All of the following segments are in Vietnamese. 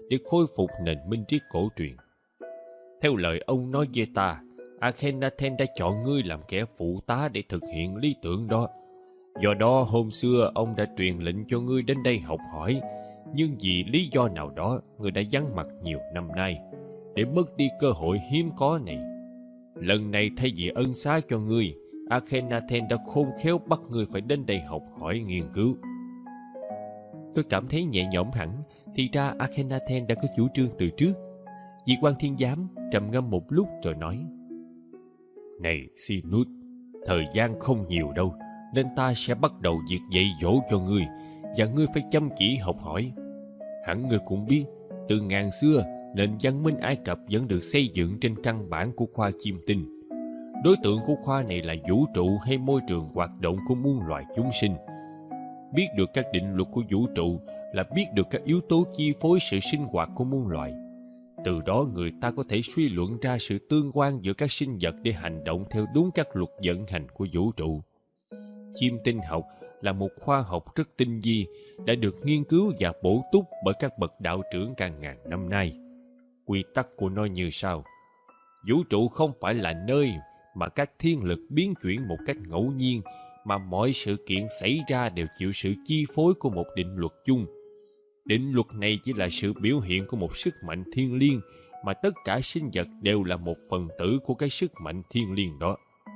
để khôi phục nền minh triết cổ truyền. Theo lời ông nói với ta, Akhenaten đã chọn ngươi làm kẻ phụ tá để thực hiện lý tưởng đó. Do đó hôm xưa ông đã truyền lệnh cho ngươi đến đây học hỏi, nhưng vì lý do nào đó ngươi đã vắng mặt nhiều năm nay, để mất đi cơ hội hiếm có này. Lần này thay vì ân xá cho ngươi, Akhenaten đã khôn khéo bắt ngươi phải đến đây học hỏi nghiên cứu. Tôi cảm thấy nhẹ nhõm hẳn, thì ra Akhenaten đã có chủ trương từ trước. Vị quan thiên giám trầm ngâm một lúc rồi nói: Này Sinus, thời gian không nhiều đâu, nên ta sẽ bắt đầu việc dạy dỗ cho ngươi, và ngươi phải chăm chỉ học hỏi. Hẳn ngươi cũng biết, từ ngàn xưa, nền văn minh Ai Cập vẫn được xây dựng trên căn bản của khoa chiêm tinh. Đối tượng của khoa này là vũ trụ hay môi trường hoạt động của muôn loài chúng sinh. Biết được các định luật của vũ trụ là biết được các yếu tố chi phối sự sinh hoạt của muôn loài. Từ đó người ta có thể suy luận ra sự tương quan giữa các sinh vật để hành động theo đúng các luật vận hành của vũ trụ. Chiêm tinh học là một khoa học rất tinh vi, đã được nghiên cứu và bổ túc bởi các bậc đạo trưởng cả ngàn năm nay. Quy tắc của nó như sau: vũ trụ không phải là nơi mà các thiên lực biến chuyển một cách ngẫu nhiên, mà mọi sự kiện xảy ra đều chịu sự chi phối của một định luật chung. Định luật này chỉ là sự biểu hiện của một sức mạnh thiêng liêng, mà tất cả sinh vật đều là một phần tử của cái sức mạnh thiêng liêng đó.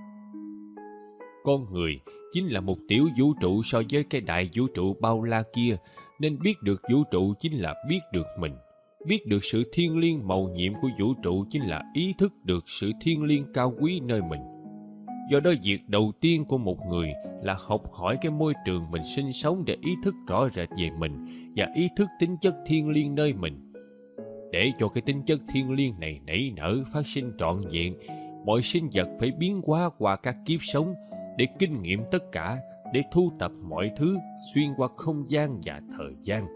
Con người chính là một tiểu vũ trụ so với cái đại vũ trụ bao la kia, nên biết được vũ trụ chính là biết được mình. Biết được sự thiêng liêng mầu nhiệm của vũ trụ chính là ý thức được sự thiêng liêng cao quý nơi mình. Do đó việc đầu tiên của một người là học hỏi cái môi trường mình sinh sống để ý thức rõ rệt về mình và ý thức tính chất thiêng liêng nơi mình. Để cho cái tính chất thiêng liêng này nảy nở phát sinh trọn vẹn, mọi sinh vật phải biến hóa qua các kiếp sống để kinh nghiệm tất cả, để thu tập mọi thứ xuyên qua không gian và thời gian.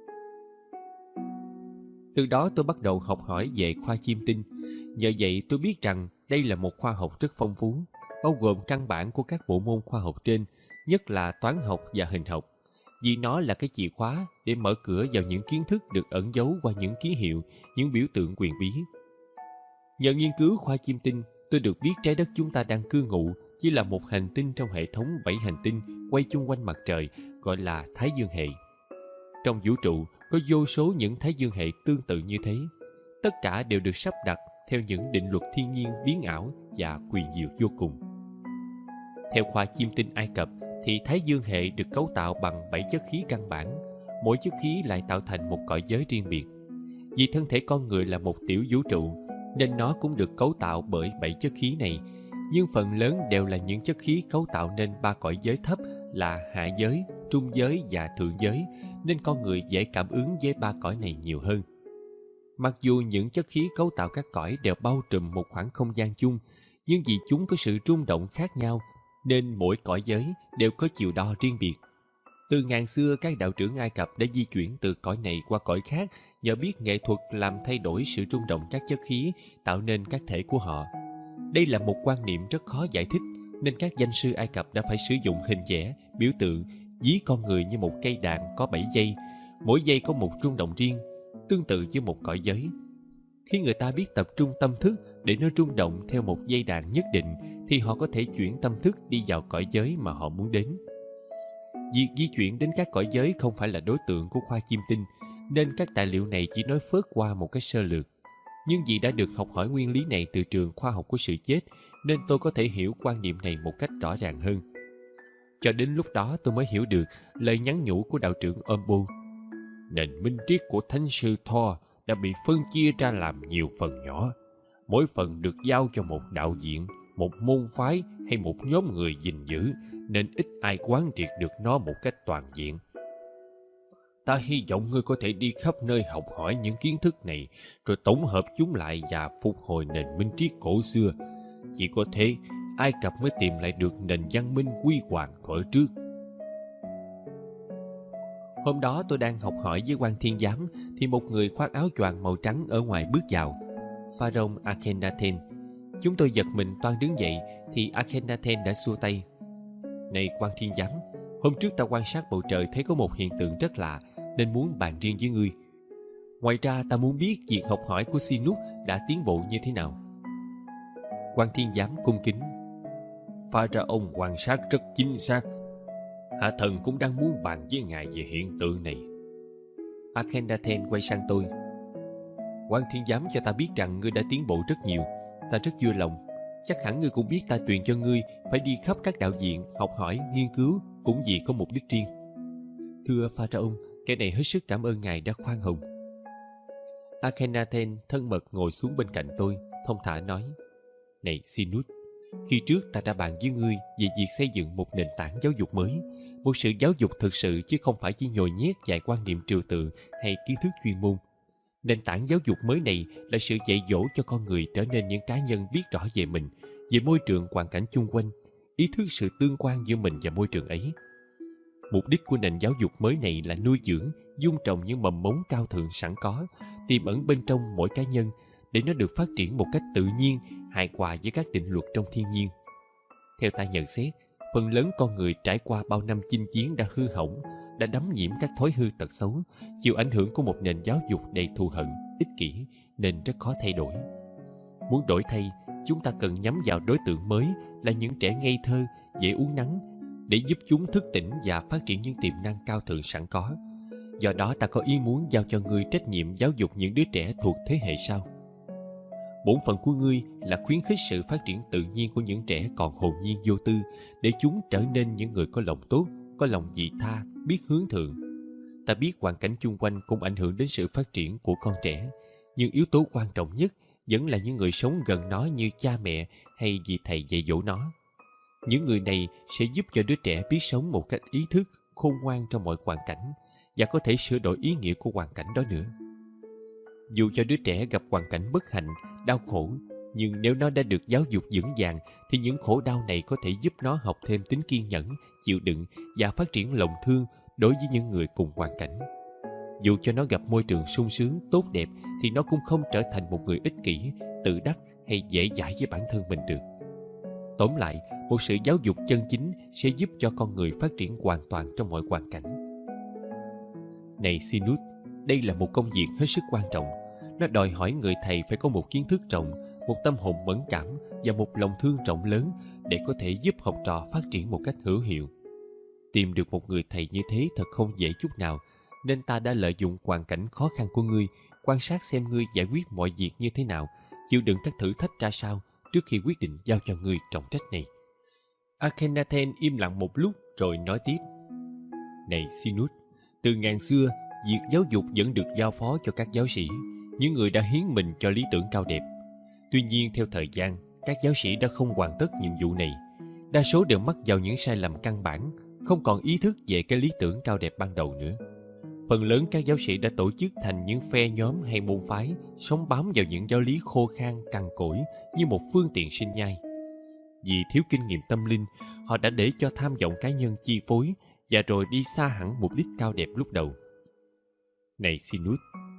Từ đó tôi bắt đầu học hỏi về khoa chiêm tinh. Nhờ vậy tôi biết rằng đây là một khoa học rất phong phú, bao gồm căn bản của các bộ môn khoa học trên, nhất là toán học và hình học, vì nó là cái chìa khóa để mở cửa vào những kiến thức được ẩn giấu qua những ký hiệu, những biểu tượng quyền bí. Nhờ nghiên cứu khoa chiêm tinh, tôi được biết trái đất chúng ta đang cư ngụ chỉ là một hành tinh trong hệ thống 7 hành tinh quay chung quanh mặt trời, gọi là Thái Dương hệ. Trong vũ trụ có vô số những Thái Dương hệ tương tự như thế. Tất cả đều được sắp đặt theo những định luật thiên nhiên biến ảo và quyền diệu vô cùng. Theo khoa chiêm tinh Ai Cập thì Thái Dương hệ được cấu tạo bằng 7 chất khí căn bản. Mỗi chất khí lại tạo thành một cõi giới riêng biệt. Vì thân thể con người là một tiểu vũ trụ, nên nó cũng được cấu tạo bởi 7 chất khí này, nhưng phần lớn đều là những chất khí cấu tạo nên 3 cõi giới thấp là hạ giới, trung giới và thượng giới, nên con người dễ cảm ứng với 3 cõi này nhiều hơn. Mặc dù những chất khí cấu tạo các cõi đều bao trùm một khoảng không gian chung, nhưng vì chúng có sự rung động khác nhau, nên mỗi cõi giới đều có chiều đo riêng biệt. Từ ngàn xưa, các đạo trưởng Ai Cập đã di chuyển từ cõi này qua cõi khác nhờ biết nghệ thuật làm thay đổi sự rung động các chất khí, tạo nên các thể của họ. Đây là một quan niệm rất khó giải thích, nên các danh sư Ai Cập đã phải sử dụng hình vẽ, biểu tượng, ví con người như một cây đàn có 7 dây, mỗi dây có một rung động riêng, tương tự với một cõi giới. Khi người ta biết tập trung tâm thức để nó rung động theo một dây đàn nhất định, thì họ có thể chuyển tâm thức đi vào cõi giới mà họ muốn đến. Việc di chuyển đến các cõi giới không phải là đối tượng của khoa chiêm tinh, nên các tài liệu này chỉ nói phớt qua một cái sơ lược. Nhưng vì đã được học hỏi nguyên lý này từ trường khoa học của sự chết, nên tôi có thể hiểu quan niệm này một cách rõ ràng hơn. Cho đến lúc đó tôi mới hiểu được lời nhắn nhủ của đạo trưởng Ombu. Nền minh triết của Thánh sư Thor đã bị phân chia ra làm nhiều phần nhỏ. Mỗi phần được giao cho một đạo diện, một môn phái hay một nhóm người gìn giữ, nên ít ai quán triệt được nó một cách toàn diện. Ta hy vọng ngươi có thể đi khắp nơi học hỏi những kiến thức này, rồi tổng hợp chúng lại và phục hồi nền minh triết cổ xưa. Chỉ có thế, Ai Cập mới tìm lại được nền văn minh huy hoàng thuở trước. Hôm đó tôi đang học hỏi với quan thiên giám, thì một người khoác áo choàng màu trắng ở ngoài bước vào. Pharaoh Akhenaten. Chúng tôi giật mình toan đứng dậy, thì Akhenaten đã xua tay. Này quan thiên giám, hôm trước ta quan sát bầu trời thấy có một hiện tượng rất lạ, nên muốn bàn riêng với ngươi. Ngoài ra ta muốn biết việc học hỏi của Sinus đã tiến bộ như thế nào. Quan thiên giám cung kính: Pharaoh quan sát rất chính xác. Hạ thần cũng đang muốn bàn với ngài về hiện tượng này. Akhenaten quay sang tôi: Quan thiên giám cho ta biết rằng ngươi đã tiến bộ rất nhiều. Ta rất vui lòng. Chắc hẳn ngươi cũng biết ta truyền cho ngươi phải đi khắp các đạo viện, học hỏi, nghiên cứu, cũng vì có mục đích riêng. Thưa Pharaoh, cái này hết sức cảm ơn ngài đã khoan hồng. Akhenaten thân mật ngồi xuống bên cạnh tôi, thông thả nói: Này Sinus, khi trước ta đã bàn với ngươi về việc xây dựng một nền tảng giáo dục mới, một sự giáo dục thực sự chứ không phải chỉ nhồi nhét vài quan niệm trừu tượng hay kiến thức chuyên môn. Nền tảng giáo dục mới này là sự dạy dỗ cho con người trở nên những cá nhân biết rõ về mình, về môi trường hoàn cảnh chung quanh, ý thức sự tương quan giữa mình và môi trường ấy. Mục đích của nền giáo dục mới này là nuôi dưỡng, dung trồng những mầm mống cao thượng sẵn có, tiềm ẩn bên trong mỗi cá nhân, để nó được phát triển một cách tự nhiên, hài hòa với các định luật trong thiên nhiên. Theo ta nhận xét, phần lớn con người trải qua bao năm chinh chiến đã hư hỏng, đã đắm nhiễm các thói hư tật xấu, chịu ảnh hưởng của một nền giáo dục đầy thù hận, ích kỷ, nên rất khó thay đổi. Muốn đổi thay, chúng ta cần nhắm vào đối tượng mới là những trẻ ngây thơ, dễ uốn nắn, để giúp chúng thức tỉnh và phát triển những tiềm năng cao thượng sẵn có. Do đó ta có ý muốn giao cho ngươi trách nhiệm giáo dục những đứa trẻ thuộc thế hệ sau. Bổn phận của ngươi là khuyến khích sự phát triển tự nhiên của những trẻ còn hồn nhiên vô tư, để chúng trở nên những người có lòng tốt, có lòng vị tha, biết hướng thượng. Ta biết hoàn cảnh chung quanh cũng ảnh hưởng đến sự phát triển của con trẻ, nhưng yếu tố quan trọng nhất vẫn là những người sống gần nó như cha mẹ hay vị thầy dạy dỗ nó. Những người này sẽ giúp cho đứa trẻ biết sống một cách ý thức, khôn ngoan trong mọi hoàn cảnh, và có thể sửa đổi ý nghĩa của hoàn cảnh đó nữa. Dù cho đứa trẻ gặp hoàn cảnh bất hạnh, đau khổ, nhưng nếu nó đã được giáo dục vững vàng, thì những khổ đau này có thể giúp nó học thêm tính kiên nhẫn, chịu đựng và phát triển lòng thương đối với những người cùng hoàn cảnh. Dù cho nó gặp môi trường sung sướng, tốt đẹp, thì nó cũng không trở thành một người ích kỷ, tự đắc hay dễ dãi với bản thân mình được. Tóm lại, một sự giáo dục chân chính sẽ giúp cho con người phát triển hoàn toàn trong mọi hoàn cảnh. Này Sinus, đây là một công việc hết sức quan trọng. Nó đòi hỏi người thầy phải có một kiến thức rộng, một tâm hồn mẫn cảm và một lòng thương rộng lớn để có thể giúp học trò phát triển một cách hữu hiệu. Tìm được một người thầy như thế thật không dễ chút nào, nên ta đã lợi dụng hoàn cảnh khó khăn của ngươi, quan sát xem ngươi giải quyết mọi việc như thế nào, chịu đựng các thử thách ra sao trước khi quyết định giao cho ngươi trọng trách này. Akhenaten im lặng một lúc rồi nói tiếp: Này Sinus, từ ngàn xưa, việc giáo dục vẫn được giao phó cho các giáo sĩ, những người đã hiến mình cho lý tưởng cao đẹp. Tuy nhiên, theo thời gian, các giáo sĩ đã không hoàn tất nhiệm vụ này. Đa số đều mắc vào những sai lầm căn bản, không còn ý thức về cái lý tưởng cao đẹp ban đầu nữa. Phần lớn các giáo sĩ đã tổ chức thành những phe nhóm hay môn phái, sống bám vào những giáo lý khô khan, cằn cỗi như một phương tiện sinh nhai. Vì thiếu kinh nghiệm tâm linh, họ đã để cho tham vọng cá nhân chi phối và rồi đi xa hẳn mục đích cao đẹp lúc đầu. Này Sinus,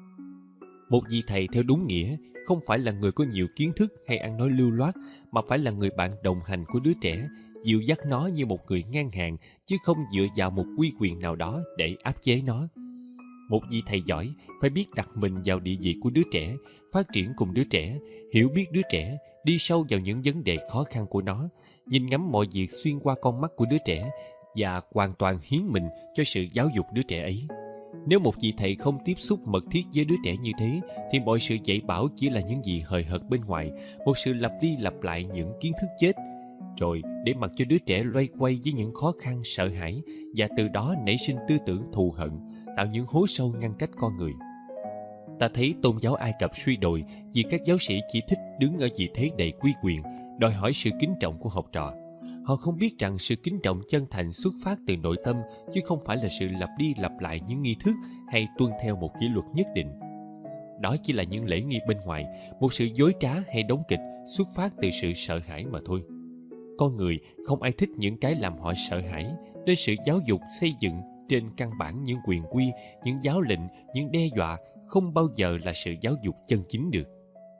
một vị thầy theo đúng nghĩa không phải là người có nhiều kiến thức hay ăn nói lưu loát, mà phải là người bạn đồng hành của đứa trẻ, dìu dắt nó như một người ngang hàng, chứ không dựa vào một uy quyền nào đó để áp chế nó. Một vị thầy giỏi phải biết đặt mình vào địa vị của đứa trẻ, phát triển cùng đứa trẻ, hiểu biết đứa trẻ, đi sâu vào những vấn đề khó khăn của nó, nhìn ngắm mọi việc xuyên qua con mắt của đứa trẻ và hoàn toàn hiến mình cho sự giáo dục đứa trẻ ấy. Nếu một vị thầy không tiếp xúc mật thiết với đứa trẻ như thế, thì mọi sự dạy bảo chỉ là những gì hời hợt bên ngoài, một sự lặp đi lặp lại những kiến thức chết, rồi để mặc cho đứa trẻ loay quay với những khó khăn, sợ hãi, và từ đó nảy sinh tư tưởng thù hận, tạo những hố sâu ngăn cách con người. Ta thấy tôn giáo Ai Cập suy đồi vì các giáo sĩ chỉ thích đứng ở vị thế đầy uy quyền, đòi hỏi sự kính trọng của học trò. Họ không biết rằng sự kính trọng chân thành xuất phát từ nội tâm, chứ không phải là sự lặp đi lặp lại những nghi thức hay tuân theo một kỷ luật nhất định. Đó chỉ là những lễ nghi bên ngoài, một sự dối trá hay đóng kịch xuất phát từ sự sợ hãi mà thôi. Con người không ai thích những cái làm họ sợ hãi, nên sự giáo dục xây dựng trên căn bản những quyền quy, những giáo lệnh, những đe dọa không bao giờ là sự giáo dục chân chính được.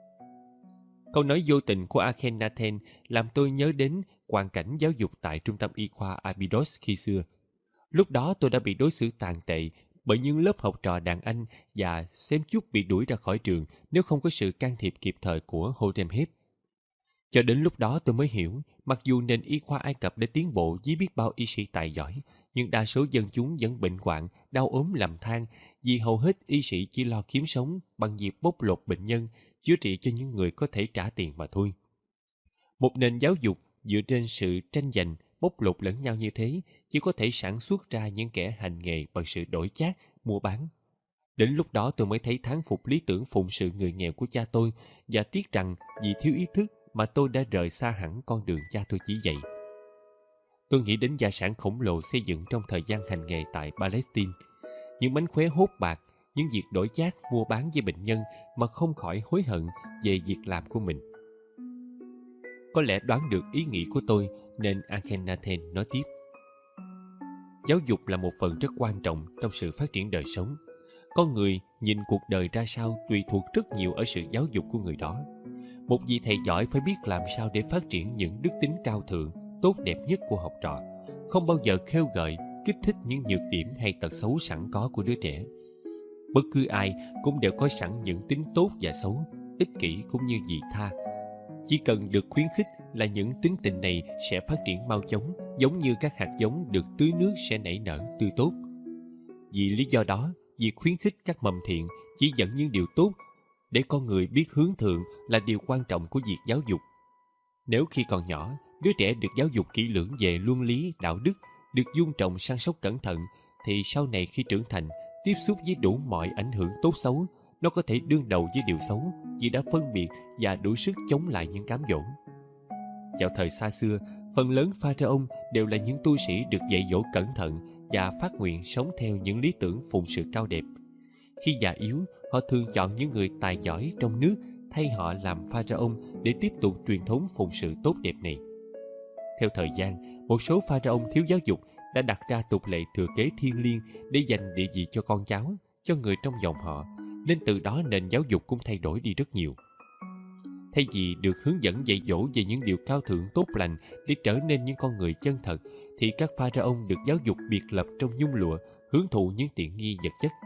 Câu nói vô tình của Akhenaten làm tôi nhớ đến hoàn cảnh giáo dục tại trung tâm y khoa Abydos khi xưa. Lúc đó tôi đã bị đối xử tàn tệ bởi những lớp học trò đàn anh và xém chút bị đuổi ra khỏi trường nếu không có sự can thiệp kịp thời của Hotep. Cho đến lúc đó tôi mới hiểu, mặc dù nền y khoa Ai Cập đã tiến bộ với biết bao y sĩ tài giỏi, nhưng đa số dân chúng vẫn bệnh hoạn, đau ốm lầm than vì hầu hết y sĩ chỉ lo kiếm sống bằng việc bóc lột bệnh nhân, chữa trị cho những người có thể trả tiền mà thôi. Một nền giáo dục dựa trên sự tranh giành, bóc lột lẫn nhau như thế chỉ có thể sản xuất ra những kẻ hành nghề bằng sự đổi chác, mua bán. Đến lúc đó tôi mới thấy thán phục lý tưởng phụng sự người nghèo của cha tôi và tiếc rằng vì thiếu ý thức mà tôi đã rời xa hẳn con đường cha tôi chỉ dạy. Tôi nghĩ đến gia sản khổng lồ xây dựng trong thời gian hành nghề tại Palestine, những mánh khóe hốt bạc, những việc đổi chác mua bán với bệnh nhân mà không khỏi hối hận về việc làm của mình. Có lẽ đoán được ý nghĩ của tôi nên Akhenaten nói tiếp. Giáo dục là một phần rất quan trọng trong sự phát triển đời sống. Con người nhìn cuộc đời ra sao tùy thuộc rất nhiều ở sự giáo dục của người đó. Một vị thầy giỏi phải biết làm sao để phát triển những đức tính cao thượng, tốt đẹp nhất của học trò, không bao giờ khêu gợi, kích thích những nhược điểm hay tật xấu sẵn có của đứa trẻ. Bất cứ ai cũng đều có sẵn những tính tốt và xấu, ích kỷ cũng như vị tha. Chỉ cần được khuyến khích là những tính tình này sẽ phát triển mau chóng, giống như các hạt giống được tưới nước sẽ nảy nở tươi tốt. Vì lý do đó, việc khuyến khích các mầm thiện chỉ dẫn những điều tốt để con người biết hướng thượng là điều quan trọng của việc giáo dục. Nếu khi còn nhỏ, đứa trẻ được giáo dục kỹ lưỡng về luân lý, đạo đức, được dung trồng săn sóc cẩn thận, thì sau này khi trưởng thành, tiếp xúc với đủ mọi ảnh hưởng tốt xấu, nó có thể đương đầu với điều xấu vì đã phân biệt và đủ sức chống lại những cám dỗ. Vào thời xa xưa, phần lớn Pharaoh đều là những tu sĩ được dạy dỗ cẩn thận và phát nguyện sống theo những lý tưởng phụng sự cao đẹp. Khi già yếu, họ thường chọn những người tài giỏi trong nước thay họ làm Pharaoh để tiếp tục truyền thống phụng sự tốt đẹp này. Theo thời gian, một số Pharaoh thiếu giáo dục đã đặt ra tục lệ thừa kế thiêng liêng để dành địa vị cho con cháu, cho người trong dòng họ, nên từ đó nền giáo dục cũng thay đổi đi rất nhiều. Thay vì được hướng dẫn dạy dỗ về những điều cao thượng tốt lành để trở nên những con người chân thật, thì các Pharaoh được giáo dục biệt lập trong nhung lụa, hưởng thụ những tiện nghi vật chất.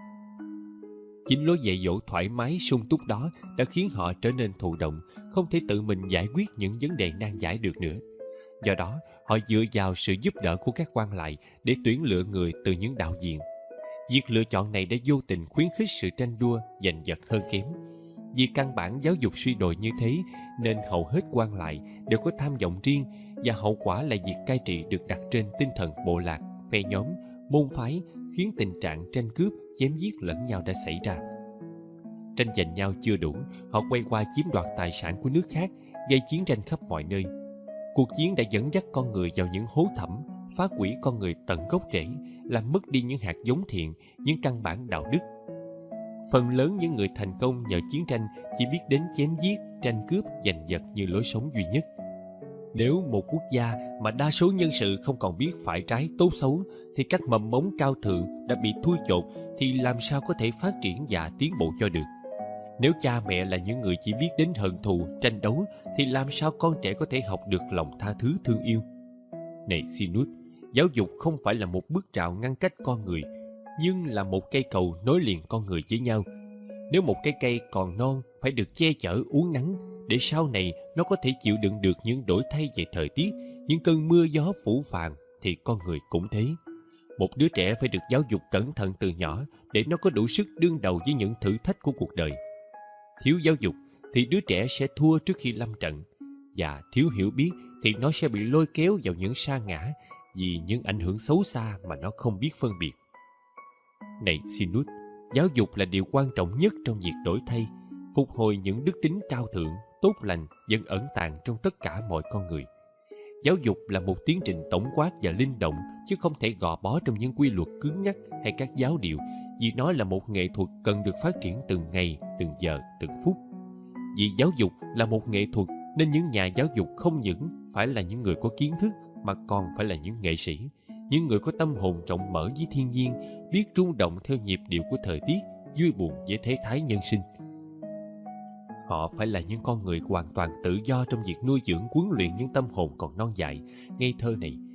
Chính lối dạy dỗ thoải mái sung túc đó đã khiến họ trở nên thụ động, không thể tự mình giải quyết những vấn đề nan giải được nữa. Do đó, họ dựa vào sự giúp đỡ của các quan lại để tuyển lựa người từ những đạo diện. Việc lựa chọn này đã vô tình khuyến khích sự tranh đua, giành giật hơn kém. Vì căn bản giáo dục suy đồi như thế, nên hầu hết quan lại đều có tham vọng riêng, và hậu quả là việc cai trị được đặt trên tinh thần bộ lạc, phe nhóm, môn phái, khiến tình trạng tranh cướp, chém giết lẫn nhau đã xảy ra. Tranh giành nhau chưa đủ, họ quay qua chiếm đoạt tài sản của nước khác, gây chiến tranh khắp mọi nơi. Cuộc chiến đã dẫn dắt con người vào những hố thẳm, phá hủy con người tận gốc rễ, làm mất đi những hạt giống thiện, những căn bản đạo đức. Phần lớn những người thành công nhờ chiến tranh chỉ biết đến chém giết, tranh cướp, giành giật như lối sống duy nhất. Nếu một quốc gia mà đa số nhân sự không còn biết phải trái tốt xấu, thì các mầm mống cao thượng đã bị thui chột, thì làm sao có thể phát triển và tiến bộ cho được? Nếu cha mẹ là những người chỉ biết đến hận thù, tranh đấu, thì làm sao con trẻ có thể học được lòng tha thứ thương yêu? Này Sinus, giáo dục không phải là một bức rào ngăn cách con người, nhưng là một cây cầu nối liền con người với nhau. Nếu một cái cây còn non phải được che chở uốn nắng, để sau này nó có thể chịu đựng được những đổi thay về thời tiết, những cơn mưa gió phủ phàng, thì con người cũng thế. Một đứa trẻ phải được giáo dục cẩn thận từ nhỏ để nó có đủ sức đương đầu với những thử thách của cuộc đời. Thiếu giáo dục thì đứa trẻ sẽ thua trước khi lâm trận, và thiếu hiểu biết thì nó sẽ bị lôi kéo vào những sa ngã vì những ảnh hưởng xấu xa mà nó không biết phân biệt. Này Sinus, giáo dục là điều quan trọng nhất trong việc đổi thay, phục hồi những đức tính cao thượng, tốt lành vẫn ẩn tàng trong tất cả mọi con người. Giáo dục là một tiến trình tổng quát và linh động, chứ không thể gò bó trong những quy luật cứng nhắc hay các giáo điệu, vì nó là một nghệ thuật cần được phát triển từng ngày, từng giờ, từng phút. Vì giáo dục là một nghệ thuật, nên những nhà giáo dục không những phải là những người có kiến thức, mà còn phải là những nghệ sĩ, những người có tâm hồn rộng mở với thiên nhiên, biết rung động theo nhịp điệu của thời tiết, vui buồn với thế thái nhân sinh. Họ phải là những con người hoàn toàn tự do trong việc nuôi dưỡng, huấn luyện những tâm hồn còn non dại, ngây thơ này.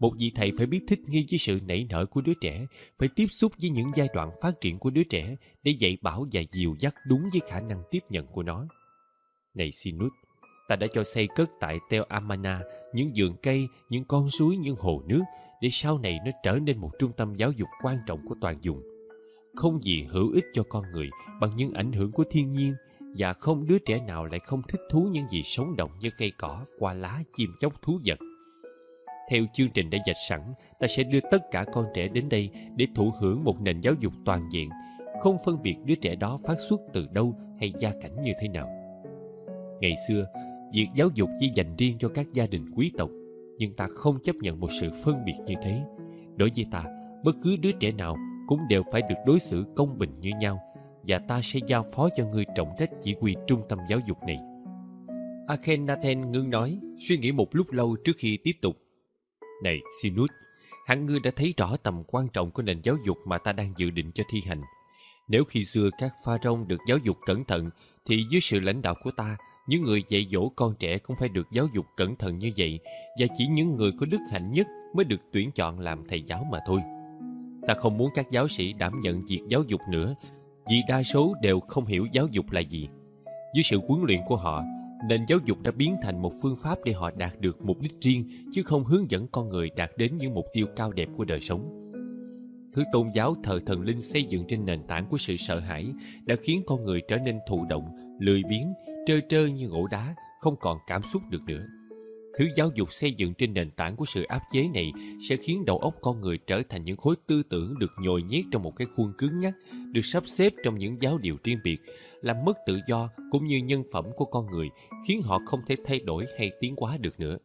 Một vị thầy phải biết thích nghi với sự nảy nở của đứa trẻ, phải tiếp xúc với những giai đoạn phát triển của đứa trẻ để dạy bảo và dìu dắt đúng với khả năng tiếp nhận của nó. Này Sinus, ta đã cho xây cất tại Tel Amana những vườn cây, những con suối, những hồ nước để sau này nó trở nên một trung tâm giáo dục quan trọng của toàn vùng. Không gì hữu ích cho con người bằng những ảnh hưởng của thiên nhiên, và không đứa trẻ nào lại không thích thú những gì sống động như cây cỏ, hoa lá, chim chóc, thú vật. Theo chương trình đã vạch sẵn, ta sẽ đưa tất cả con trẻ đến đây để thụ hưởng một nền giáo dục toàn diện, không phân biệt đứa trẻ đó phát xuất từ đâu hay gia cảnh như thế nào. Ngày xưa, việc giáo dục chỉ dành riêng cho các gia đình quý tộc, nhưng ta không chấp nhận một sự phân biệt như thế. Đối với ta, bất cứ đứa trẻ nào cũng đều phải được đối xử công bình như nhau, và ta sẽ giao phó cho ngươi trọng trách chỉ huy trung tâm giáo dục này. Akhenaten ngưng nói, suy nghĩ một lúc lâu trước khi tiếp tục. Này Sinus, hẳn ngươi đã thấy rõ tầm quan trọng của nền giáo dục mà ta đang dự định cho thi hành. Nếu khi xưa các pharaoh được giáo dục cẩn thận, thì dưới sự lãnh đạo của ta, những người dạy dỗ con trẻ cũng phải được giáo dục cẩn thận như vậy, và chỉ những người có đức hạnh nhất mới được tuyển chọn làm thầy giáo mà thôi. Ta không muốn các giáo sĩ đảm nhận việc giáo dục nữa, vì đa số đều không hiểu giáo dục là gì. Dưới sự huấn luyện của họ, nền giáo dục đã biến thành một phương pháp để họ đạt được mục đích riêng, chứ không hướng dẫn con người đạt đến những mục tiêu cao đẹp của đời sống. Thứ tôn giáo thờ thần linh xây dựng trên nền tảng của sự sợ hãi đã khiến con người trở nên thụ động, lười biếng, trơ trơ như gỗ đá, không còn cảm xúc được nữa. Thứ giáo dục xây dựng trên nền tảng của sự áp chế này sẽ khiến đầu óc con người trở thành những khối tư tưởng được nhồi nhét trong một cái khuôn cứng ngắc, được sắp xếp trong những giáo điệu riêng biệt, làm mất tự do cũng như nhân phẩm của con người, khiến họ không thể thay đổi hay tiến hóa được nữa.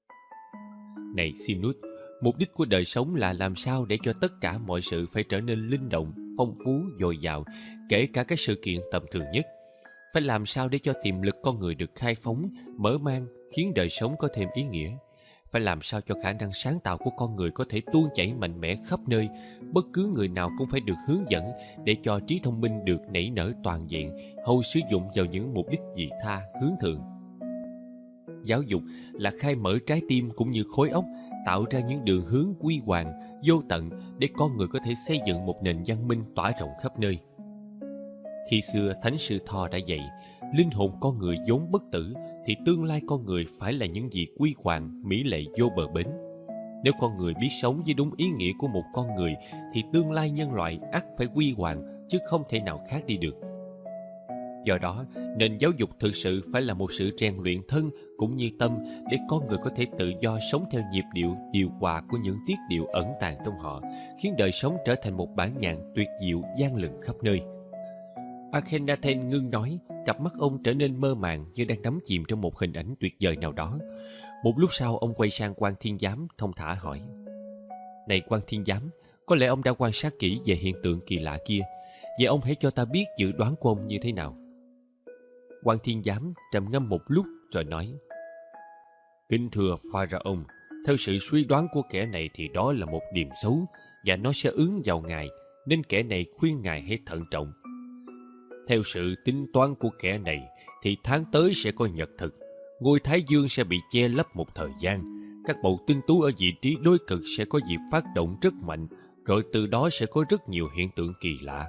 Này Sinus, mục đích của đời sống là làm sao để cho tất cả mọi sự phải trở nên linh động, phong phú, dồi dào, kể cả các sự kiện tầm thường nhất. Phải làm sao để cho tiềm lực con người được khai phóng, mở mang, khiến đời sống có thêm ý nghĩa. Phải làm sao cho khả năng sáng tạo của con người có thể tuôn chảy mạnh mẽ khắp nơi. Bất cứ người nào cũng phải được hướng dẫn để cho trí thông minh được nảy nở toàn diện, hầu sử dụng vào những mục đích vị tha, hướng thượng. Giáo dục là khai mở trái tim cũng như khối óc, tạo ra những đường hướng quy hoàng, vô tận để con người có thể xây dựng một nền văn minh tỏa rộng khắp nơi. Khi xưa Thánh Sư Tho đã dạy, linh hồn con người vốn bất tử, thì tương lai con người phải là những gì quy hoàng, mỹ lệ vô bờ bến. Nếu con người biết sống với đúng ý nghĩa của một con người, thì tương lai nhân loại ắt phải quy hoàng, chứ không thể nào khác đi được. Do đó, nền giáo dục thực sự phải là một sự rèn luyện thân cũng như tâm, để con người có thể tự do sống theo nhịp điệu điều hòa của những tiết điệu ẩn tàng trong họ, khiến đời sống trở thành một bản nhạc tuyệt diệu vang lừng khắp nơi. Akhenaten ngưng nói, cặp mắt ông trở nên mơ màng như đang đắm chìm trong một hình ảnh tuyệt vời nào đó. Một lúc sau, ông quay sang Quan Thiên Giám thông thả hỏi: Này Quan Thiên Giám, có lẽ ông đã quan sát kỹ về hiện tượng kỳ lạ kia. Vậy ông hãy cho ta biết dự đoán của ông như thế nào. Quan Thiên Giám trầm ngâm một lúc rồi nói: Kính thưa Pharaoh, theo sự suy đoán của kẻ này thì đó là một điềm xấu, và nó sẽ ứng vào ngài, nên kẻ này khuyên ngài hãy thận trọng. Theo sự tính toán của kẻ này thì tháng tới sẽ có nhật thực, ngôi Thái Dương sẽ bị che lấp một thời gian, các bầu tinh tú ở vị trí đối cực sẽ có dịp phát động rất mạnh, rồi từ đó sẽ có rất nhiều hiện tượng kỳ lạ.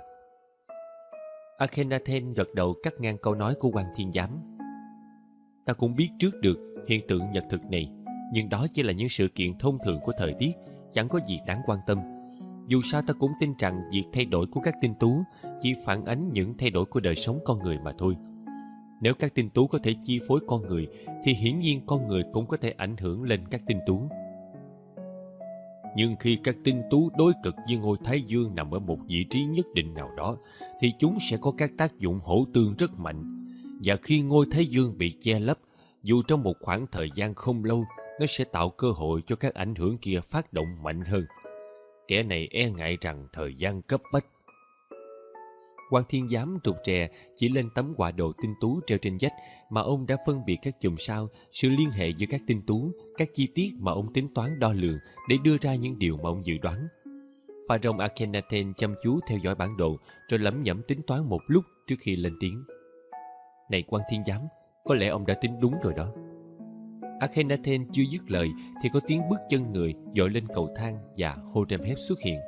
Akhenaten gật đầu cắt ngang câu nói của Quan Thiên Giám. Ta cũng biết trước được hiện tượng nhật thực này, nhưng đó chỉ là những sự kiện thông thường của thời tiết, chẳng có gì đáng quan tâm. Dù sao ta cũng tin rằng việc thay đổi của các tinh tú chỉ phản ánh những thay đổi của đời sống con người mà thôi. Nếu các tinh tú có thể chi phối con người, thì hiển nhiên con người cũng có thể ảnh hưởng lên các tinh tú. Nhưng khi các tinh tú đối cực với ngôi Thái Dương nằm ở một vị trí nhất định nào đó, thì chúng sẽ có các tác dụng hỗ tương rất mạnh. Và khi ngôi Thái Dương bị che lấp, dù trong một khoảng thời gian không lâu, nó sẽ tạo cơ hội cho các ảnh hưởng kia phát động mạnh hơn. Kẻ này e ngại rằng thời gian cấp bách. Quan Thiên Giám rụt rè chỉ lên tấm họa đồ tinh tú treo trên vách mà ông đã phân biệt các chùm sao, sự liên hệ giữa các tinh tú, các chi tiết mà ông tính toán đo lường để đưa ra những điều mà ông dự đoán. Pharaoh Akhenaten chăm chú theo dõi bản đồ rồi lẩm nhẩm tính toán một lúc trước khi lên tiếng. Này Quan Thiên Giám, có lẽ ông đã tính đúng rồi đó. Akhenaten chưa dứt lời thì có tiếng bước chân người dội lên cầu thang và Horemheb xuất hiện.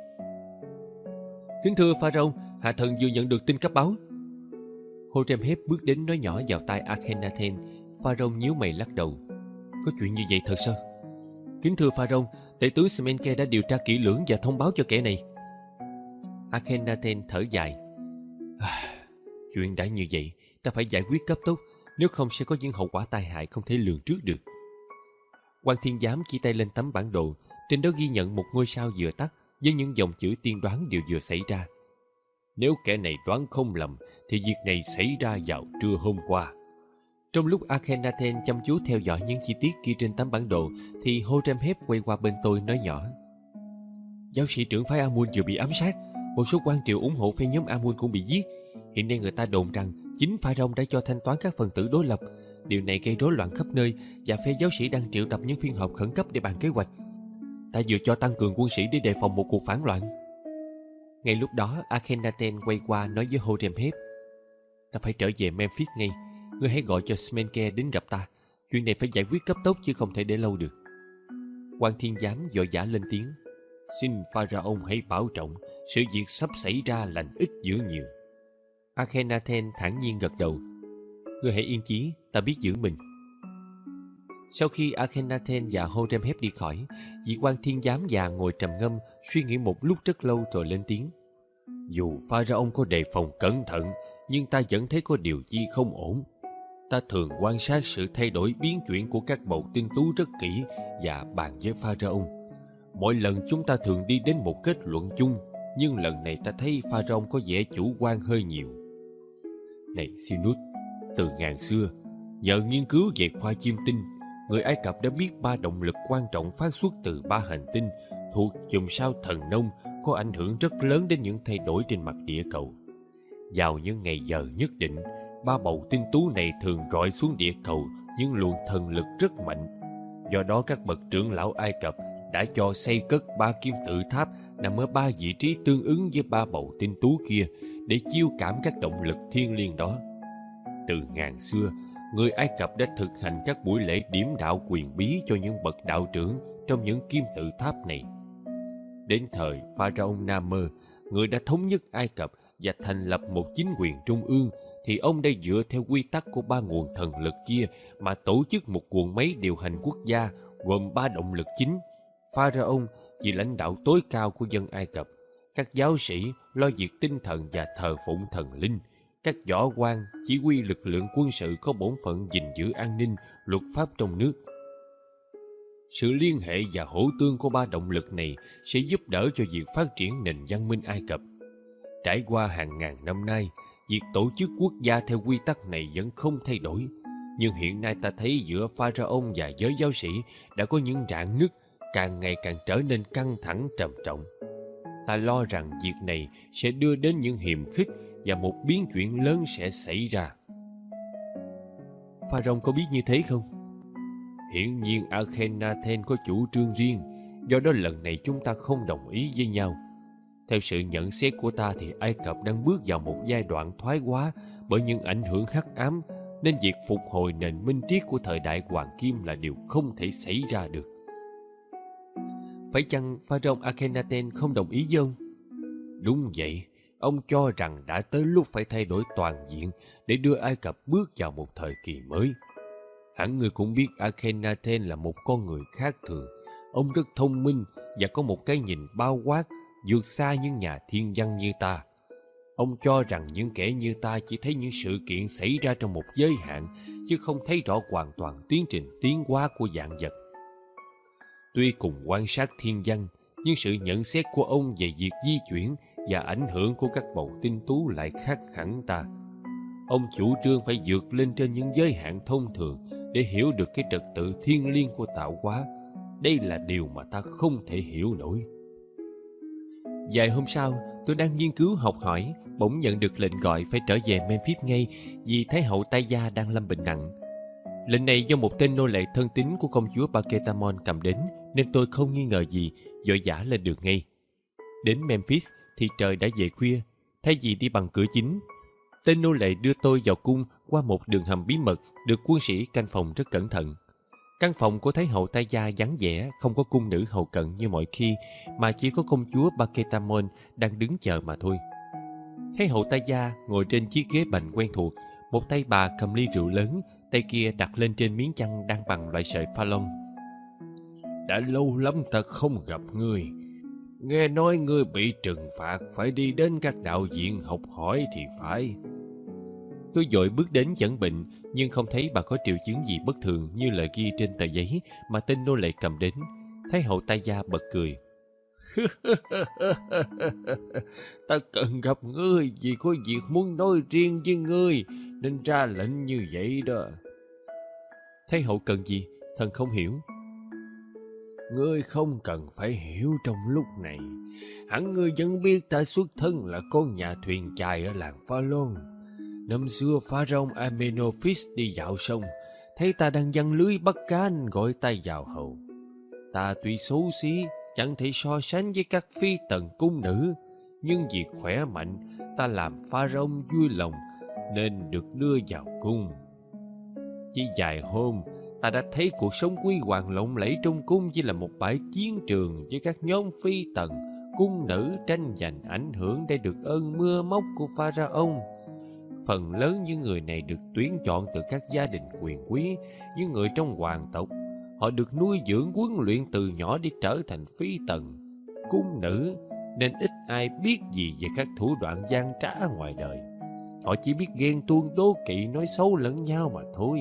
Kính thưa Pharaoh, hạ thần vừa nhận được tin cấp báo. Horemheb bước đến nói nhỏ vào tai Akhenaten. Pharaoh nhíu mày lắc đầu. Có chuyện như vậy thật sao? Kính thưa Pharaoh, tể tướng Smenke đã điều tra kỹ lưỡng và thông báo cho kẻ này. Akhenaten thở dài. Chuyện đã như vậy, ta phải giải quyết cấp tốc, nếu không sẽ có những hậu quả tai hại không thể lường trước được. Quan Thiên Giám chỉ tay lên tấm bản đồ, trên đó ghi nhận một ngôi sao vừa tắt với những dòng chữ tiên đoán điều vừa xảy ra. Nếu kẻ này đoán không lầm, thì việc này xảy ra vào trưa hôm qua. Trong lúc Akhenaten chăm chú theo dõi những chi tiết ghi trên tấm bản đồ, thì Horemheb quay qua bên tôi nói nhỏ. Giáo sĩ trưởng phái Amun vừa bị ám sát, một số quan triều ủng hộ phe nhóm Amun cũng bị giết. Hiện nay người ta đồn rằng chính Pharaoh đã cho thanh toán các phần tử đối lập. Điều này gây rối loạn khắp nơi và phe giáo sĩ đang triệu tập những phiên họp khẩn cấp để bàn kế hoạch. Ta vừa cho tăng cường quân sĩ để đề phòng một cuộc phản loạn. Ngay lúc đó, Akhenaten quay qua nói với Horemheb. Ta phải trở về Memphis ngay. Ngươi hãy gọi cho Smenke đến gặp ta. Chuyện này phải giải quyết cấp tốc chứ không thể để lâu được. Quan Thiên Giám vội vã lên tiếng. Xin Pharaoh hãy bảo trọng, sự việc sắp xảy ra lành ít dữ nhiều. Akhenaten thản nhiên gật đầu. Ngươi hãy yên chí, ta biết giữ mình. Sau khi Akhenaten và Horemheb đi khỏi, vị quan thiên giám già ngồi trầm ngâm, suy nghĩ một lúc rất lâu rồi lên tiếng. Dù Pharaoh có đề phòng cẩn thận, nhưng ta vẫn thấy có điều gì không ổn. Ta thường quan sát sự thay đổi biến chuyển của các bầu tinh tú rất kỹ và bàn với Pharaoh. Mỗi lần chúng ta thường đi đến một kết luận chung, nhưng lần này ta thấy Pharaoh có vẻ chủ quan hơi nhiều. Này Sinus, từ ngàn xưa, nhờ nghiên cứu về khoa chiêm tinh, người Ai Cập đã biết 3 động lực quan trọng phát xuất từ 3 hành tinh thuộc chùm sao Thần Nông có ảnh hưởng rất lớn đến những thay đổi trên mặt địa cầu. Vào những ngày giờ nhất định, 3 bầu tinh tú này thường rọi xuống địa cầu những luồng thần lực rất mạnh. Do đó các bậc trưởng lão Ai Cập đã cho xây cất 3 kim tự tháp nằm ở 3 vị trí tương ứng với 3 bầu tinh tú kia để chiêu cảm các động lực thiêng liêng đó. Từ ngàn xưa, người Ai Cập đã thực hành các buổi lễ điểm đạo quyền bí cho những bậc đạo trưởng trong những kim tự tháp này. Đến thời Pharaoh Namer, người đã thống nhất Ai Cập và thành lập một chính quyền trung ương, thì ông đã dựa theo quy tắc của 3 nguồn thần lực kia mà tổ chức một guồng máy điều hành quốc gia gồm 3 động lực chính. Pharaoh, vị lãnh đạo tối cao của dân Ai Cập; các giáo sĩ lo việc tinh thần và thờ phụng thần linh; các võ quan chỉ huy lực lượng quân sự có bổn phận gìn giữ an ninh, luật pháp trong nước. Sự liên hệ và hỗ tương của 3 động lực này sẽ giúp đỡ cho việc phát triển nền văn minh Ai Cập. Trải qua hàng ngàn năm nay, việc tổ chức quốc gia theo quy tắc này vẫn không thay đổi. Nhưng hiện nay ta thấy giữa Pharaoh và giới giáo sĩ đã có những rạn nứt càng ngày càng trở nên căng thẳng trầm trọng. Ta lo rằng việc này sẽ đưa đến những hiềm khích và một biến chuyển lớn sẽ xảy ra. Pharaoh có biết như thế không? Hiển nhiên Akhenaten có chủ trương riêng, do đó lần này chúng ta không đồng ý với nhau. Theo sự nhận xét của ta thì Ai Cập đang bước vào một giai đoạn thoái hóa bởi những ảnh hưởng hắc ám, nên việc phục hồi nền minh triết của thời đại Hoàng Kim là điều không thể xảy ra được. Phải chăng Pharaoh Akhenaten không đồng ý với ông? Đúng vậy, ông cho rằng đã tới lúc phải thay đổi toàn diện để đưa Ai Cập bước vào một thời kỳ mới. Hẳn người cũng biết Akhenaten là một con người khác thường. Ông rất thông minh và có một cái nhìn bao quát, vượt xa những nhà thiên văn như ta. Ông cho rằng những kẻ như ta chỉ thấy những sự kiện xảy ra trong một giới hạn, chứ không thấy rõ hoàn toàn tiến trình tiến hóa của vạn vật. Tuy cùng quan sát thiên văn, nhưng sự nhận xét của ông về việc di chuyển và ảnh hưởng của các bầu tinh tú lại khác hẳn ta. Ông chủ trương phải vượt lên trên những giới hạn thông thường để hiểu được cái trật tự thiêng liêng của tạo hóa. Đây là điều mà ta không thể hiểu nổi. Vài hôm sau, tôi đang nghiên cứu học hỏi, bỗng nhận được lệnh gọi phải trở về Memphis ngay vì Thái hậu Tai Gia đang lâm bệnh nặng. Lệnh này do một tên nô lệ thân tín của công chúa Paketamon cầm đến, nên tôi không nghi ngờ gì, vội vã lên đường ngay. Đến Memphis thì trời đã về khuya. Thay vì đi bằng cửa chính, tên nô lệ đưa tôi vào cung qua một đường hầm bí mật được quân sĩ canh phòng rất cẩn thận. Căn phòng của Thái hậu Tai Gia vắng vẻ, không có cung nữ hầu cận như mọi khi, mà chỉ có công chúa Paketamon đang đứng chờ mà thôi. Thái hậu Tai Gia ngồi trên chiếc ghế bành quen thuộc, một tay bà cầm ly rượu lớn, tay kia đặt lên trên miếng chăn đang bằng loại sợi pha lông. Đã lâu lắm ta không gặp ngươi. Nghe nói ngươi bị trừng phạt, phải đi đến các đạo viện học hỏi thì phải. Tôi vội bước đến chẩn bệnh, nhưng không thấy bà có triệu chứng gì bất thường như lời ghi trên tờ giấy mà tên nô lệ cầm đến. Thái hậu Tai Gia bật cười. Ta cần gặp ngươi vì có việc muốn nói riêng với ngươi, nên ra lệnh như vậy đó. Thái hậu cần gì? Thần không hiểu. Ngươi không cần phải hiểu trong lúc này. Hẳn ngươi vẫn biết ta xuất thân là con nhà thuyền chài ở làng Pha Lôn. Năm xưa Pharaoh Amenophis đi dạo sông, thấy ta đang giăng lưới bắt cá nên gọi ta vào hầu. Ta tuy xấu xí, chẳng thể so sánh với các phi tần cung nữ, nhưng vì khỏe mạnh, ta làm Pharaoh vui lòng nên được đưa vào cung. Chỉ vài hôm, ta đã thấy cuộc sống quý hoàng lộng lẫy trong cung chỉ là một bãi chiến trường với các nhóm phi tần, cung nữ tranh giành ảnh hưởng để được ơn mưa móc của Pharaoh. Phần lớn những người này được tuyển chọn từ các gia đình quyền quý, những người trong hoàng tộc. Họ được nuôi dưỡng huấn luyện từ nhỏ để trở thành phi tần, cung nữ, nên ít ai biết gì về các thủ đoạn gian trá ngoài đời. Họ chỉ biết ghen tuông đố kỵ nói xấu lẫn nhau mà thôi.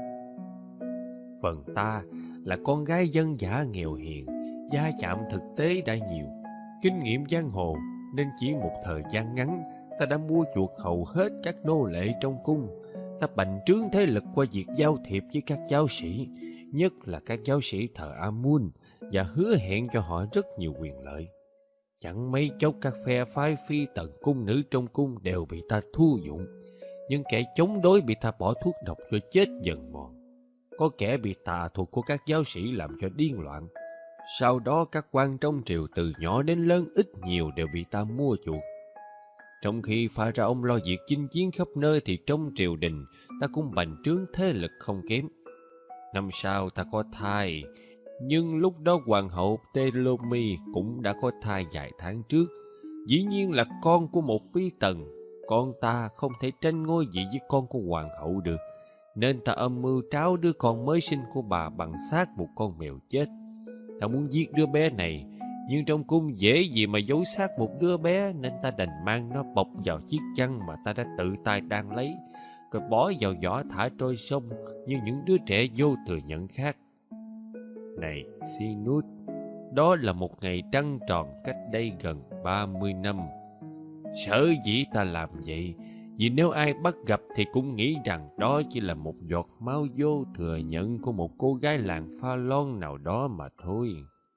Phần ta là con gái dân dã nghèo hiền, gia chạm thực tế đã nhiều, kinh nghiệm giang hồ, nên chỉ một thời gian ngắn ta đã mua chuộc hầu hết các nô lệ trong cung. Ta bành trướng thế lực qua việc giao thiệp với các giáo sĩ, nhất là các giáo sĩ thờ Amun, và hứa hẹn cho họ rất nhiều quyền lợi. Chẳng mấy chốc các phe phái phi tần cung nữ trong cung đều bị ta thu dụng. Nhưng kẻ chống đối bị ta bỏ thuốc độc cho chết dần mòn. Có kẻ bị tà thuật của các giáo sĩ làm cho điên loạn. Sau đó các quan trong triều từ nhỏ đến lớn ít nhiều đều bị ta mua chuộc. Trong khi Pharaoh lo việc chinh chiến khắp nơi thì trong triều đình ta cũng bành trướng thế lực không kém. Năm sau ta có thai, nhưng lúc đó hoàng hậu Ptolemy cũng đã có thai vài tháng trước. Dĩ nhiên là con của một phi tần, con ta không thể tranh ngôi vị với con của hoàng hậu được, nên ta âm mưu tráo đứa con mới sinh của bà bằng xác một con mèo chết. Ta muốn giết đứa bé này, nhưng trong cung dễ gì mà giấu xác một đứa bé, nên ta đành mang nó bọc vào chiếc chăn mà ta đã tự tay đan lấy, rồi bỏ vào giỏ thả trôi sông như những đứa trẻ vô thừa nhận khác. Này Sinut, đó là một ngày trăng tròn cách đây gần 30 năm. Sở dĩ ta làm vậy vì nếu ai bắt gặp thì cũng nghĩ rằng đó chỉ là một giọt máu vô thừa nhận của một cô gái làng Pha Lon nào đó mà thôi.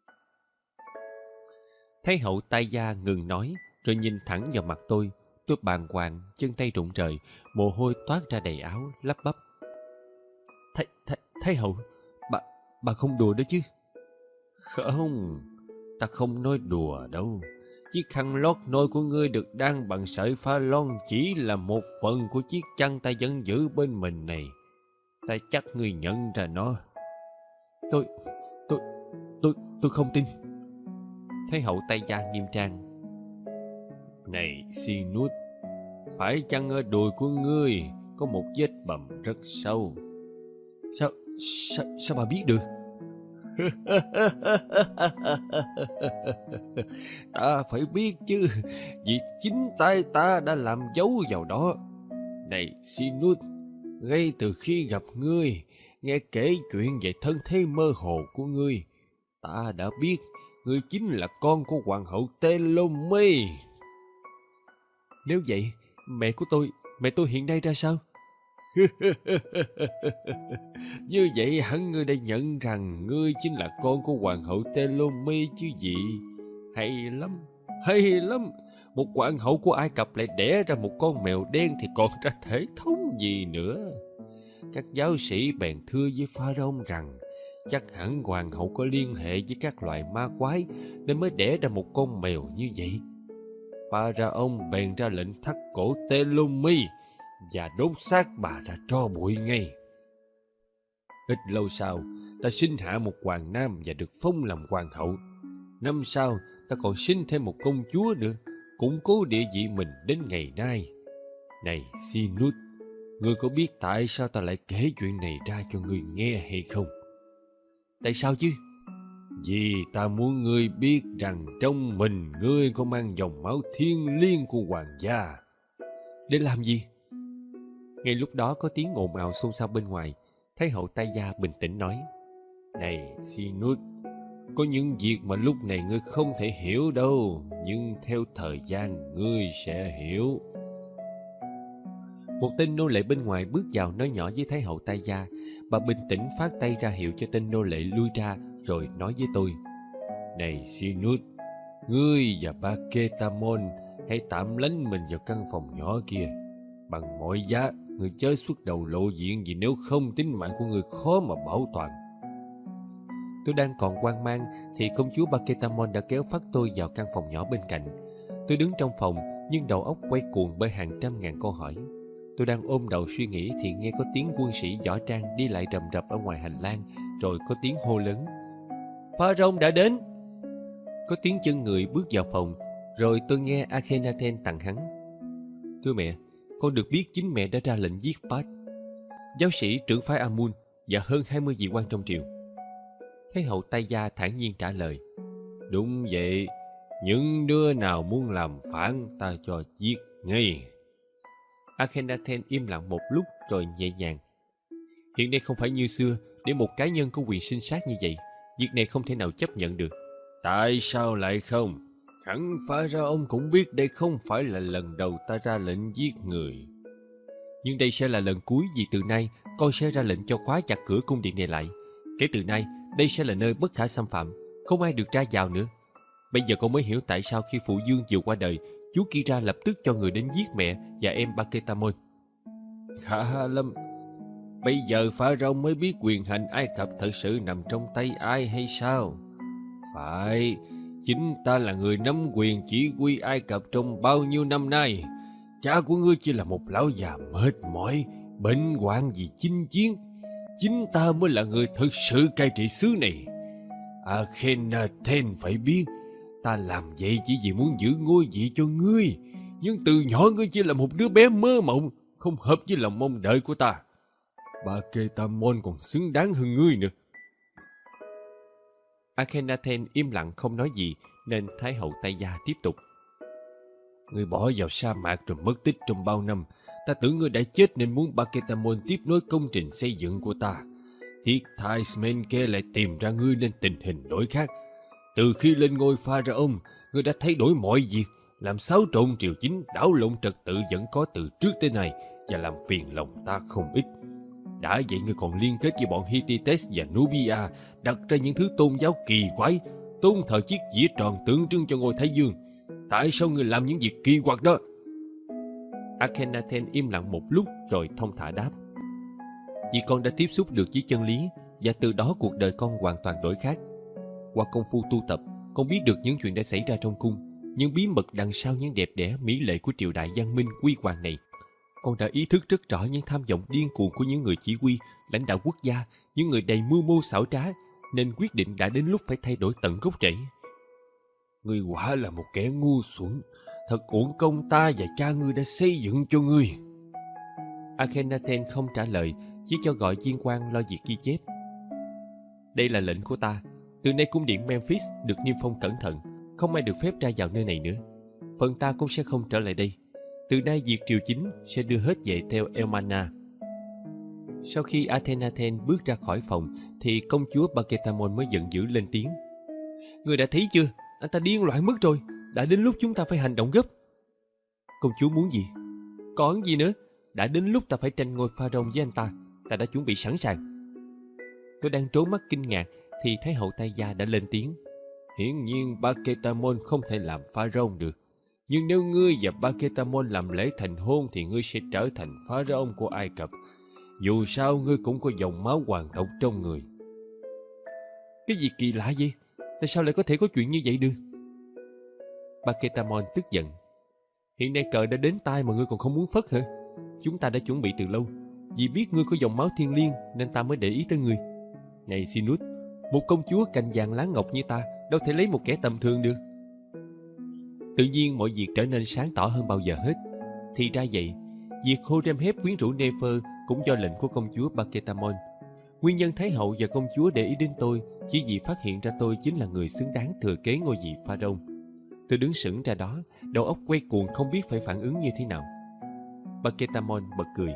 Thái hậu Tai Gia ngừng nói rồi nhìn thẳng vào mặt tôi. Tôi bàng hoàng, chân tay rụng rời, mồ hôi toát ra đầy áo, lắp bắp. Thái hậu, bà không đùa đó chứ? Không, ta không nói đùa đâu. Chiếc khăn lót nôi của ngươi được đan bằng sợi pha lon chỉ là một phần của chiếc chăn ta vẫn giữ bên mình này. Ta chắc ngươi nhận ra nó. Tôi không tin. Thái hậu Tai Gia nghiêm trang. Này Sinut, phải chăng ở đùi của ngươi có một vết bầm rất sâu? Sao bà biết được? Ta phải biết chứ, vì chính tay ta đã làm dấu vào đó. Này Sinut, ngay từ khi gặp ngươi, nghe kể chuyện về thân thế mơ hồ của ngươi, ta đã biết ngươi chính là con của hoàng hậu Ptolemy. Nếu vậy, mẹ tôi hiện nay ra sao? Như vậy hẳn ngươi đã nhận rằng ngươi chính là con của hoàng hậu Ptolemy chứ gì. Hay lắm, hay lắm. Một hoàng hậu của Ai Cập lại đẻ ra một con mèo đen thì còn ra thể thống gì nữa. Các giáo sĩ bèn thưa với Pharaoh rằng chắc hẳn hoàng hậu có liên hệ với các loài ma quái nên mới đẻ ra một con mèo như vậy. Pharaoh bèn ra lệnh thắt cổ Ptolemy và đốt xác bà ra tro bụi ngay. Ít lâu sau, ta sinh hạ một hoàng nam và được phong làm hoàng hậu. Năm sau, ta còn sinh thêm một công chúa nữa, củng cố địa vị mình đến ngày nay. Này Sinut, ngươi có biết tại sao ta lại kể chuyện này ra cho ngươi nghe hay không? Tại sao chứ? Vì ta muốn ngươi biết rằng trong mình ngươi có mang dòng máu thiêng liêng của hoàng gia. Để làm gì? Ngay lúc đó có tiếng ồn ào xôn xao bên ngoài. Thái hậu Taya bình tĩnh nói: Này Sinut, có những việc mà lúc này ngươi không thể hiểu đâu, nhưng theo thời gian ngươi sẽ hiểu. Một tên nô lệ bên ngoài bước vào nói nhỏ với Thái hậu Taya. Bà bình tĩnh phát tay ra hiệu cho tên nô lệ lui ra, rồi nói với tôi: Này Sinut, ngươi và Paketamon hãy tạm lánh mình vào căn phòng nhỏ kia. Bằng mọi giá, ngươi chớ xuất đầu lộ diện, vì nếu không tính mạng của ngươi khó mà bảo toàn. Tôi đang còn hoang mang thì công chúa Paketamon đã kéo phát tôi vào căn phòng nhỏ bên cạnh. Tôi đứng trong phòng nhưng đầu óc quay cuồng bởi hàng trăm ngàn câu hỏi. Tôi đang ôm đầu suy nghĩ thì nghe có tiếng quân sĩ võ trang đi lại rầm rập ở ngoài hành lang, rồi có tiếng hô lớn: Pharaoh đã đến! Có tiếng chân người bước vào phòng, rồi tôi nghe Akhenaten tặng hắn: Thưa mẹ, con được biết chính mẹ đã ra lệnh giết Pat, giáo sĩ trưởng phái Amun, và hơn 20 vị quan trong triều. Thái hậu Taya thản nhiên trả lời: Đúng vậy, những đứa nào muốn làm phản ta cho giết ngay. Akhenaten im lặng một lúc rồi nhẹ nhàng: Hiện nay không phải như xưa để một cá nhân có quyền sinh sát như vậy. Việc này không thể nào chấp nhận được. Tại sao lại không? Hẳn phải ra ông cũng biết đây không phải là lần đầu ta ra lệnh giết người. Nhưng đây sẽ là lần cuối, vì từ nay con sẽ ra lệnh cho khóa chặt cửa cung điện này lại. Kể từ nay, đây sẽ là nơi bất khả xâm phạm, không ai được ra vào nữa. Bây giờ con mới hiểu tại sao khi phụ vương vừa qua đời, chú Kira lập tức cho người đến giết mẹ và em Paketamon. Khá lắm. Bây giờ Pharaoh mới biết quyền hành Ai Cập thật sự nằm trong tay ai hay sao? Phải, chính ta là người nắm quyền chỉ huy Ai Cập trong bao nhiêu năm nay. Cha của ngươi chỉ là một lão già mệt mỏi, bệnh hoạn vì chinh chiến. Chính ta mới là người thực sự cai trị xứ này. Akhenaten phải biết, ta làm vậy chỉ vì muốn giữ ngôi vị cho ngươi. Nhưng từ nhỏ ngươi chỉ là một đứa bé mơ mộng, không hợp với lòng mong đợi của ta. Paketamon còn xứng đáng hơn ngươi nữa. Akhenaten im lặng không nói gì, nên Thái hậu Taya tiếp tục: Ngươi bỏ vào sa mạc rồi mất tích trong bao năm. Ta tưởng ngươi đã chết nên muốn Paketamon tiếp nối công trình xây dựng của ta. Thiết thai Smenke lại tìm ra ngươi nên tình hình đổi khác. Từ khi lên ngôi Pharaoh, ngươi đã thay đổi mọi việc, làm xáo trộn triều chính, đảo lộn trật tự vẫn có từ trước tới nay, và làm phiền lòng ta không ít. Đã vậy ngươi còn liên kết với bọn Hittites và Nubia, đặt ra những thứ tôn giáo kỳ quái, tôn thờ chiếc dĩa tròn tượng trưng cho ngôi Thái Dương. Tại sao ngươi làm những việc kỳ quặc đó? Akhenaten im lặng một lúc rồi thông thả đáp: Vì con đã tiếp xúc được với chân lý, và từ đó cuộc đời con hoàn toàn đổi khác. Qua công phu tu tập, con biết được những chuyện đã xảy ra trong cung, những bí mật đằng sau những đẹp đẽ mỹ lệ của triều đại văn minh huy hoàng này. Con đã ý thức rất rõ những tham vọng điên cuồng của những người chỉ huy, lãnh đạo quốc gia, những người đầy mưu mô xảo trá, nên quyết định đã đến lúc phải thay đổi tận gốc rễ. Ngươi quả là một kẻ ngu xuẩn, thật uổng công ta và cha ngươi đã xây dựng cho ngươi. Akhenaten không trả lời, chỉ cho gọi viên quan lo việc ghi chép. Đây là lệnh của ta. Từ nay cung điện Memphis được niêm phong cẩn thận, không ai được phép ra vào nơi này nữa. Phần ta cũng sẽ không trở lại đây. Từ nay việc triều chính sẽ đưa hết về theo Elmana. Sau khi Akhenaten bước ra khỏi phòng thì công chúa Paketamon mới giận dữ lên tiếng: Ngươi đã thấy chưa? Anh ta điên loạn mất rồi. Đã đến lúc chúng ta phải hành động gấp. Công chúa muốn gì? Còn gì nữa? Đã đến lúc ta phải tranh ngôi Pharaoh với anh ta. Ta đã chuẩn bị sẵn sàng. Tôi đang trố mắt kinh ngạc thì Thái hậu Taya đã lên tiếng: Hiển nhiên Paketamon không thể làm Pharaoh được. Nhưng nếu ngươi và Paketamon làm lễ thành hôn thì ngươi sẽ trở thành Pharaoh của Ai Cập. Dù sao ngươi cũng có dòng máu hoàng tộc trong người. Cái gì kỳ lạ vậy? Tại sao lại có thể có chuyện như vậy được? Paketamon tức giận: Hiện nay cờ đã đến tai mà ngươi còn không muốn phất hả? Chúng ta đã chuẩn bị từ lâu. Vì biết ngươi có dòng máu thiêng liêng nên ta mới để ý tới ngươi. Này Sinus, một công chúa cành vàng lá ngọc như ta đâu thể lấy một kẻ tầm thường được. Tự nhiên mọi việc trở nên sáng tỏ hơn bao giờ hết. Thì ra vậy, việc Horemheb quyến rũ Nefer cũng do lệnh của công chúa Paketamon. Nguyên nhân Thái hậu và công chúa để ý đến tôi chỉ vì phát hiện ra tôi chính là người xứng đáng thừa kế ngôi vị Pharaoh. Tôi đứng sững ra đó, đầu óc quay cuồng không biết phải phản ứng như thế nào. Paketamon bật cười.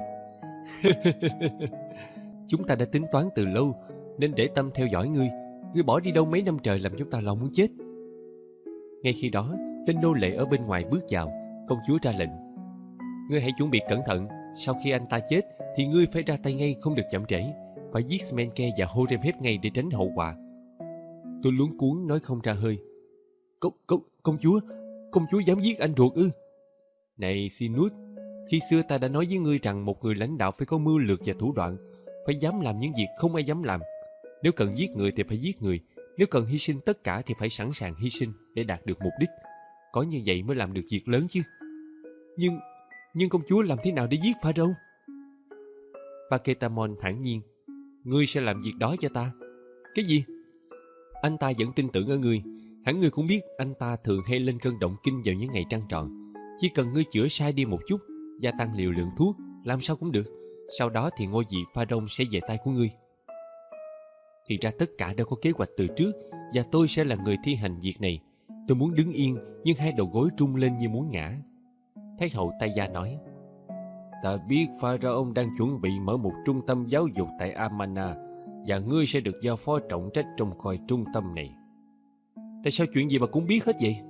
Chúng ta đã tính toán từ lâu, nên để tâm theo dõi ngươi. Ngươi bỏ đi đâu mấy năm trời làm chúng ta lo muốn chết. Ngay khi đó, tên nô lệ ở bên ngoài bước vào. Công chúa ra lệnh. Ngươi hãy chuẩn bị cẩn thận. Sau khi anh ta chết thì ngươi phải ra tay ngay, không được chậm trễ. Phải giết Smenke và Horemheb ngay để tránh hậu quả. Tôi luống cuống nói không ra hơi. Công chúa dám giết anh ruột ư? Này Sinus, khi xưa ta đã nói với ngươi rằng một người lãnh đạo phải có mưu lược và thủ đoạn, phải dám làm những việc không ai dám làm. Nếu cần giết người thì phải giết người, nếu cần hy sinh tất cả thì phải sẵn sàng hy sinh để đạt được mục đích. Có như vậy mới làm được việc lớn chứ. Nhưng công chúa làm thế nào để giết Pharaoh? Paketamon thản nhiên. Ngươi sẽ làm việc đó cho ta. Cái gì? Anh ta vẫn tin tưởng ở ngươi. Hẳn ngươi cũng biết anh ta thường hay lên cơn động kinh vào những ngày trăng tròn. Chỉ cần ngươi chữa sai đi một chút, gia tăng liều lượng thuốc, làm sao cũng được. Sau đó thì ngôi vị Pharaoh sẽ về tay của ngươi. Thì ra tất cả đã có kế hoạch từ trước, và tôi sẽ là người thi hành việc này. Tôi muốn đứng yên, nhưng hai đầu gối trung lên như muốn ngã. Thái hậu Taya nói. Ta biết Pharaoh đang chuẩn bị mở một trung tâm giáo dục tại Amana, và ngươi sẽ được giao phó trọng trách trông coi trung tâm này. Tại sao chuyện gì mà cũng biết hết vậy?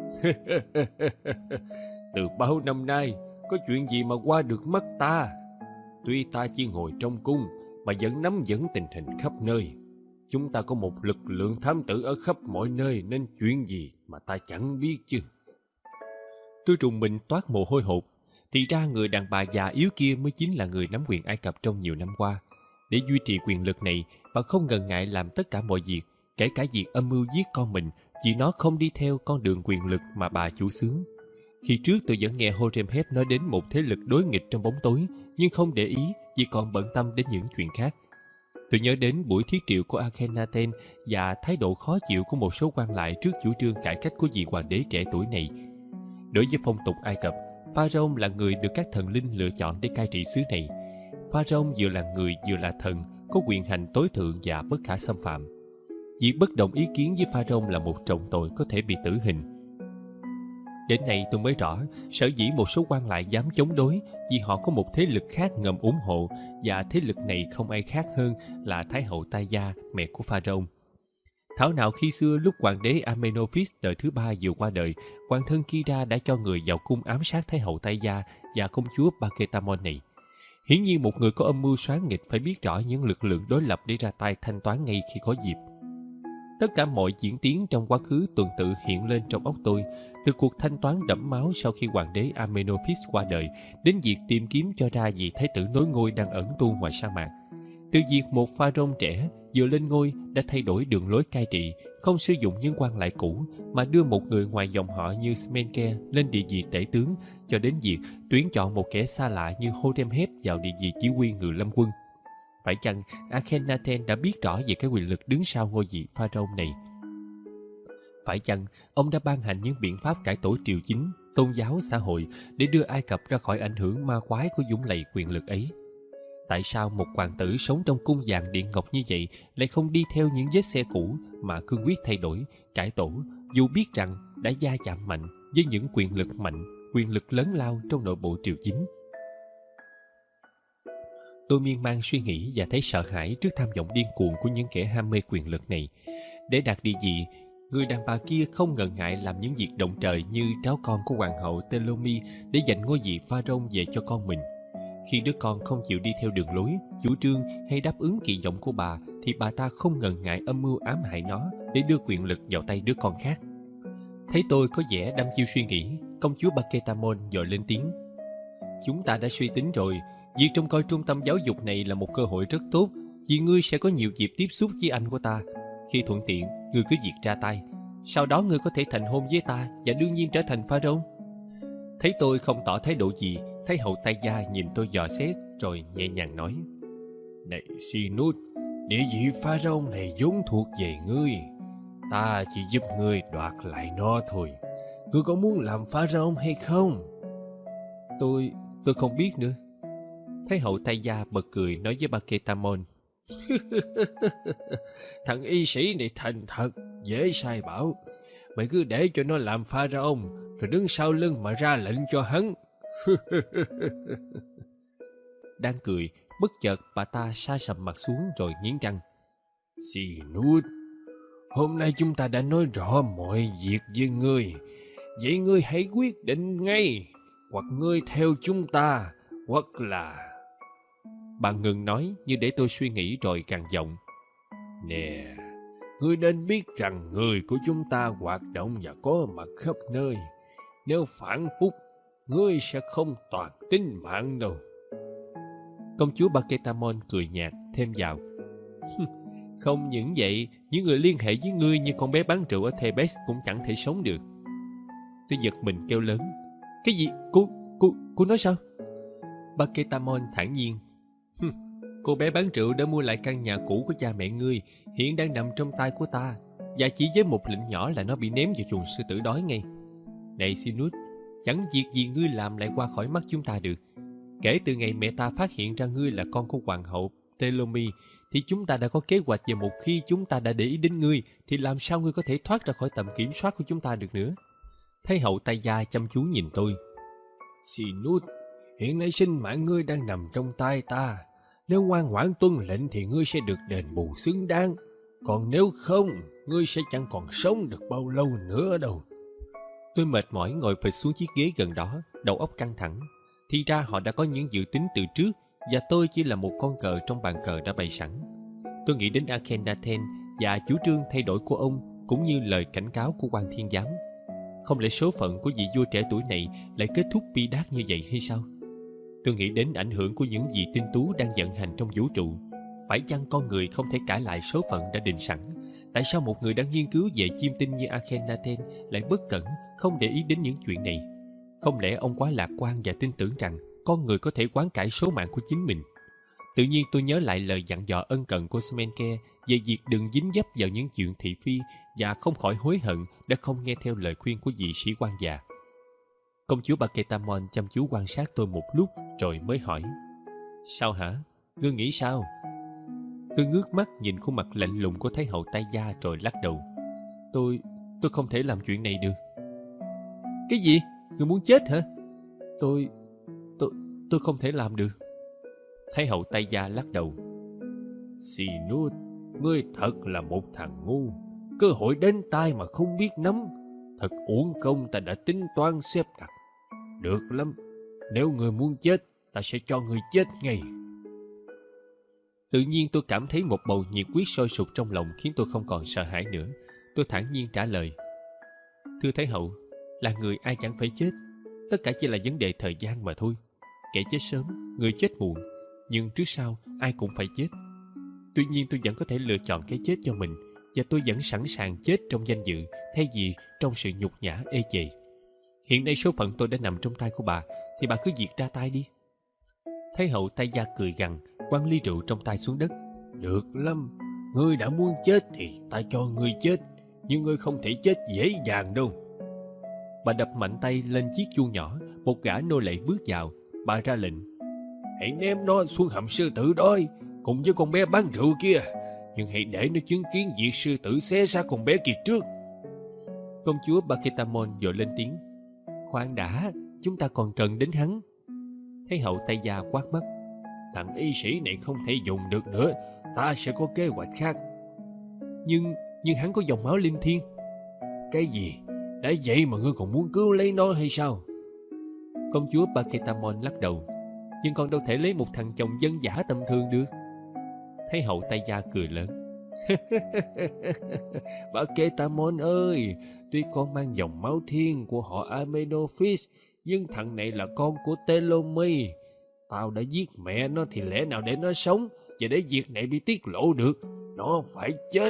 Từ bao năm nay, có chuyện gì mà qua được mắt ta? Tuy ta chỉ ngồi trong cung, mà vẫn nắm vững tình hình khắp nơi. Chúng ta có một lực lượng thám tử ở khắp mọi nơi, nên chuyện gì mà ta chẳng biết chứ. Tôi trùng mình toát mồ hôi hột. Thì ra người đàn bà già yếu kia mới chính là người nắm quyền Ai Cập trong nhiều năm qua. Để duy trì quyền lực này, bà không ngần ngại làm tất cả mọi việc, kể cả việc âm mưu giết con mình, vì nó không đi theo con đường quyền lực mà bà chủ xướng. Khi trước tôi vẫn nghe Horemheb nói đến một thế lực đối nghịch trong bóng tối, nhưng không để ý vì còn bận tâm đến những chuyện khác. Tôi nhớ đến buổi thiết triệu của Akhenaten và thái độ khó chịu của một số quan lại trước chủ trương cải cách của vị hoàng đế trẻ tuổi này. Đối với phong tục Ai Cập, Pharaoh là người được các thần linh lựa chọn để cai trị xứ này. Pharaoh vừa là người vừa là thần, có quyền hành tối thượng và bất khả xâm phạm. Việc bất đồng ý kiến với Pharaoh là một trọng tội có thể bị tử hình. Đến nay tôi mới rõ sở dĩ một số quan lại dám chống đối vì họ có một thế lực khác ngầm ủng hộ, và thế lực này không ai khác hơn là Thái hậu Taya, mẹ của Pharaoh. Thảo nào khi xưa lúc hoàng đế Amenophis đời thứ ba vừa qua đời, hoàng thân Kira đã cho người vào cung ám sát Thái hậu Taya và công chúa Paketamon này. Hiển nhiên một người có âm mưu soán nghịch phải biết rõ những lực lượng đối lập để ra tay thanh toán ngay khi có dịp. Tất cả mọi diễn tiến trong quá khứ tuần tự hiện lên trong óc tôi, từ cuộc thanh toán đẫm máu sau khi hoàng đế Amenophis qua đời, đến việc tìm kiếm cho ra vị thái tử nối ngôi đang ẩn tu ngoài sa mạc. Từ việc một Pharaoh trẻ vừa lên ngôi đã thay đổi đường lối cai trị, không sử dụng những quan lại cũ mà đưa một người ngoài dòng họ như Smenke lên địa vị tể tướng, cho đến việc tuyển chọn một kẻ xa lạ như Horemheb vào địa vị chỉ huy ngự lâm quân. Phải chăng Akhenaten đã biết rõ về cái quyền lực đứng sau ngôi vị Pharaoh này? Phải chăng ông đã ban hành những biện pháp cải tổ triều chính, tôn giáo, xã hội để đưa Ai Cập ra khỏi ảnh hưởng ma quái của dũng lầy quyền lực ấy? Tại sao một hoàng tử sống trong cung vàng điện ngọc như vậy lại không đi theo những vết xe cũ mà cương quyết thay đổi, cải tổ, dù biết rằng đã va chạm mạnh với những quyền lực mạnh, quyền lực lớn lao trong nội bộ triều chính? Tôi miên man suy nghĩ và thấy sợ hãi trước tham vọng điên cuồng của những kẻ ham mê quyền lực này. Để đạt địa vị, người đàn bà kia không ngần ngại làm những việc động trời như tráo con của hoàng hậu Telomi để giành ngôi vị Pharaoh về cho con mình. Khi đứa con không chịu đi theo đường lối, chủ trương hay đáp ứng kỳ vọng của bà, thì bà ta không ngần ngại âm mưu ám hại nó để đưa quyền lực vào tay đứa con khác. Thấy tôi có vẻ đăm chiêu suy nghĩ, công chúa Paketamon vội lên tiếng. Chúng ta đã suy tính rồi, việc trông coi trung tâm giáo dục này là một cơ hội rất tốt, vì ngươi sẽ có nhiều dịp tiếp xúc với anh của ta. Khi thuận tiện, ngươi cứ việc ra tay. Sau đó ngươi có thể thành hôn với ta và đương nhiên trở thành Pharaoh. Thấy tôi không tỏ thái độ gì, Thái hậu Taya nhìn tôi dò xét rồi nhẹ nhàng nói. Này Sinus, Địa vị pharaoh này vốn thuộc về ngươi. Ta chỉ giúp ngươi đoạt lại nó thôi. Ngươi có muốn làm pharaoh hay không? Tôi không biết nữa. Thái hậu Taya bật cười nói với Baketamon. Thằng y sĩ này thành thật, dễ sai bảo. Mày cứ để cho nó làm pharaoh, rồi đứng sau lưng mà ra lệnh cho hắn. Đang cười, bất chợt bà ta sa sầm mặt xuống rồi nghiến răng. Sinut, hôm nay chúng ta đã nói rõ mọi việc với ngươi. Vậy ngươi hãy quyết định ngay. Hoặc ngươi theo chúng ta, hoặc là... Bà ngừng nói như để tôi suy nghĩ rồi gằn giọng. Nè, ngươi nên biết rằng người của chúng ta hoạt động và có mặt khắp nơi. Nếu phản phúc, ngươi sẽ không toàn tính mạng đâu. Công chúa Baketamon cười nhạt thêm vào. Không những vậy, những người liên hệ với ngươi như con bé bán rượu ở Thebes cũng chẳng thể sống được. Tôi giật mình kêu lớn. Cái gì? Cô nói sao? Baketamon thản nhiên. Cô bé bán rượu đã mua lại căn nhà cũ của cha mẹ ngươi, hiện đang nằm trong tay của ta, và chỉ với một lệnh nhỏ là nó bị ném vào chuồng sư tử đói ngay. Này Sinus, chẳng việc gì ngươi làm lại qua khỏi mắt chúng ta được. Kể từ ngày mẹ ta phát hiện ra ngươi là con của hoàng hậu Telomi, thì chúng ta đã có kế hoạch, và một khi chúng ta đã để ý đến ngươi, thì làm sao ngươi có thể thoát ra khỏi tầm kiểm soát của chúng ta được nữa? Thái hậu Taya chăm chú nhìn tôi. Sinus, hiện nay sinh mạng ngươi đang nằm trong tay ta. Nếu ngoan ngoãn tuân lệnh thì ngươi sẽ được đền bù xứng đáng. Còn nếu không, ngươi sẽ chẳng còn sống được bao lâu nữa đâu. Tôi mệt mỏi ngồi phịch xuống chiếc ghế gần đó, đầu óc căng thẳng. Thì ra họ đã có những dự tính từ trước, và tôi chỉ là một con cờ trong bàn cờ đã bày sẵn. Tôi nghĩ đến Akhenaten và chủ trương thay đổi của ông, cũng như lời cảnh cáo của quan thiên giám. Không lẽ số phận của vị vua trẻ tuổi này lại kết thúc bi đát như vậy hay sao? Tôi nghĩ đến ảnh hưởng của những vị tinh tú đang vận hành trong vũ trụ. Phải chăng con người không thể cãi lại số phận đã định sẵn? Tại sao một người đang nghiên cứu về chiêm tinh như Akhenaten lại bất cẩn, không để ý đến những chuyện này? Không lẽ ông quá lạc quan và tin tưởng rằng con người có thể hoán cải số mạng của chính mình? Tự nhiên tôi nhớ lại lời dặn dò ân cần của Smenke về việc đừng dính dấp vào những chuyện thị phi, và không khỏi hối hận đã không nghe theo lời khuyên của vị sĩ quan già. Công chúa Baketamon chăm chú quan sát tôi một lúc rồi mới hỏi. Sao hả? Ngươi nghĩ sao? Tôi ngước mắt nhìn khuôn mặt lạnh lùng của Thái hậu Taya rồi lắc đầu. Tôi không thể làm chuyện này được. Cái gì? Ngươi muốn chết hả? Tôi không thể làm được. Thái hậu Taya lắc đầu. Sinus, ngươi thật là một thằng ngu. Cơ hội đến tai mà không biết nắm. Thật uổng công ta đã tính toán xếp đặt. Được lắm, nếu ngươi muốn chết, ta sẽ cho ngươi chết ngay. Tự nhiên tôi cảm thấy một bầu nhiệt huyết sôi sục trong lòng khiến tôi không còn sợ hãi nữa. Tôi thản nhiên trả lời. Thưa Thái hậu, là người ai chẳng phải chết. Tất cả chỉ là vấn đề thời gian mà thôi. Kẻ chết sớm, người chết muộn, nhưng trước sau ai cũng phải chết. Tuy nhiên tôi vẫn có thể lựa chọn cái chết cho mình, và tôi vẫn sẵn sàng chết trong danh dự thay vì trong sự nhục nhã ê chề. Hiện nay số phận tôi đã nằm trong tay của bà, thì bà cứ việc ra tay đi. Thái hậu Taya cười gằn, quăng ly rượu trong tay xuống đất. Được lắm, ngươi đã muốn chết thì ta cho ngươi chết, nhưng ngươi không thể chết dễ dàng đâu. Bà đập mạnh tay lên chiếc chuông nhỏ. Một gã nô lệ bước vào. Bà ra lệnh. Hãy ném nó xuống hầm sư tử đói cùng với con bé bán rượu kia, nhưng hãy để nó chứng kiến việc sư tử xé xác con bé kia trước. Công chúa Baketamon vội lên tiếng. Khoan đã, chúng ta còn cần đến hắn. Thái hậu Taya quát mắt. Thằng y sĩ này không thể dùng được nữa, ta sẽ có kế hoạch khác. Nhưng hắn có dòng máu linh thiêng. Cái gì? Đã vậy mà ngươi còn muốn cứu lấy nó hay sao? Công chúa Baketamon lắc đầu. Nhưng con đâu thể lấy một thằng chồng dân dã tầm thường được. Thái hậu Taya cười lớn. Baketamon ơi, tuy con mang dòng máu thiên của họ Amenophis, nhưng thằng này là con của Telomi. Tao đã giết mẹ nó thì lẽ nào để nó sống, và để việc này bị tiết lộ được, nó phải chết.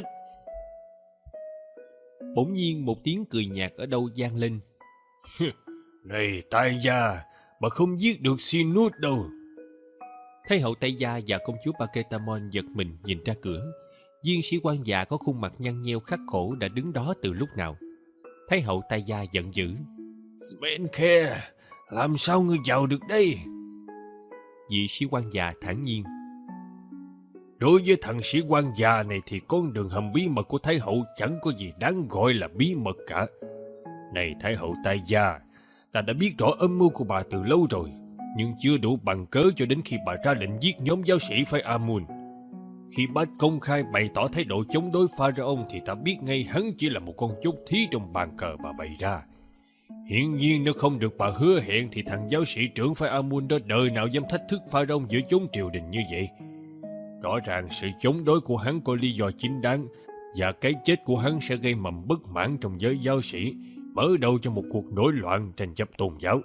Bỗng nhiên một tiếng cười nhạt ở đâu vang lên. Này Taya, bà không giết được Sinus đâu. Thái hậu Tây Gia và công chúa Paketamon giật mình nhìn ra cửa. Viên sĩ quan già có khuôn mặt nhăn nheo khắc khổ đã đứng đó từ lúc nào. Thái hậu Tây Gia giận dữ. Smenke, làm sao ngươi vào được đây? Vị sĩ quan già thản nhiên. Đối với thằng sĩ quan già này thì con đường hầm bí mật của Thái hậu chẳng có gì đáng gọi là bí mật cả. Này Thái hậu Tây Gia, ta đã biết rõ âm mưu của bà từ lâu rồi, nhưng chưa đủ bằng cớ cho đến khi bà ra lệnh giết nhóm giáo sĩ phái Amun. Khi bà công khai bày tỏ thái độ chống đối Pharaoh thì ta biết ngay hắn chỉ là một con chốt thí trong bàn cờ bà bày ra. Hiển nhiên nếu không được bà hứa hẹn thì thằng giáo sĩ trưởng phái Amun đó đời nào dám thách thức Pharaoh giữa chốn triều đình như vậy. Rõ ràng sự chống đối của hắn có lý do chính đáng, và cái chết của hắn sẽ gây mầm bất mãn trong giới giáo sĩ, mở đầu cho một cuộc nổi loạn tranh chấp tôn giáo.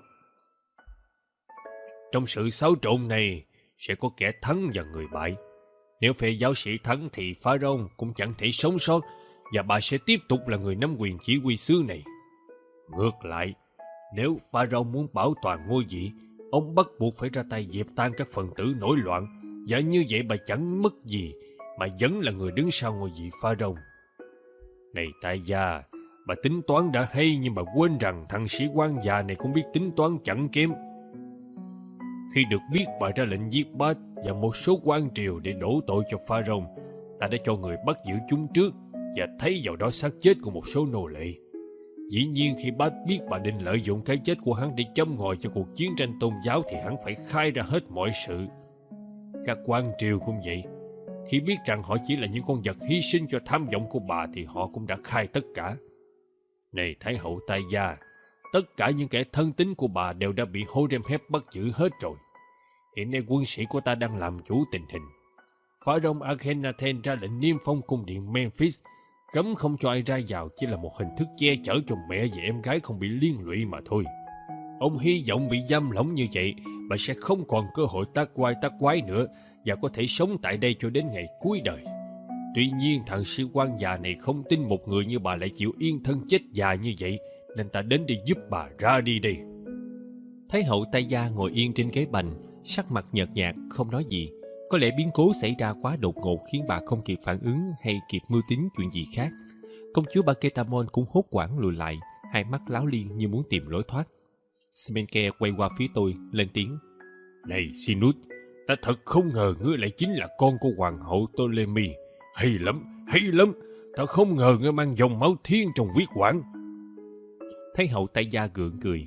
Trong sự xáo trộn này sẽ có kẻ thắng và người bại. Nếu phe giáo sĩ thắng thì Pharaoh cũng chẳng thể sống sót, và bà sẽ tiếp tục là người nắm quyền chỉ huy xứ này. Ngược lại, nếu Pharaoh muốn bảo toàn ngôi vị, ông bắt buộc phải ra tay dẹp tan các phần tử nổi loạn, và như vậy bà chẳng mất gì mà vẫn là người đứng sau ngôi vị Pharaoh. Này Tây Gia, bà tính toán đã hay nhưng bà quên rằng thằng sĩ quan già này cũng biết tính toán chẳng kém. Khi được biết bà ra lệnh giết Bát và một số quan triều để đổ tội cho Pharaoh, ta đã cho người bắt giữ chúng trước và thấy vào đó xác chết của một số nô lệ. Dĩ nhiên khi Bát biết bà định lợi dụng cái chết của hắn để châm ngòi cho cuộc chiến tranh tôn giáo thì hắn phải khai ra hết mọi sự. Các quan triều cũng vậy. Khi biết rằng họ chỉ là những con vật hy sinh cho tham vọng của bà thì họ cũng đã khai tất cả. Này Thái hậu Tây Gia, tất cả những kẻ thân tín của bà đều đã bị Horemheb bắt giữ hết rồi. Hiện nay quân sĩ của ta đang làm chủ tình hình. Pharaoh Akhenaten ra lệnh niêm phong cung điện Memphis, cấm không cho ai ra vào chỉ là một hình thức che chở cho mẹ và em gái không bị liên lụy mà thôi. Ông hy vọng bị giam lỏng như vậy, bà sẽ không còn cơ hội tác oai tác quái nữa và có thể sống tại đây cho đến ngày cuối đời. Tuy nhiên thằng sĩ quan già này không tin một người như bà lại chịu yên thân chết già như vậy, nên ta đến để giúp bà ra đi đây. Thái hậu Tây Gia ngồi yên trên ghế bành, sắc mặt nhợt nhạt, không nói gì. Có lẽ biến cố xảy ra quá đột ngột khiến bà không kịp phản ứng hay kịp mưu tính chuyện gì khác. Công chúa Paketamon cũng hốt hoảng lùi lại, hai mắt láo liên như muốn tìm lối thoát. Smenke quay qua phía tôi, lên tiếng. Này Sinut, ta thật không ngờ ngươi lại chính là con của hoàng hậu Ptolemy. Hay lắm, hay lắm. Ta không ngờ ngươi mang dòng máu thiên trong huyết quản. Thái hậu Tây Gia gượng cười.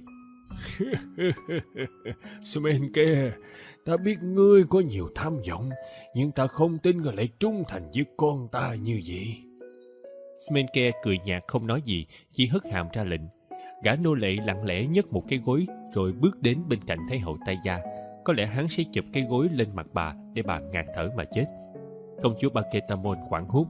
Smenke, ta biết ngươi có nhiều tham vọng, nhưng ta không tin ngươi lại trung thành với con ta như vậy. Smenke cười nhạt không nói gì, chỉ hất hàm ra lệnh. Gã nô lệ lặng lẽ nhấc một cái gối rồi bước đến bên cạnh Thái hậu Tây Gia. Có lẽ hắn sẽ chụp cái gối lên mặt bà để bà ngạt thở mà chết. Công chúa Paketamon hoảng hốt.